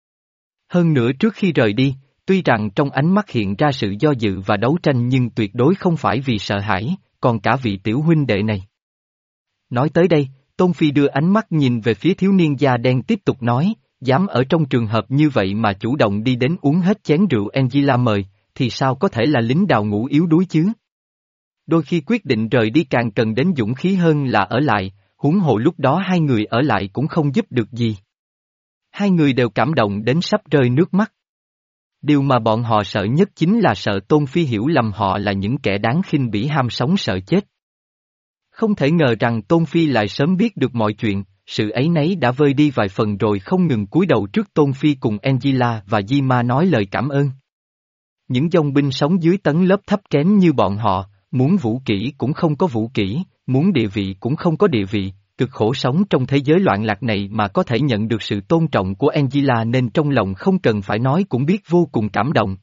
Speaker 1: Hơn nữa trước khi rời đi, tuy rằng trong ánh mắt hiện ra sự do dự và đấu tranh nhưng tuyệt đối không phải vì sợ hãi, còn cả vị tiểu huynh đệ này. Nói tới đây, Tôn Phi đưa ánh mắt nhìn về phía thiếu niên da đen tiếp tục nói, dám ở trong trường hợp như vậy mà chủ động đi đến uống hết chén rượu Angela mời, thì sao có thể là lính đào ngũ yếu đuối chứ? Đôi khi quyết định rời đi càng cần đến dũng khí hơn là ở lại, huống hồ lúc đó hai người ở lại cũng không giúp được gì. Hai người đều cảm động đến sắp rơi nước mắt. Điều mà bọn họ sợ nhất chính là sợ Tôn Phi hiểu lầm họ là những kẻ đáng khinh bỉ ham sống sợ chết. Không thể ngờ rằng Tôn Phi lại sớm biết được mọi chuyện, sự áy náy đã vơi đi vài phần rồi không ngừng cúi đầu trước Tôn Phi cùng Angela và Di Ma nói lời cảm ơn. Những dòng binh sống dưới tầng lớp thấp kém như bọn họ, muốn vũ kỹ cũng không có vũ kỹ, muốn địa vị cũng không có địa vị, cực khổ sống trong thế giới loạn lạc này mà có thể nhận được sự tôn trọng của Angela nên trong lòng không cần phải nói cũng biết vô cùng cảm động.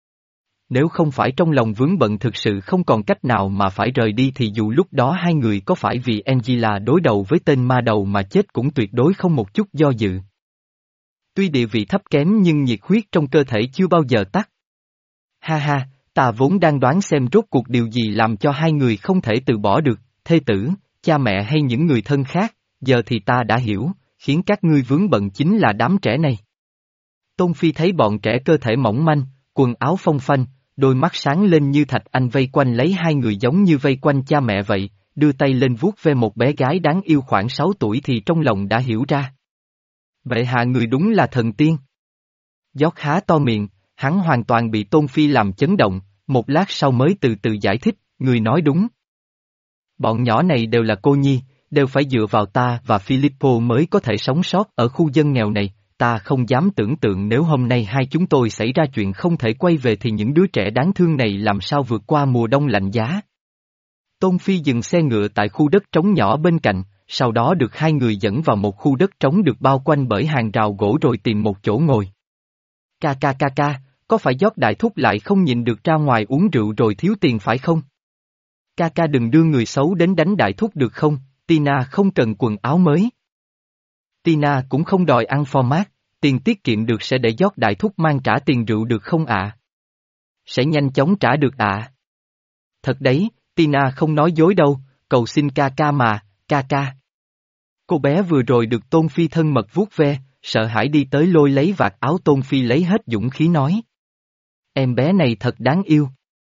Speaker 1: Nếu không phải trong lòng vướng bận thực sự không còn cách nào mà phải rời đi thì dù lúc đó hai người có phải vì Angela đối đầu với tên ma đầu mà chết cũng tuyệt đối không một chút do dự. Tuy địa vị thấp kém nhưng nhiệt huyết trong cơ thể chưa bao giờ tắt. Ha ha, ta vốn đang đoán xem rốt cuộc điều gì làm cho hai người không thể từ bỏ được, thê tử, cha mẹ hay những người thân khác, giờ thì ta đã hiểu, khiến các ngươi vướng bận chính là đám trẻ này. Tôn Phi thấy bọn trẻ cơ thể mỏng manh, quần áo phong phanh, đôi mắt sáng lên như thạch anh vây quanh lấy hai người giống như vây quanh cha mẹ vậy, đưa tay lên vuốt ve một bé gái đáng yêu khoảng sáu tuổi thì trong lòng đã hiểu ra. Vậy hạ người đúng là thần tiên. Giót há to miệng, hắn hoàn toàn bị Tôn Phi làm chấn động, một lát sau mới từ từ giải thích, người nói đúng. Bọn nhỏ này đều là cô nhi, đều phải dựa vào ta và Filippo mới có thể sống sót ở khu dân nghèo này, ta không dám tưởng tượng nếu hôm nay hai chúng tôi xảy ra chuyện không thể quay về thì những đứa trẻ đáng thương này làm sao vượt qua mùa đông lạnh giá. Tôn Phi dừng xe ngựa tại khu đất trống nhỏ bên cạnh, sau đó được hai người dẫn vào một khu đất trống được bao quanh bởi hàng rào gỗ rồi tìm một chỗ ngồi. Ca ca ca ca, có phải Giót đại thúc lại không nhìn được ra ngoài uống rượu rồi thiếu tiền phải không? Ca ca đừng đưa người xấu đến đánh đại thúc được không, Tina không cần quần áo mới. Tina cũng không đòi ăn format, tiền tiết kiệm được sẽ để Giót đại thúc mang trả tiền rượu được không ạ? Sẽ nhanh chóng trả được ạ. À? Thật đấy, Tina không nói dối đâu, cầu xin ca ca mà, ca ca. Cô bé vừa rồi được Tôn Phi thân mật vuốt ve, sợ hãi đi tới lôi lấy vạt áo Tôn Phi lấy hết dũng khí nói. Em bé này thật đáng yêu.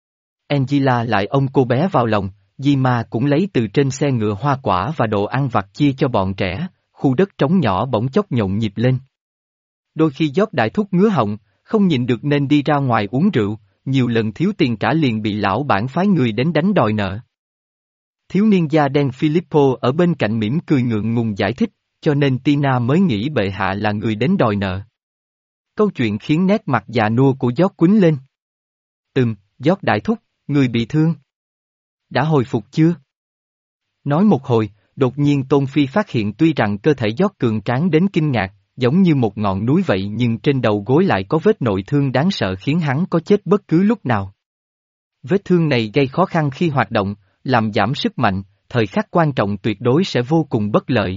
Speaker 1: Angela lại ôm cô bé vào lòng, Di Ma cũng lấy từ trên xe ngựa hoa quả và đồ ăn vặt chia cho bọn trẻ, khu đất trống nhỏ bỗng chốc nhộn nhịp lên. Đôi khi Giót đại thúc ngứa họng, không nhịn được nên đi ra ngoài uống rượu, nhiều lần thiếu tiền trả liền bị lão bản phái người đến đánh đòi nợ. Thiếu niên da đen Filippo ở bên cạnh mỉm cười ngượng ngùng giải thích, cho nên Tina mới nghĩ bệ hạ là người đến đòi nợ. Câu chuyện khiến nét mặt già nua của Giót quýnh lên. Ừm, Giót đại thúc, người bị thương. Đã hồi phục chưa? Nói một hồi, đột nhiên Tôn Phi phát hiện tuy rằng cơ thể Giót cường tráng đến kinh ngạc, giống như một ngọn núi vậy nhưng trên đầu gối lại có vết nội thương đáng sợ khiến hắn có chết bất cứ lúc nào. Vết thương này gây khó khăn khi hoạt động, làm giảm sức mạnh, thời khắc quan trọng tuyệt đối sẽ vô cùng bất lợi.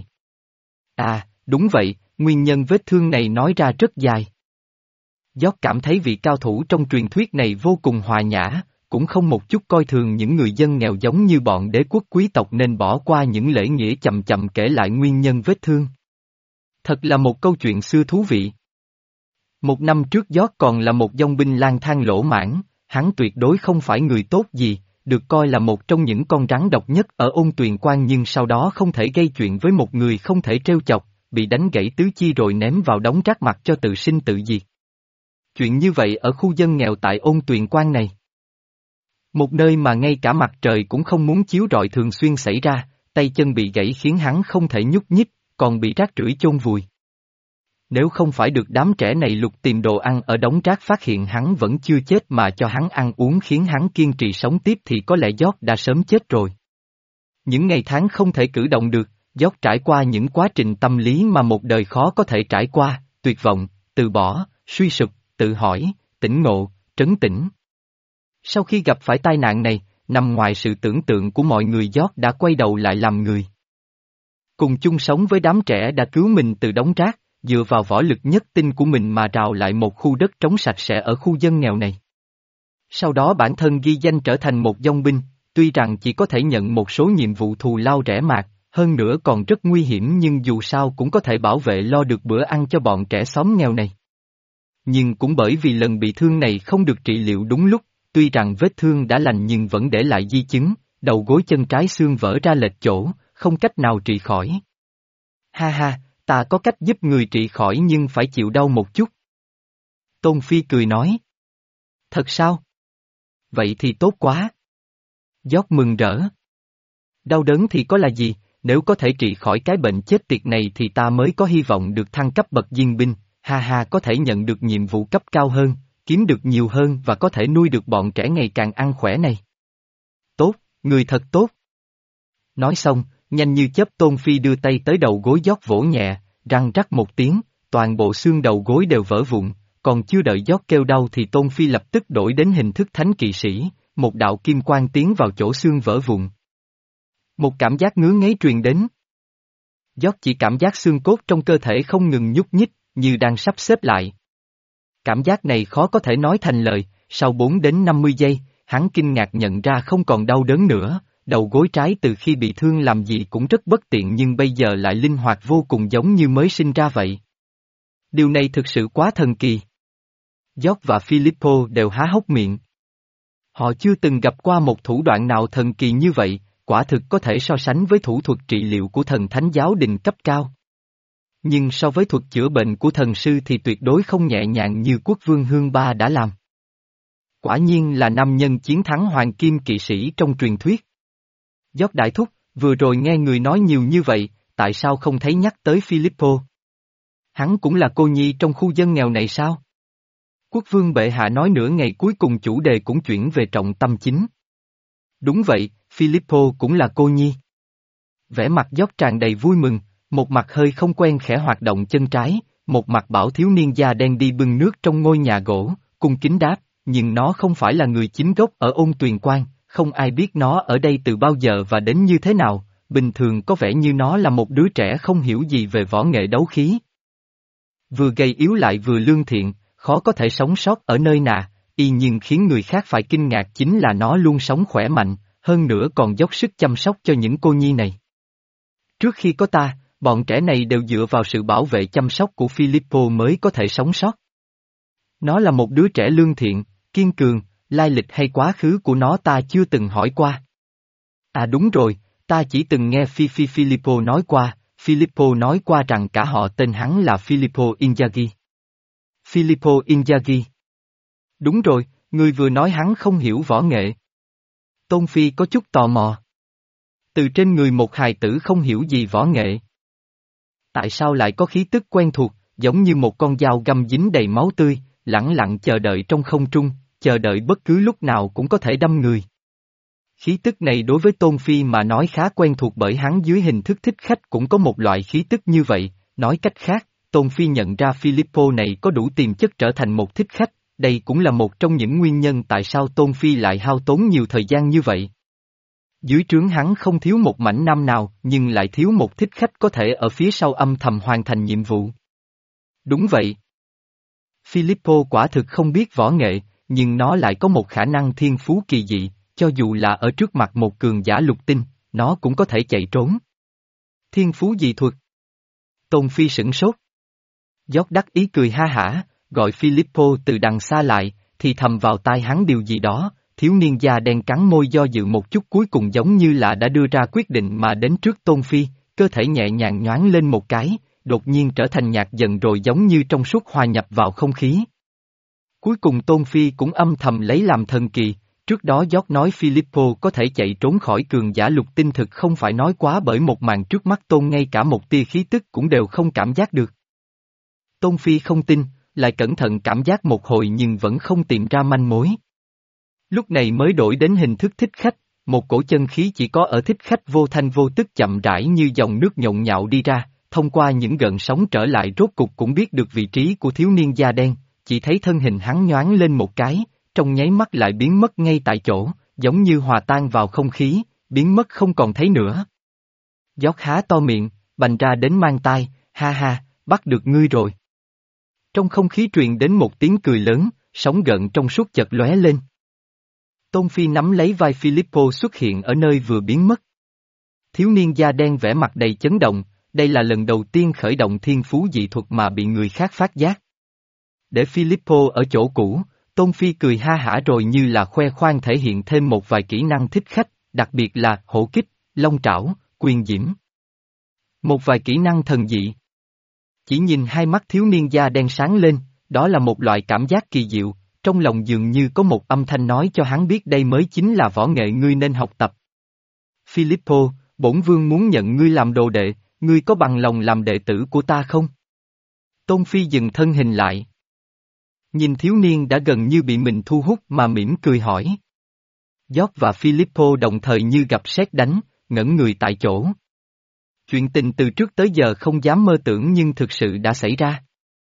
Speaker 1: À, đúng vậy, nguyên nhân vết thương này nói ra rất dài. Giót cảm thấy vị cao thủ trong truyền thuyết này vô cùng hòa nhã, cũng không một chút coi thường những người dân nghèo giống như bọn đế quốc quý tộc nên bỏ qua những lễ nghĩa chậm chậm kể lại nguyên nhân vết thương. Thật là một câu chuyện xưa thú vị. Một năm trước Giót còn là một dòng binh lang thang lỗ mãn, hắn tuyệt đối không phải người tốt gì, được coi là một trong những con rắn độc nhất ở Ôn Tuyền Quan nhưng sau đó không thể gây chuyện với một người không thể trêu chọc, bị đánh gãy tứ chi rồi ném vào đống rác mặt cho tự sinh tự diệt. Chuyện như vậy ở khu dân nghèo tại Ôn Tuyền Quan này. Một nơi mà ngay cả mặt trời cũng không muốn chiếu rọi thường xuyên xảy ra, tay chân bị gãy khiến hắn không thể nhúc nhích, còn bị rác rưởi chôn vùi. Nếu không phải được đám trẻ này lục tìm đồ ăn ở đống rác phát hiện hắn vẫn chưa chết mà cho hắn ăn uống khiến hắn kiên trì sống tiếp thì có lẽ Giót đã sớm chết rồi. Những ngày tháng không thể cử động được, Giót trải qua những quá trình tâm lý mà một đời khó có thể trải qua, tuyệt vọng, từ bỏ, suy sụp, tự hỏi, tỉnh ngộ, trấn tĩnh. Sau khi gặp phải tai nạn này, nằm ngoài sự tưởng tượng của mọi người Giót đã quay đầu lại làm người. Cùng chung sống với đám trẻ đã cứu mình từ đống rác, dựa vào võ lực nhất tinh của mình mà rào lại một khu đất trống sạch sẽ ở khu dân nghèo này. Sau đó bản thân ghi danh trở thành một dòng binh, tuy rằng chỉ có thể nhận một số nhiệm vụ thù lao rẻ mạt, hơn nữa còn rất nguy hiểm nhưng dù sao cũng có thể bảo vệ lo được bữa ăn cho bọn trẻ xóm nghèo này. Nhưng cũng bởi vì lần bị thương này không được trị liệu đúng lúc, tuy rằng vết thương đã lành nhưng vẫn để lại di chứng, đầu gối chân trái xương vỡ ra lệch chỗ, không cách nào trị khỏi. Ha ha, ta có cách giúp người trị khỏi nhưng phải chịu đau một chút. Tôn Phi cười nói. Thật sao? Vậy thì tốt quá. Giót mừng rỡ. Đau đớn thì có là gì, nếu có thể trị khỏi cái bệnh chết tiệt này thì ta mới có hy vọng được thăng cấp bậc diên binh, ha ha có thể nhận được nhiệm vụ cấp cao hơn, kiếm được nhiều hơn và có thể nuôi được bọn trẻ ngày càng ăn khỏe này. Tốt, người thật tốt. Nói xong, nhanh như chớp Tôn Phi đưa tay tới đầu gối Giót vỗ nhẹ, răng rắc một tiếng, toàn bộ xương đầu gối đều vỡ vụn, còn chưa đợi Giót kêu đau thì Tôn Phi lập tức đổi đến hình thức thánh kỵ sĩ, một đạo kim quang tiến vào chỗ xương vỡ vụn. Một cảm giác ngứa ngáy truyền đến. Giót chỉ cảm giác xương cốt trong cơ thể không ngừng nhúc nhích, như đang sắp xếp lại. Cảm giác này khó có thể nói thành lời, sau bốn đến năm mươi giây, hắn kinh ngạc nhận ra không còn đau đớn nữa, đầu gối trái từ khi bị thương làm gì cũng rất bất tiện nhưng bây giờ lại linh hoạt vô cùng giống như mới sinh ra vậy. Điều này thực sự quá thần kỳ. Giót và Filippo đều há hốc miệng. Họ chưa từng gặp qua một thủ đoạn nào thần kỳ như vậy, quả thực có thể so sánh với thủ thuật trị liệu của thần thánh giáo đình cấp cao. Nhưng so với thuật chữa bệnh của thần sư thì tuyệt đối không nhẹ nhàng như quốc vương Hương Ba đã làm. Quả nhiên là nam nhân chiến thắng hoàng kim kỵ sĩ trong truyền thuyết. Giót đại thúc, vừa rồi nghe người nói nhiều như vậy, tại sao không thấy nhắc tới Filippo? Hắn cũng là cô nhi trong khu dân nghèo này sao? Quốc vương bệ hạ nói nửa ngày cuối cùng chủ đề cũng chuyển về trọng tâm chính. Đúng vậy, Filippo cũng là cô nhi. Vẻ mặt Giót tràn đầy vui mừng, một mặt hơi không quen khẽ hoạt động chân trái, một mặt bảo thiếu niên da đen đi bưng nước trong ngôi nhà gỗ, cung kính đáp, nhưng nó không phải là người chính gốc ở Ôn Tuyền Quan, không ai biết nó ở đây từ bao giờ và đến như thế nào, bình thường có vẻ như nó là một đứa trẻ không hiểu gì về võ nghệ đấu khí. Vừa gầy yếu lại vừa lương thiện, khó có thể sống sót ở nơi nào, y nhưng khiến người khác phải kinh ngạc chính là nó luôn sống khỏe mạnh, hơn nữa còn dốc sức chăm sóc cho những cô nhi này. Trước khi có ta, bọn trẻ này đều dựa vào sự bảo vệ chăm sóc của Filippo mới có thể sống sót. Nó là một đứa trẻ lương thiện, kiên cường, lai lịch hay quá khứ của nó ta chưa từng hỏi qua. À đúng rồi, ta chỉ từng nghe Phi Phi Filippo nói qua, Filippo nói qua rằng cả họ tên hắn là Filippo Inzaghi. Filippo Inzaghi. Đúng rồi, người vừa nói hắn không hiểu võ nghệ. Tôn Phi có chút tò mò. Từ trên người một hài tử không hiểu gì võ nghệ. Tại sao lại có khí tức quen thuộc, giống như một con dao găm dính đầy máu tươi, lẳng lặng chờ đợi trong không trung, chờ đợi bất cứ lúc nào cũng có thể đâm người. Khí tức này đối với Tôn Phi mà nói khá quen thuộc bởi hắn dưới hình thức thích khách cũng có một loại khí tức như vậy, nói cách khác, Tôn Phi nhận ra Filippo này có đủ tiềm chất trở thành một thích khách, đây cũng là một trong những nguyên nhân tại sao Tôn Phi lại hao tốn nhiều thời gian như vậy. Dưới trướng hắn không thiếu một mảnh nam nào, nhưng lại thiếu một thích khách có thể ở phía sau âm thầm hoàn thành nhiệm vụ. Đúng vậy. Filippo quả thực không biết võ nghệ, nhưng nó lại có một khả năng thiên phú kỳ dị, cho dù là ở trước mặt một cường giả lục tinh, nó cũng có thể chạy trốn. Thiên phú dị thuật. Tôn Phi sửng sốt. Giót đắc ý cười ha hả, gọi Filippo từ đằng xa lại, thì thầm vào tai hắn điều gì đó, thiếu niên da đen cắn môi do dự một chút cuối cùng giống như là đã đưa ra quyết định mà đến trước Tôn Phi, cơ thể nhẹ nhàng nhoáng lên một cái, đột nhiên trở thành nhạt dần rồi giống như trong suốt hòa nhập vào không khí. Cuối cùng Tôn Phi cũng âm thầm lấy làm thần kỳ, trước đó Giót nói Filippo có thể chạy trốn khỏi cường giả lục tinh thực không phải nói quá bởi một màn trước mắt Tôn ngay cả một tia khí tức cũng đều không cảm giác được. Tôn Phi không tin, lại cẩn thận cảm giác một hồi nhưng vẫn không tìm ra manh mối. Lúc này mới đổi đến hình thức thích khách, một cổ chân khí chỉ có ở thích khách vô thanh vô tức chậm rãi như dòng nước nhộn nhạo đi ra, thông qua những gợn sóng trở lại rốt cục cũng biết được vị trí của thiếu niên da đen, chỉ thấy thân hình hắn nhoáng lên một cái, trong nháy mắt lại biến mất ngay tại chỗ, giống như hòa tan vào không khí, biến mất không còn thấy nữa. Giót há to miệng, bành ra đến mang tai, ha ha, bắt được ngươi rồi. Trong không khí truyền đến một tiếng cười lớn, sóng gợn trong suốt chợt lóe lên. Tôn Phi nắm lấy vai Filippo xuất hiện ở nơi vừa biến mất. Thiếu niên da đen vẻ mặt đầy chấn động, đây là lần đầu tiên khởi động thiên phú dị thuật mà bị người khác phát giác. Để Filippo ở chỗ cũ, Tôn Phi cười ha hả rồi như là khoe khoang thể hiện thêm một vài kỹ năng thích khách, đặc biệt là hổ kích, long trảo, quyền diễm. Một vài kỹ năng thần dị. Chỉ nhìn hai mắt thiếu niên da đen sáng lên, đó là một loại cảm giác kỳ diệu, trong lòng dường như có một âm thanh nói cho hắn biết đây mới chính là võ nghệ ngươi nên học tập. Filippo, bổn vương muốn nhận ngươi làm đồ đệ, ngươi có bằng lòng làm đệ tử của ta không? Tôn Phi dừng thân hình lại. Nhìn thiếu niên đã gần như bị mình thu hút mà mỉm cười hỏi. George và Filippo đồng thời như gặp sét đánh, ngẩn người tại chỗ. Chuyện tình từ trước tới giờ không dám mơ tưởng nhưng thực sự đã xảy ra.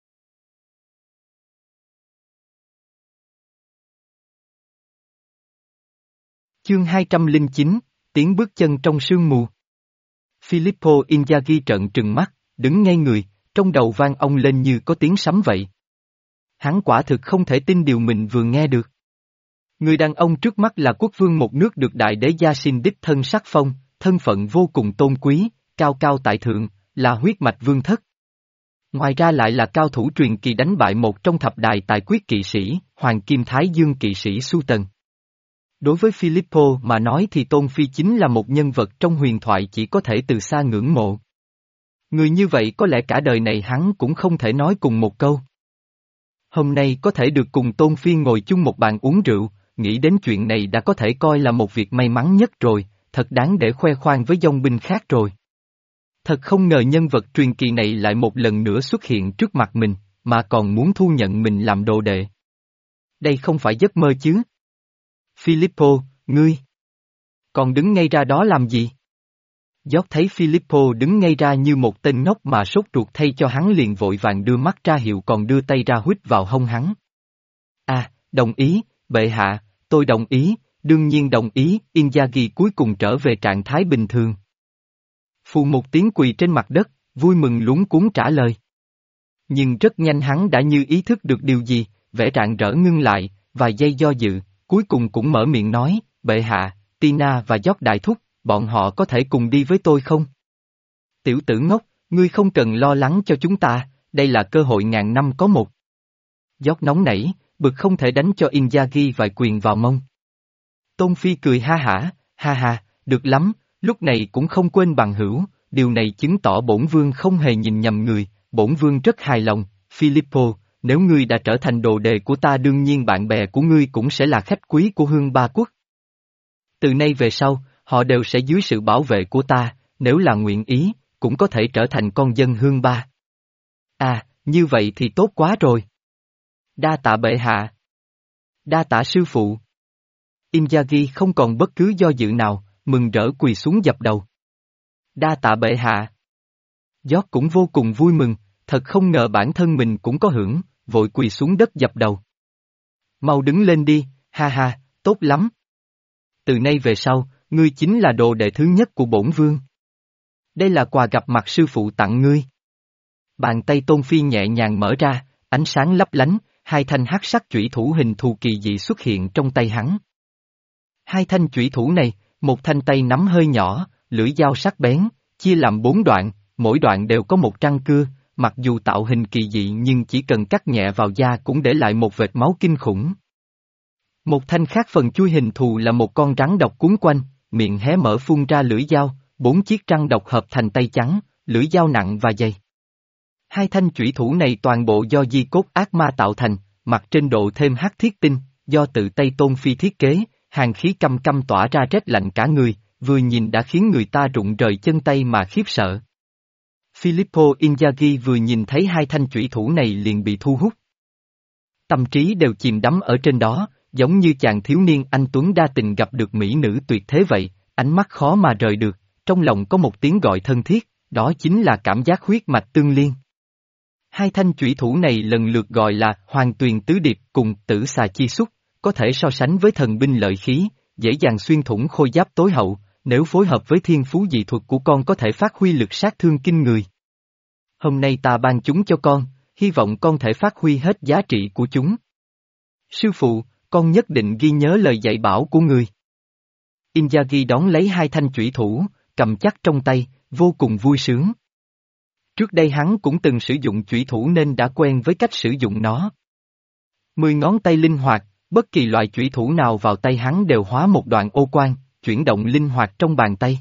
Speaker 1: Chương hai trăm lẻ chín, tiếng bước chân trong sương mù. Filippo Inzaghi trợn trừng mắt, đứng ngay người, trong đầu vang ông lên như có tiếng sấm vậy. Hắn quả thực không thể tin điều mình vừa nghe được. Người đàn ông trước mắt là quốc vương một nước được đại đế gia sinh đích thân sắc phong, thân phận vô cùng tôn quý, cao cao tại thượng, là huyết mạch vương thất. Ngoài ra lại là cao thủ truyền kỳ đánh bại một trong thập đại tài quyết kỵ sĩ, Hoàng Kim Thái Dương kỵ sĩ Su Tần. Đối với Filippo mà nói thì Tôn Phi chính là một nhân vật trong huyền thoại chỉ có thể từ xa ngưỡng mộ. Người như vậy có lẽ cả đời này hắn cũng không thể nói cùng một câu. Hôm nay có thể được cùng Tôn Phi ngồi chung một bàn uống rượu, nghĩ đến chuyện này đã có thể coi là một việc may mắn nhất rồi, thật đáng để khoe khoang với dòng binh khác rồi. Thật không ngờ nhân vật truyền kỳ này lại một lần nữa xuất hiện trước mặt mình, mà còn muốn thu nhận mình làm đồ đệ. Đây không phải giấc mơ chứ? Filippo, ngươi còn đứng ngay ra đó làm gì? George thấy Filippo đứng ngay ra như một tên ngốc mà sốt ruột thay cho hắn liền vội vàng đưa mắt ra hiệu còn đưa tay ra huýt vào hông hắn. À, đồng ý, bệ hạ, tôi đồng ý, đương nhiên đồng ý, Inzaghi cuối cùng trở về trạng thái bình thường. Phù một tiếng quỳ trên mặt đất, vui mừng luống cuống trả lời. Nhưng rất nhanh hắn đã như ý thức được điều gì, vẻ rạng rỡ ngưng lại, vài giây do dự, cuối cùng cũng mở miệng nói, bệ hạ, Tina và George đại thúc, bọn họ có thể cùng đi với tôi không? Tiểu tử ngốc, ngươi không cần lo lắng cho chúng ta, đây là cơ hội ngàn năm có một. George nóng nảy, bực không thể đánh cho Inzaghi vài quyền vào mông. Tôn Phi cười ha hả, ha ha, được lắm, lúc này cũng không quên bằng hữu, điều này chứng tỏ bổn vương không hề nhìn nhầm người, bổn vương rất hài lòng, Filippo, nếu ngươi đã trở thành đồ đệ của ta đương nhiên bạn bè của ngươi cũng sẽ là khách quý của Hương Ba Quốc. Từ nay về sau, họ đều sẽ dưới sự bảo vệ của ta, nếu là nguyện ý, cũng có thể trở thành con dân Hương Ba. À, như vậy thì tốt quá rồi. Đa tạ bệ hạ. Đa tạ sư phụ. Inzaghi không còn bất cứ do dự nào, mừng rỡ quỳ xuống dập đầu. Đa tạ bệ hạ. George cũng vô cùng vui mừng, thật không ngờ bản thân mình cũng có hưởng, vội quỳ xuống đất dập đầu. Mau đứng lên đi, ha ha, tốt lắm. Từ nay về sau, ngươi chính là đồ đệ thứ nhất của bổn vương. Đây là quà gặp mặt sư phụ tặng ngươi. Bàn tay Tôn Phi nhẹ nhàng mở ra, ánh sáng lấp lánh, hai thanh hắc sắc chủy thủ hình thù kỳ dị xuất hiện trong tay hắn. Hai thanh chủy thủ này, một thanh tay nắm hơi nhỏ, lưỡi dao sắc bén, chia làm bốn đoạn, mỗi đoạn đều có một răng cưa, mặc dù tạo hình kỳ dị nhưng chỉ cần cắt nhẹ vào da cũng để lại một vệt máu kinh khủng. Một thanh khác phần chui hình thù là một con rắn độc cuốn quanh, miệng hé mở phun ra lưỡi dao, bốn chiếc răng độc hợp thành tay trắng, lưỡi dao nặng và dày. Hai thanh chủy thủ này toàn bộ do di cốt ác ma tạo thành, mặt trên độ thêm hắc thiết tinh, do tự tay Tôn Phi thiết kế, hàn khí căm căm tỏa ra rét lạnh cả người, vừa nhìn đã khiến người ta rụng rời chân tay mà khiếp sợ. Filippo Inzaghi vừa nhìn thấy hai thanh chủy thủ này liền bị thu hút. Tâm trí đều chìm đắm ở trên đó, giống như chàng thiếu niên anh tuấn đa tình gặp được mỹ nữ tuyệt thế vậy, ánh mắt khó mà rời được, trong lòng có một tiếng gọi thân thiết, đó chính là cảm giác huyết mạch tương liên. Hai thanh chủy thủ này lần lượt gọi là Hoàng Tuyền Tứ Điệp cùng Tử Xà Chi Xúc, có thể so sánh với thần binh lợi khí, dễ dàng xuyên thủng khôi giáp tối hậu, nếu phối hợp với thiên phú dị thuật của con có thể phát huy lực sát thương kinh người. Hôm nay ta ban chúng cho con, hy vọng con thể phát huy hết giá trị của chúng. Sư phụ, con nhất định ghi nhớ lời dạy bảo của người. Inzaghi đón lấy hai thanh chủy thủ, cầm chắc trong tay, vô cùng vui sướng. Trước đây hắn cũng từng sử dụng chủy thủ nên đã quen với cách sử dụng nó. Mười ngón tay linh hoạt, bất kỳ loại chủy thủ nào vào tay hắn đều hóa một đoạn ô quang, chuyển động linh hoạt trong bàn tay.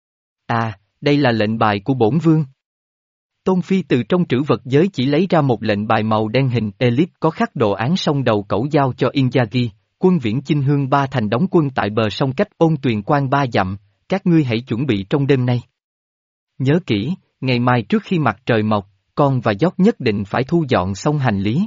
Speaker 1: À, đây là lệnh bài của bổn vương. Tôn Phi từ trong trữ vật giới chỉ lấy ra một lệnh bài màu đen hình elip có khắc đồ án song đầu cẩu giao cho Inzaghi, quân viễn chinh hương ba thành đóng quân tại bờ sông cách ôn tuyền quan ba dặm, các ngươi hãy chuẩn bị trong đêm nay. Nhớ kỹ, ngày mai trước khi mặt trời mọc, con và dốc nhất định phải thu dọn xong hành lý.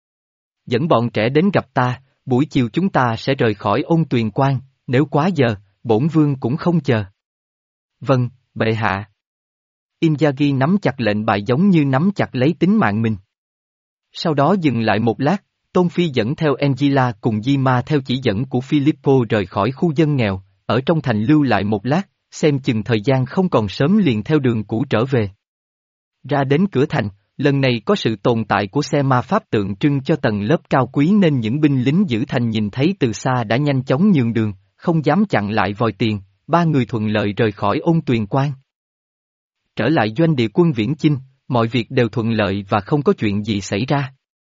Speaker 1: Dẫn bọn trẻ đến gặp ta, buổi chiều chúng ta sẽ rời khỏi ôn tuyền quan, nếu quá giờ, bổn vương cũng không chờ. Vâng, bệ hạ. Inzaghi nắm chặt lệnh bài giống như nắm chặt lấy tính mạng mình. Sau đó dừng lại một lát, Tôn Phi dẫn theo Angela cùng Di-ma theo chỉ dẫn của Filippo rời khỏi khu dân nghèo, ở trong thành lưu lại một lát, xem chừng thời gian không còn sớm liền theo đường cũ trở về. Ra đến cửa thành, lần này có sự tồn tại của xe ma pháp tượng trưng cho tầng lớp cao quý nên những binh lính giữ thành nhìn thấy từ xa đã nhanh chóng nhường đường, không dám chặn lại vòi tiền, ba người thuận lợi rời khỏi ôn tuyền quan. Trở lại doanh địa quân viễn chinh, mọi việc đều thuận lợi và không có chuyện gì xảy ra.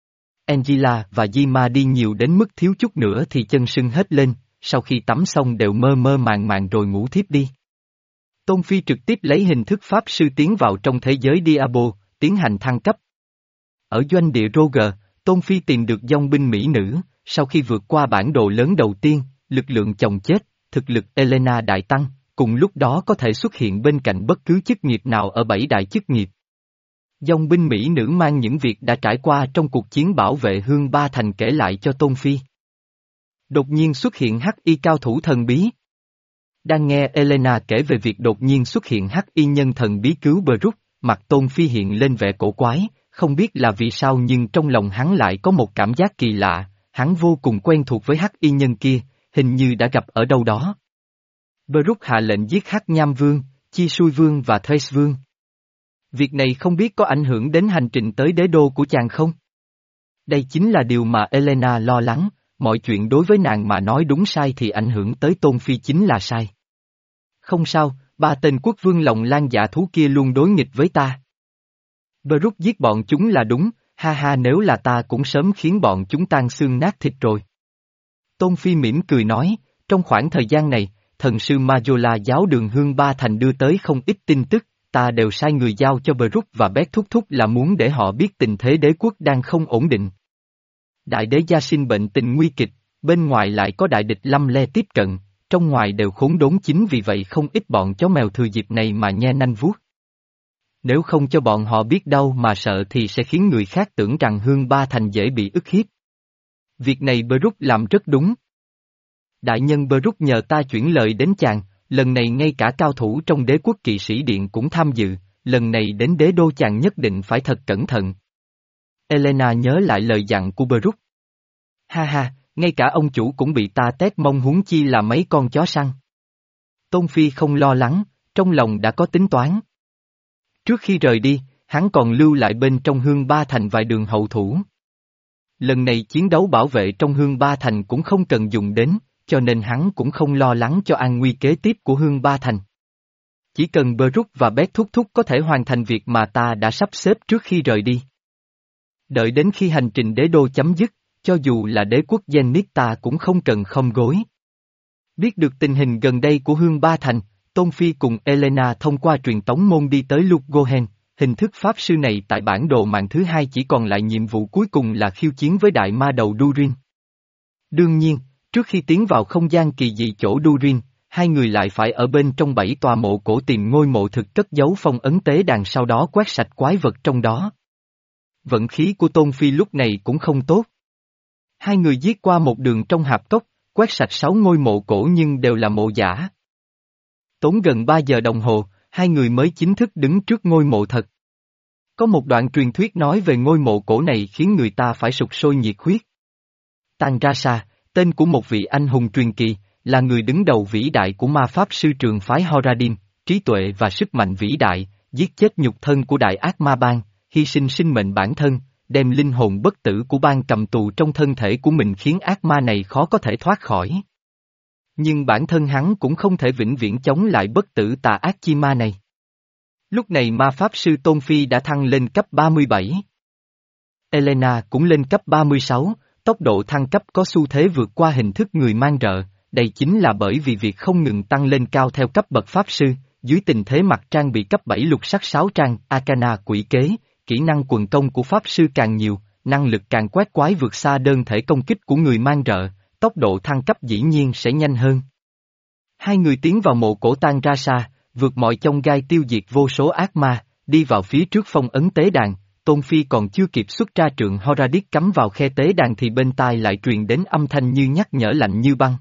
Speaker 1: Angela và Di-ma đi nhiều đến mức thiếu chút nữa thì chân sưng hết lên, sau khi tắm xong đều mơ mơ màng màng rồi ngủ thiếp đi. Tôn Phi trực tiếp lấy hình thức pháp sư tiến vào trong thế giới Diablo, tiến hành thăng cấp. Ở doanh địa Roger, Tôn Phi tìm được dòng binh mỹ nữ, sau khi vượt qua bản đồ lớn đầu tiên, lực lượng chồng chết, thực lực Elena đại tăng, cùng lúc đó có thể xuất hiện bên cạnh bất cứ chức nghiệp nào ở bảy đại chức nghiệp. Dòng binh mỹ nữ mang những việc đã trải qua trong cuộc chiến bảo vệ hương ba thành kể lại cho Tôn Phi. Đột nhiên xuất hiện hắc y cao thủ thần bí. Đang nghe Elena kể về việc đột nhiên xuất hiện hắc y nhân thần bí cứu Brook, mặt Tôn Phi hiện lên vẻ cổ quái, không biết là vì sao nhưng trong lòng hắn lại có một cảm giác kỳ lạ, hắn vô cùng quen thuộc với hắc y nhân kia, hình như đã gặp ở đâu đó. Brook hạ lệnh giết hắc nham vương, chi sui vương và Thrace vương. Việc này không biết có ảnh hưởng đến hành trình tới đế đô của chàng không? Đây chính là điều mà Elena lo lắng, mọi chuyện đối với nàng mà nói đúng sai thì ảnh hưởng tới Tôn Phi chính là sai. Không sao, ba tên quốc vương lòng lan dạ thú kia luôn đối nghịch với ta. Brook giết bọn chúng là đúng, ha ha nếu là ta cũng sớm khiến bọn chúng tan xương nát thịt rồi. Tôn Phi mỉm cười nói, trong khoảng thời gian này, thần sư Majola giáo đường hương ba thành đưa tới không ít tin tức, ta đều sai người giao cho Brook và Bét thúc thúc là muốn để họ biết tình thế đế quốc đang không ổn định. Đại đế gia sinh bệnh tình nguy kịch, bên ngoài lại có đại địch lăm le tiếp cận, trong ngoài đều khốn đốn chính vì vậy không ít bọn chó mèo thừa dịp này mà nhe nanh vuốt. Nếu không cho bọn họ biết đâu mà sợ thì sẽ khiến người khác tưởng rằng hương ba thành dễ bị ức hiếp. Việc này Brook làm rất đúng. Đại nhân Brook nhờ ta chuyển lời đến chàng, lần này ngay cả cao thủ trong đế quốc kỵ sĩ điện cũng tham dự, lần này đến đế đô chàng nhất định phải thật cẩn thận. Elena nhớ lại lời dặn của Brook. Ha ha, ngay cả ông chủ cũng bị ta tét mông huống chi là mấy con chó săn. Tôn Phi không lo lắng, trong lòng đã có tính toán. Trước khi rời đi, hắn còn lưu lại bên trong hương ba thành vài đường hậu thủ. Lần này chiến đấu bảo vệ trong hương ba thành cũng không cần dùng đến, cho nên hắn cũng không lo lắng cho an nguy kế tiếp của hương ba thành. Chỉ cần Brook và Bét thúc thúc có thể hoàn thành việc mà ta đã sắp xếp trước khi rời đi. Đợi đến khi hành trình đế đô chấm dứt, cho dù là đế quốc Zenith ta cũng không cần khom gối. Biết được tình hình gần đây của hương ba thành, Tôn Phi cùng Elena thông qua truyền tống môn đi tới Luggohen, hình thức pháp sư này tại bản đồ mạng thứ hai chỉ còn lại nhiệm vụ cuối cùng là khiêu chiến với đại ma đầu Durin. Đương nhiên, trước khi tiến vào không gian kỳ dị chỗ Durin, hai người lại phải ở bên trong bảy tòa mộ cổ tìm ngôi mộ thực cất giấu phong ấn tế đàn sau đó quét sạch quái vật trong đó. Vận khí của Tôn Phi lúc này cũng không tốt. Hai người giết qua một đường trong hạp cốc, quét sạch sáu ngôi mộ cổ nhưng đều là mộ giả. Tốn gần ba giờ đồng hồ, hai người mới chính thức đứng trước ngôi mộ thật. Có một đoạn truyền thuyết nói về ngôi mộ cổ này khiến người ta phải sục sôi nhiệt huyết. Tanrasa, tên của một vị anh hùng truyền kỳ, là người đứng đầu vĩ đại của ma pháp sư trường phái Horadin, trí tuệ và sức mạnh vĩ đại, giết chết nhục thân của đại ác ma bang, hy sinh sinh mệnh bản thân, đem linh hồn bất tử của bang cầm tù trong thân thể của mình khiến ác ma này khó có thể thoát khỏi. Nhưng bản thân hắn cũng không thể vĩnh viễn chống lại bất tử tà ác chi ma này. Lúc này ma pháp sư Tôn Phi đã thăng lên cấp ba mươi bảy. Elena cũng lên cấp ba mươi sáu, tốc độ thăng cấp có xu thế vượt qua hình thức người mang rợ, đây chính là bởi vì việc không ngừng tăng lên cao theo cấp bậc pháp sư, dưới tình thế mặt trang bị cấp bảy lục sắc sáu trang, Arcana quỷ kế, kỹ năng quần công của pháp sư càng nhiều, năng lực càng quét quái vượt xa đơn thể công kích của người mang rợ, tốc độ thăng cấp dĩ nhiên sẽ nhanh hơn. Hai người tiến vào mộ cổ tan ra xa, vượt mọi chông gai tiêu diệt vô số ác ma, đi vào phía trước phong ấn tế đàn. Tôn Phi còn chưa kịp xuất ra trượng Horadic cắm vào khe tế đàn thì bên tai lại truyền đến âm thanh như nhắc nhở lạnh như băng.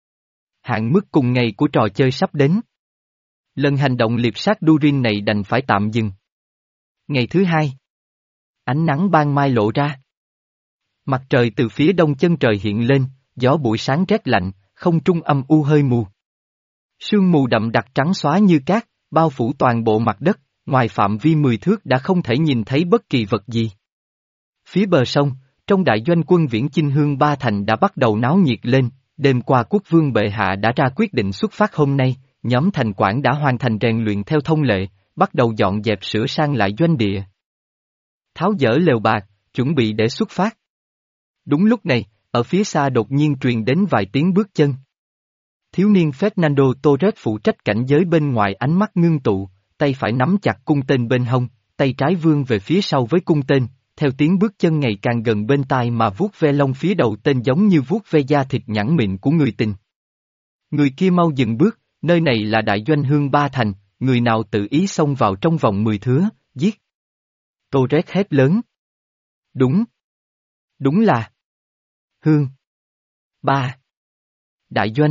Speaker 1: Hạn mức cùng ngày của trò chơi sắp đến. Lần hành động liệp sát Durin này đành phải tạm dừng. Ngày thứ hai. Ánh nắng ban mai lộ ra. Mặt trời từ phía đông chân trời hiện lên, gió buổi sáng rét lạnh, không trung âm u hơi mù. Sương mù đậm đặc trắng xóa như cát, bao phủ toàn bộ mặt đất. Ngoài phạm vi mười thước đã không thể nhìn thấy bất kỳ vật gì. Phía bờ sông, trong đại doanh quân viễn chinh hương ba thành đã bắt đầu náo nhiệt lên, đêm qua quốc vương bệ hạ đã ra quyết định xuất phát hôm nay, nhóm thành quản đã hoàn thành rèn luyện theo thông lệ, bắt đầu dọn dẹp sửa sang lại doanh địa. Tháo dỡ lều bạt, chuẩn bị để xuất phát. Đúng lúc này, ở phía xa đột nhiên truyền đến vài tiếng bước chân. Thiếu niên Fernando Torres phụ trách cảnh giới bên ngoài ánh mắt ngưng tụ, tay phải nắm chặt cung tên bên hông, tay trái vươn về phía sau với cung tên, theo tiếng bước chân ngày càng gần bên tai mà vuốt ve lông phía đầu tên giống như vuốt ve da thịt nhẵn mịn của người tình. Người kia mau dừng bước, nơi này là đại doanh hương ba thành, người nào tự ý xông vào trong vòng mười thứa, giết. Torres hét lớn. Đúng. Đúng là. Hương. Ba. Đại doanh.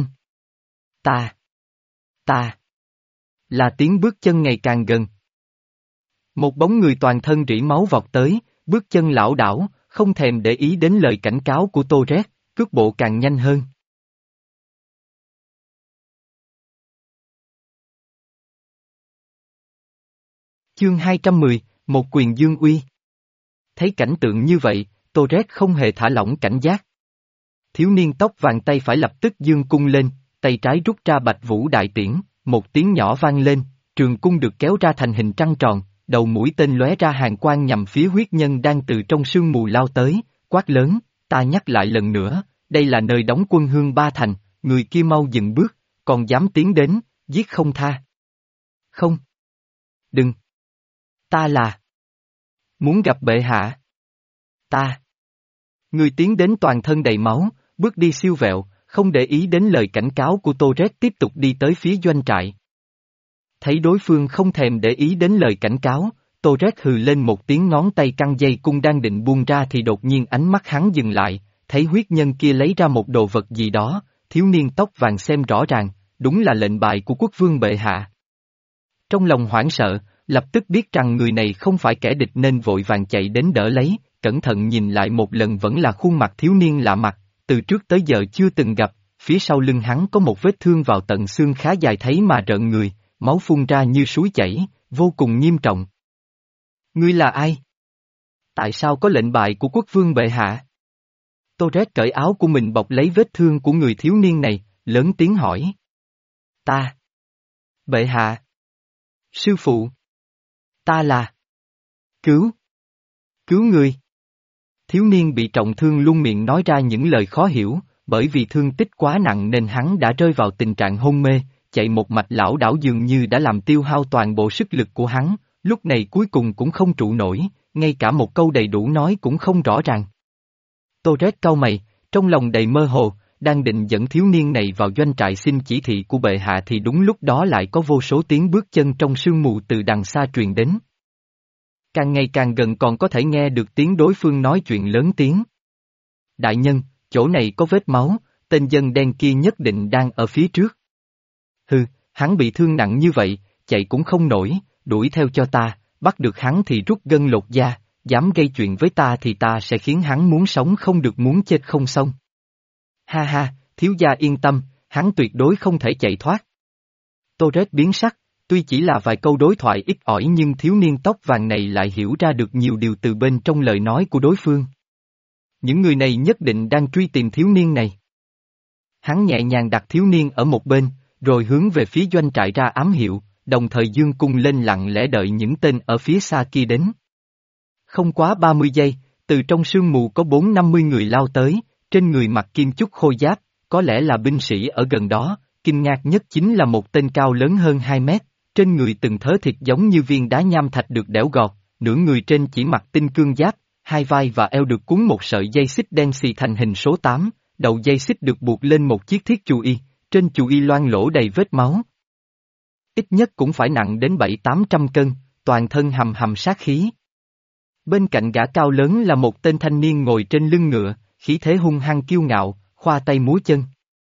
Speaker 1: Ta. Ta. Là tiếng bước chân ngày càng gần. Một bóng người toàn thân rỉ máu vọt tới, bước chân lảo đảo, không thèm để ý đến lời cảnh cáo của Torres, cước bộ càng nhanh hơn. Chương hai trăm mười, một quyền dương uy. Thấy cảnh tượng như vậy, Torres không hề thả lỏng cảnh giác. Thiếu niên tóc vàng tay phải lập tức giương cung lên, tay trái rút ra Bạch Vũ đại tiễn, một tiếng nhỏ vang lên, trường cung được kéo ra thành hình trăng tròn, đầu mũi tên lóe ra hàn quang nhằm phía huyết nhân đang từ trong sương mù lao tới, quát lớn, ta nhắc lại lần nữa, đây là nơi đóng quân hương ba thành, người kia mau dừng bước, còn dám tiến đến, giết không tha. Không. Đừng. Ta là. Muốn gặp bệ hạ. Ta. Người tiến đến toàn thân đầy máu, bước đi siêu vẹo, không để ý đến lời cảnh cáo của Torres tiếp tục đi tới phía doanh trại. Thấy đối phương không thèm để ý đến lời cảnh cáo, Torres hừ lên một tiếng ngón tay căng dây cung đang định buông ra thì đột nhiên ánh mắt hắn dừng lại, thấy huyết nhân kia lấy ra một đồ vật gì đó, thiếu niên tóc vàng xem rõ ràng, đúng là lệnh bài của quốc vương bệ hạ. Trong lòng hoảng sợ, lập tức biết rằng người này không phải kẻ địch nên vội vàng chạy đến đỡ lấy, cẩn thận nhìn lại một lần vẫn là khuôn mặt thiếu niên lạ mặt, từ trước tới giờ chưa từng gặp, phía sau lưng hắn có một vết thương vào tận xương khá dài thấy mà rợn người, máu phun ra như suối chảy, vô cùng nghiêm trọng. Ngươi là ai? Tại sao có lệnh bài của quốc vương bệ hạ? Torres cởi áo của mình bọc lấy vết thương của người thiếu niên này, lớn tiếng hỏi. Ta. Bệ hạ. Sư phụ. Ta là. Cứu. Cứu người. Thiếu niên bị trọng thương luôn miệng nói ra những lời khó hiểu, bởi vì thương tích quá nặng nên hắn đã rơi vào tình trạng hôn mê, chạy một mạch lảo đảo dường như đã làm tiêu hao toàn bộ sức lực của hắn, lúc này cuối cùng cũng không trụ nổi, ngay cả một câu đầy đủ nói cũng không rõ ràng. Torres cau mày, trong lòng đầy mơ hồ, đang định dẫn thiếu niên này vào doanh trại xin chỉ thị của bệ hạ thì đúng lúc đó lại có vô số tiếng bước chân trong sương mù từ đằng xa truyền đến. Càng ngày càng gần còn có thể nghe được tiếng đối phương nói chuyện lớn tiếng. Đại nhân, chỗ này có vết máu, tên dân đen kia nhất định đang ở phía trước. Hừ, hắn bị thương nặng như vậy, chạy cũng không nổi, đuổi theo cho ta, bắt được hắn thì rút gân lột da, dám gây chuyện với ta thì ta sẽ khiến hắn muốn sống không được muốn chết không xong. Ha ha, thiếu gia yên tâm, hắn tuyệt đối không thể chạy thoát. Torres biến sắc, tuy chỉ là vài câu đối thoại ít ỏi nhưng thiếu niên tóc vàng này lại hiểu ra được nhiều điều từ bên trong lời nói của đối phương. Những người này nhất định đang truy tìm thiếu niên này. Hắn nhẹ nhàng đặt thiếu niên ở một bên, rồi hướng về phía doanh trại ra ám hiệu, đồng thời dương cung lên lặng lẽ đợi những tên ở phía xa kia đến. Không quá ba mươi giây, từ trong sương mù có bốn năm mươi người lao tới, trên người mặc kim chúc khôi giáp, có lẽ là binh sĩ ở gần đó, kinh ngạc nhất chính là một tên cao lớn hơn hai mét, trên người từng thớ thịt giống như viên đá nham thạch được đẽo gọt, nửa người trên chỉ mặc tinh cương giáp, hai vai và eo được cuốn một sợi dây xích đen xì thành hình số tám, đầu dây xích được buộc lên một chiếc thiết chù y, trên chù y loang lỗ đầy vết máu. Ít nhất cũng phải nặng đến bảy tám trăm cân, toàn thân hầm hầm sát khí. Bên cạnh gã cao lớn là một tên thanh niên ngồi trên lưng ngựa, khí thế hung hăng kiêu ngạo, khoa tay múa chân.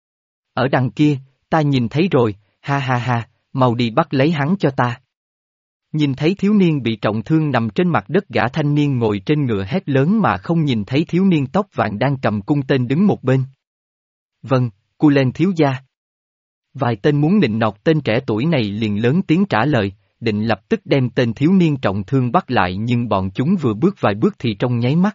Speaker 1: Ở đằng kia, ta nhìn thấy rồi, ha ha ha, mau đi bắt lấy hắn cho ta. Nhìn thấy thiếu niên bị trọng thương nằm trên mặt đất, gã thanh niên ngồi trên ngựa hét lớn mà không nhìn thấy thiếu niên tóc vàng đang cầm cung tên đứng một bên. Vâng, Cullen thiếu gia. Vài tên muốn nịnh nọt tên trẻ tuổi này liền lớn tiếng trả lời, định lập tức đem tên thiếu niên trọng thương bắt lại, nhưng bọn chúng vừa bước vài bước thì trong nháy mắt.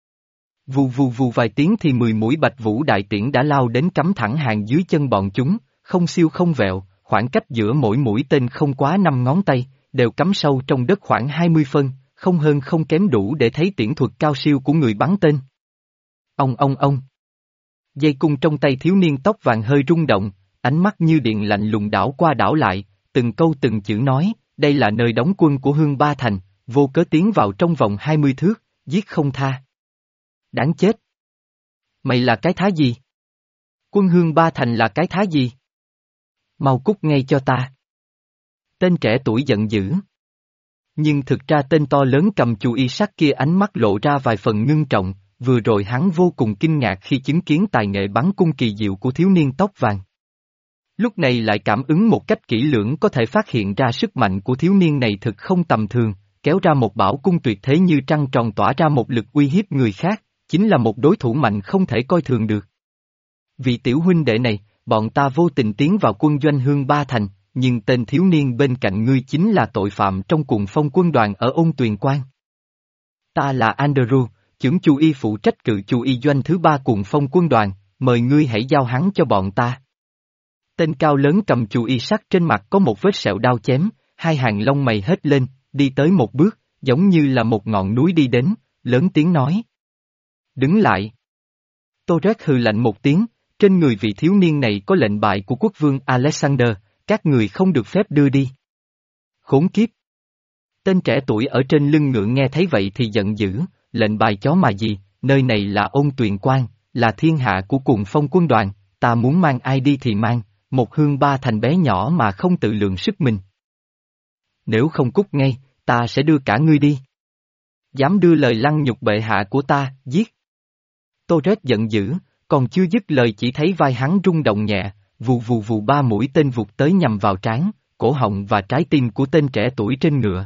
Speaker 1: Vù vù vù vài tiếng thì mười mũi Bạch Vũ đại tiễn đã lao đến cắm thẳng hàng dưới chân bọn chúng, không siêu không vẹo, khoảng cách giữa mỗi mũi tên không quá năm ngón tay, đều cắm sâu trong đất khoảng hai mươi phân, không hơn không kém đủ để thấy tiễn thuật cao siêu của người bắn tên. Ông ông ông. Dây cung trong tay thiếu niên tóc vàng hơi rung động, ánh mắt như điện lạnh lùng đảo qua đảo lại, từng câu từng chữ nói, đây là nơi đóng quân của Hương Ba Thành, vô cớ tiến vào trong vòng hai mươi thước, giết không tha. Đáng chết. Mày là cái thá gì? Quân Hương Ba Thành là cái thá gì? Mau cút ngay cho ta. Tên trẻ tuổi giận dữ. Nhưng thực ra tên to lớn cầm chù y sắt kia ánh mắt lộ ra vài phần ngưng trọng, vừa rồi hắn vô cùng kinh ngạc khi chứng kiến tài nghệ bắn cung kỳ diệu của thiếu niên tóc vàng. Lúc này lại cảm ứng một cách kỹ lưỡng có thể phát hiện ra sức mạnh của thiếu niên này thực không tầm thường, kéo ra một bảo cung tuyệt thế như trăng tròn tỏa ra một lực uy hiếp người khác, chính là một đối thủ mạnh không thể coi thường được. Vì tiểu huynh đệ này, bọn ta vô tình tiến vào quân doanh Hương Ba Thành, nhưng tên thiếu niên bên cạnh ngươi chính là tội phạm trong cuồng phong quân đoàn ở Ôn Tuyền Quan. Ta là Andrew, trưởng chu y phụ trách cự chu y doanh thứ ba cuồng phong quân đoàn, mời ngươi hãy giao hắn cho bọn ta. Tên cao lớn cầm chù y sắt trên mặt có một vết sẹo đao chém, hai hàng lông mày hét lên, đi tới một bước, giống như là một ngọn núi đi đến, lớn tiếng nói. Đứng lại. Torres hừ lạnh một tiếng, trên người vị thiếu niên này có lệnh bại của quốc vương Alexander, các người không được phép đưa đi. Khốn kiếp. Tên trẻ tuổi ở trên lưng ngựa nghe thấy vậy thì giận dữ, lệnh bài chó mà gì, nơi này là Ôn Tuyền Quan, là thiên hạ của cuồng phong quân đoàn, ta muốn mang ai đi thì mang. Một Hương Ba Thành bé nhỏ mà không tự lượng sức mình. Nếu không cút ngay, ta sẽ đưa cả ngươi đi. Dám đưa lời lăng nhục bệ hạ của ta, giết. Torres giận dữ, còn chưa dứt lời chỉ thấy vai hắn rung động nhẹ, vù vù vù ba mũi tên vụt tới nhằm vào trán, cổ họng và trái tim của tên trẻ tuổi trên ngựa.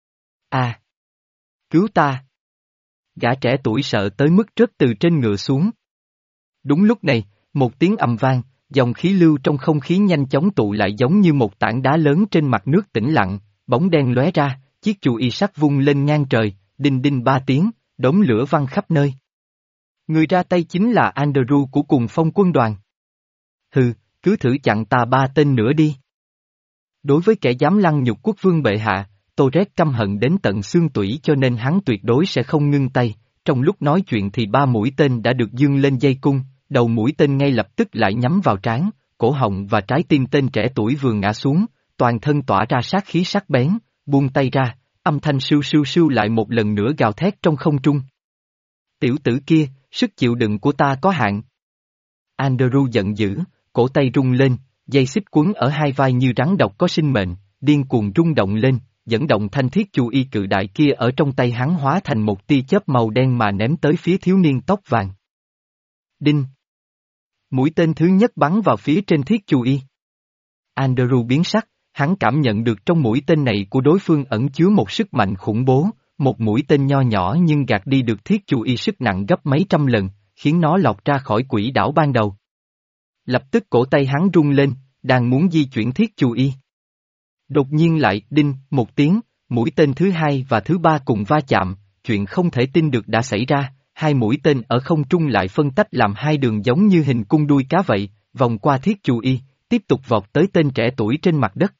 Speaker 1: À! Cứu ta! Gã trẻ tuổi sợ tới mức rớt từ trên ngựa xuống. Đúng lúc này, một tiếng ầm vang, dòng khí lưu trong không khí nhanh chóng tụ lại giống như một tảng đá lớn trên mặt nước tĩnh lặng, bóng đen lóe ra, chiếc chù y sắt vung lên ngang trời, đinh đinh ba tiếng, đống lửa văng khắp nơi. Người ra tay chính là Andrew của cuồng phong quân đoàn. Hừ, cứ thử chặn ta ba tên nữa đi. Đối với kẻ dám lăng nhục quốc vương bệ hạ, Torres căm hận đến tận xương tủy cho nên hắn tuyệt đối sẽ không ngưng tay, trong lúc nói chuyện thì ba mũi tên đã được dương lên dây cung. Đầu mũi tên ngay lập tức lại nhắm vào trán, cổ họng và trái tim tên trẻ tuổi vừa ngã xuống, toàn thân tỏa ra sát khí sắc bén, buông tay ra, âm thanh sưu sưu sưu lại một lần nữa gào thét trong không trung. Tiểu tử kia, sức chịu đựng của ta có hạn. Andrew giận dữ, cổ tay rung lên, dây xích quấn ở hai vai như rắn độc có sinh mệnh, điên cuồng rung động lên, dẫn động thanh thiết chu y cự đại kia ở trong tay hắn hóa thành một tia chớp màu đen mà ném tới phía thiếu niên tóc vàng. Đinh! Mũi tên thứ nhất bắn vào phía trên thiết chù y. Andrew biến sắc, hắn cảm nhận được trong mũi tên này của đối phương ẩn chứa một sức mạnh khủng bố, một mũi tên nho nhỏ nhưng gạt đi được thiết chù y sức nặng gấp mấy trăm lần, khiến nó lọt ra khỏi quỹ đảo ban đầu. Lập tức cổ tay hắn rung lên, đang muốn di chuyển thiết chù y. Đột nhiên lại, đinh, một tiếng, mũi tên thứ hai và thứ ba cùng va chạm, chuyện không thể tin được đã xảy ra. Hai mũi tên ở không trung lại phân tách làm hai đường giống như hình cung đuôi cá vậy, vòng qua thiết chu y, tiếp tục vọt tới tên trẻ tuổi trên mặt đất.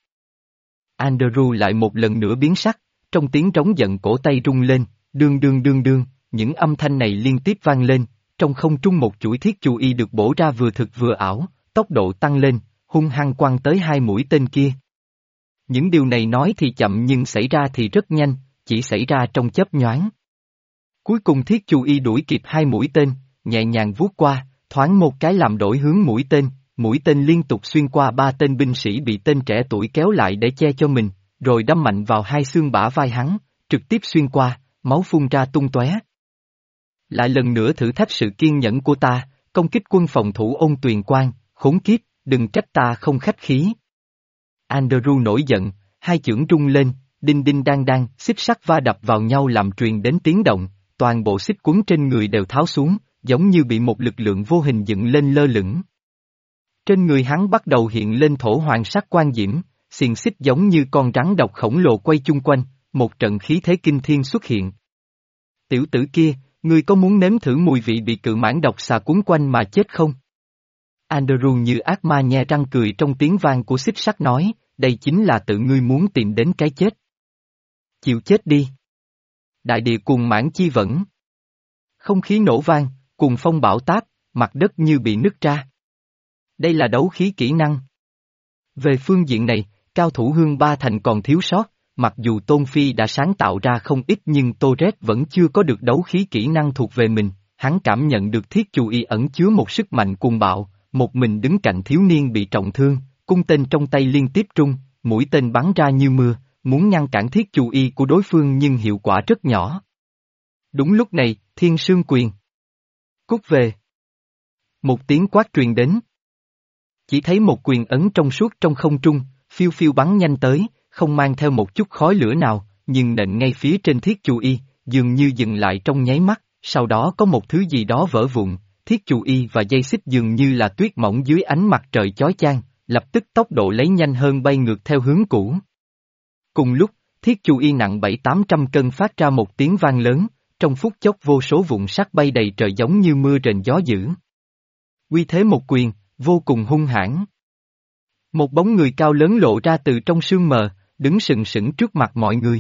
Speaker 1: Andrew lại một lần nữa biến sắc, trong tiếng trống giận cổ tay rung lên, đương đương đương đương, những âm thanh này liên tiếp vang lên, trong không trung một chuỗi thiết chu y được bổ ra vừa thực vừa ảo, tốc độ tăng lên, hung hăng quăng tới hai mũi tên kia. Những điều này nói thì chậm nhưng xảy ra thì rất nhanh, chỉ xảy ra trong chớp nhoáng. Cuối cùng thiết chu y đuổi kịp hai mũi tên, nhẹ nhàng vuốt qua, thoáng một cái làm đổi hướng mũi tên, mũi tên liên tục xuyên qua ba tên binh sĩ bị tên trẻ tuổi kéo lại để che cho mình, rồi đâm mạnh vào hai xương bả vai hắn, trực tiếp xuyên qua, máu phun ra tung tóe. Lại lần nữa thử thách sự kiên nhẫn của ta, công kích quân phòng thủ Ôn Tuyền Quang, khốn kiếp, đừng trách ta không khách khí. Andrew nổi giận, hai chưởng rung lên, đinh đinh đang đang, xích sắt va đập vào nhau làm truyền đến tiếng động, toàn bộ xích quấn trên người đều tháo xuống, giống như bị một lực lượng vô hình dựng lên lơ lửng. Trên người hắn bắt đầu hiện lên thổ hoàng sắc quan diễm, xiềng xích giống như con rắn độc khổng lồ quay chung quanh, một trận khí thế kinh thiên xuất hiện. Tiểu tử kia, ngươi có muốn nếm thử mùi vị bị cự mãng độc xà cuốn quanh mà chết không? Andrew như ác ma nhe răng cười trong tiếng vang của xích sắt nói, đây chính là tự ngươi muốn tìm đến cái chết. Chịu chết đi. Đại địa cuồng mãng chi vẫn. Không khí nổ vang, cuồng phong bão táp, mặt đất như bị nứt ra. Đây là đấu khí kỹ năng. Về phương diện này, cao thủ Hương Ba Thành còn thiếu sót, mặc dù Tôn Phi đã sáng tạo ra không ít nhưng Tô Red vẫn chưa có được đấu khí kỹ năng thuộc về mình, hắn cảm nhận được thiết chu y ẩn chứa một sức mạnh cuồng bạo, một mình đứng cạnh thiếu niên bị trọng thương, cung tên trong tay liên tiếp trung, mũi tên bắn ra như mưa, muốn ngăn cản thiết chu y của đối phương nhưng hiệu quả rất nhỏ. Đúng lúc này, Thiên Sương Quyền. Cút về. Một tiếng quát truyền đến. Chỉ thấy một quyền ấn trong suốt trong không trung, phiêu phiêu bắn nhanh tới, không mang theo một chút khói lửa nào, nhưng nện ngay phía trên thiết chu y, dường như dừng lại trong nháy mắt, sau đó có một thứ gì đó vỡ vụn, thiết chu y và dây xích dường như là tuyết mỏng dưới ánh mặt trời chói chang, lập tức tốc độ lấy nhanh hơn bay ngược theo hướng cũ. Cùng lúc, thiết chu y nặng bảy tám trăm cân phát ra một tiếng vang lớn, trong phút chốc vô số vụn sắt bay đầy trời giống như mưa rền gió dữ. Uy thế một quyền, vô cùng hung hãn. Một bóng người cao lớn lộ ra từ trong sương mờ, đứng sừng sững trước mặt mọi người.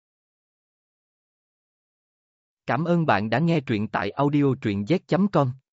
Speaker 1: Cảm ơn bạn đã nghe truyện tại audio truyện z chấm com.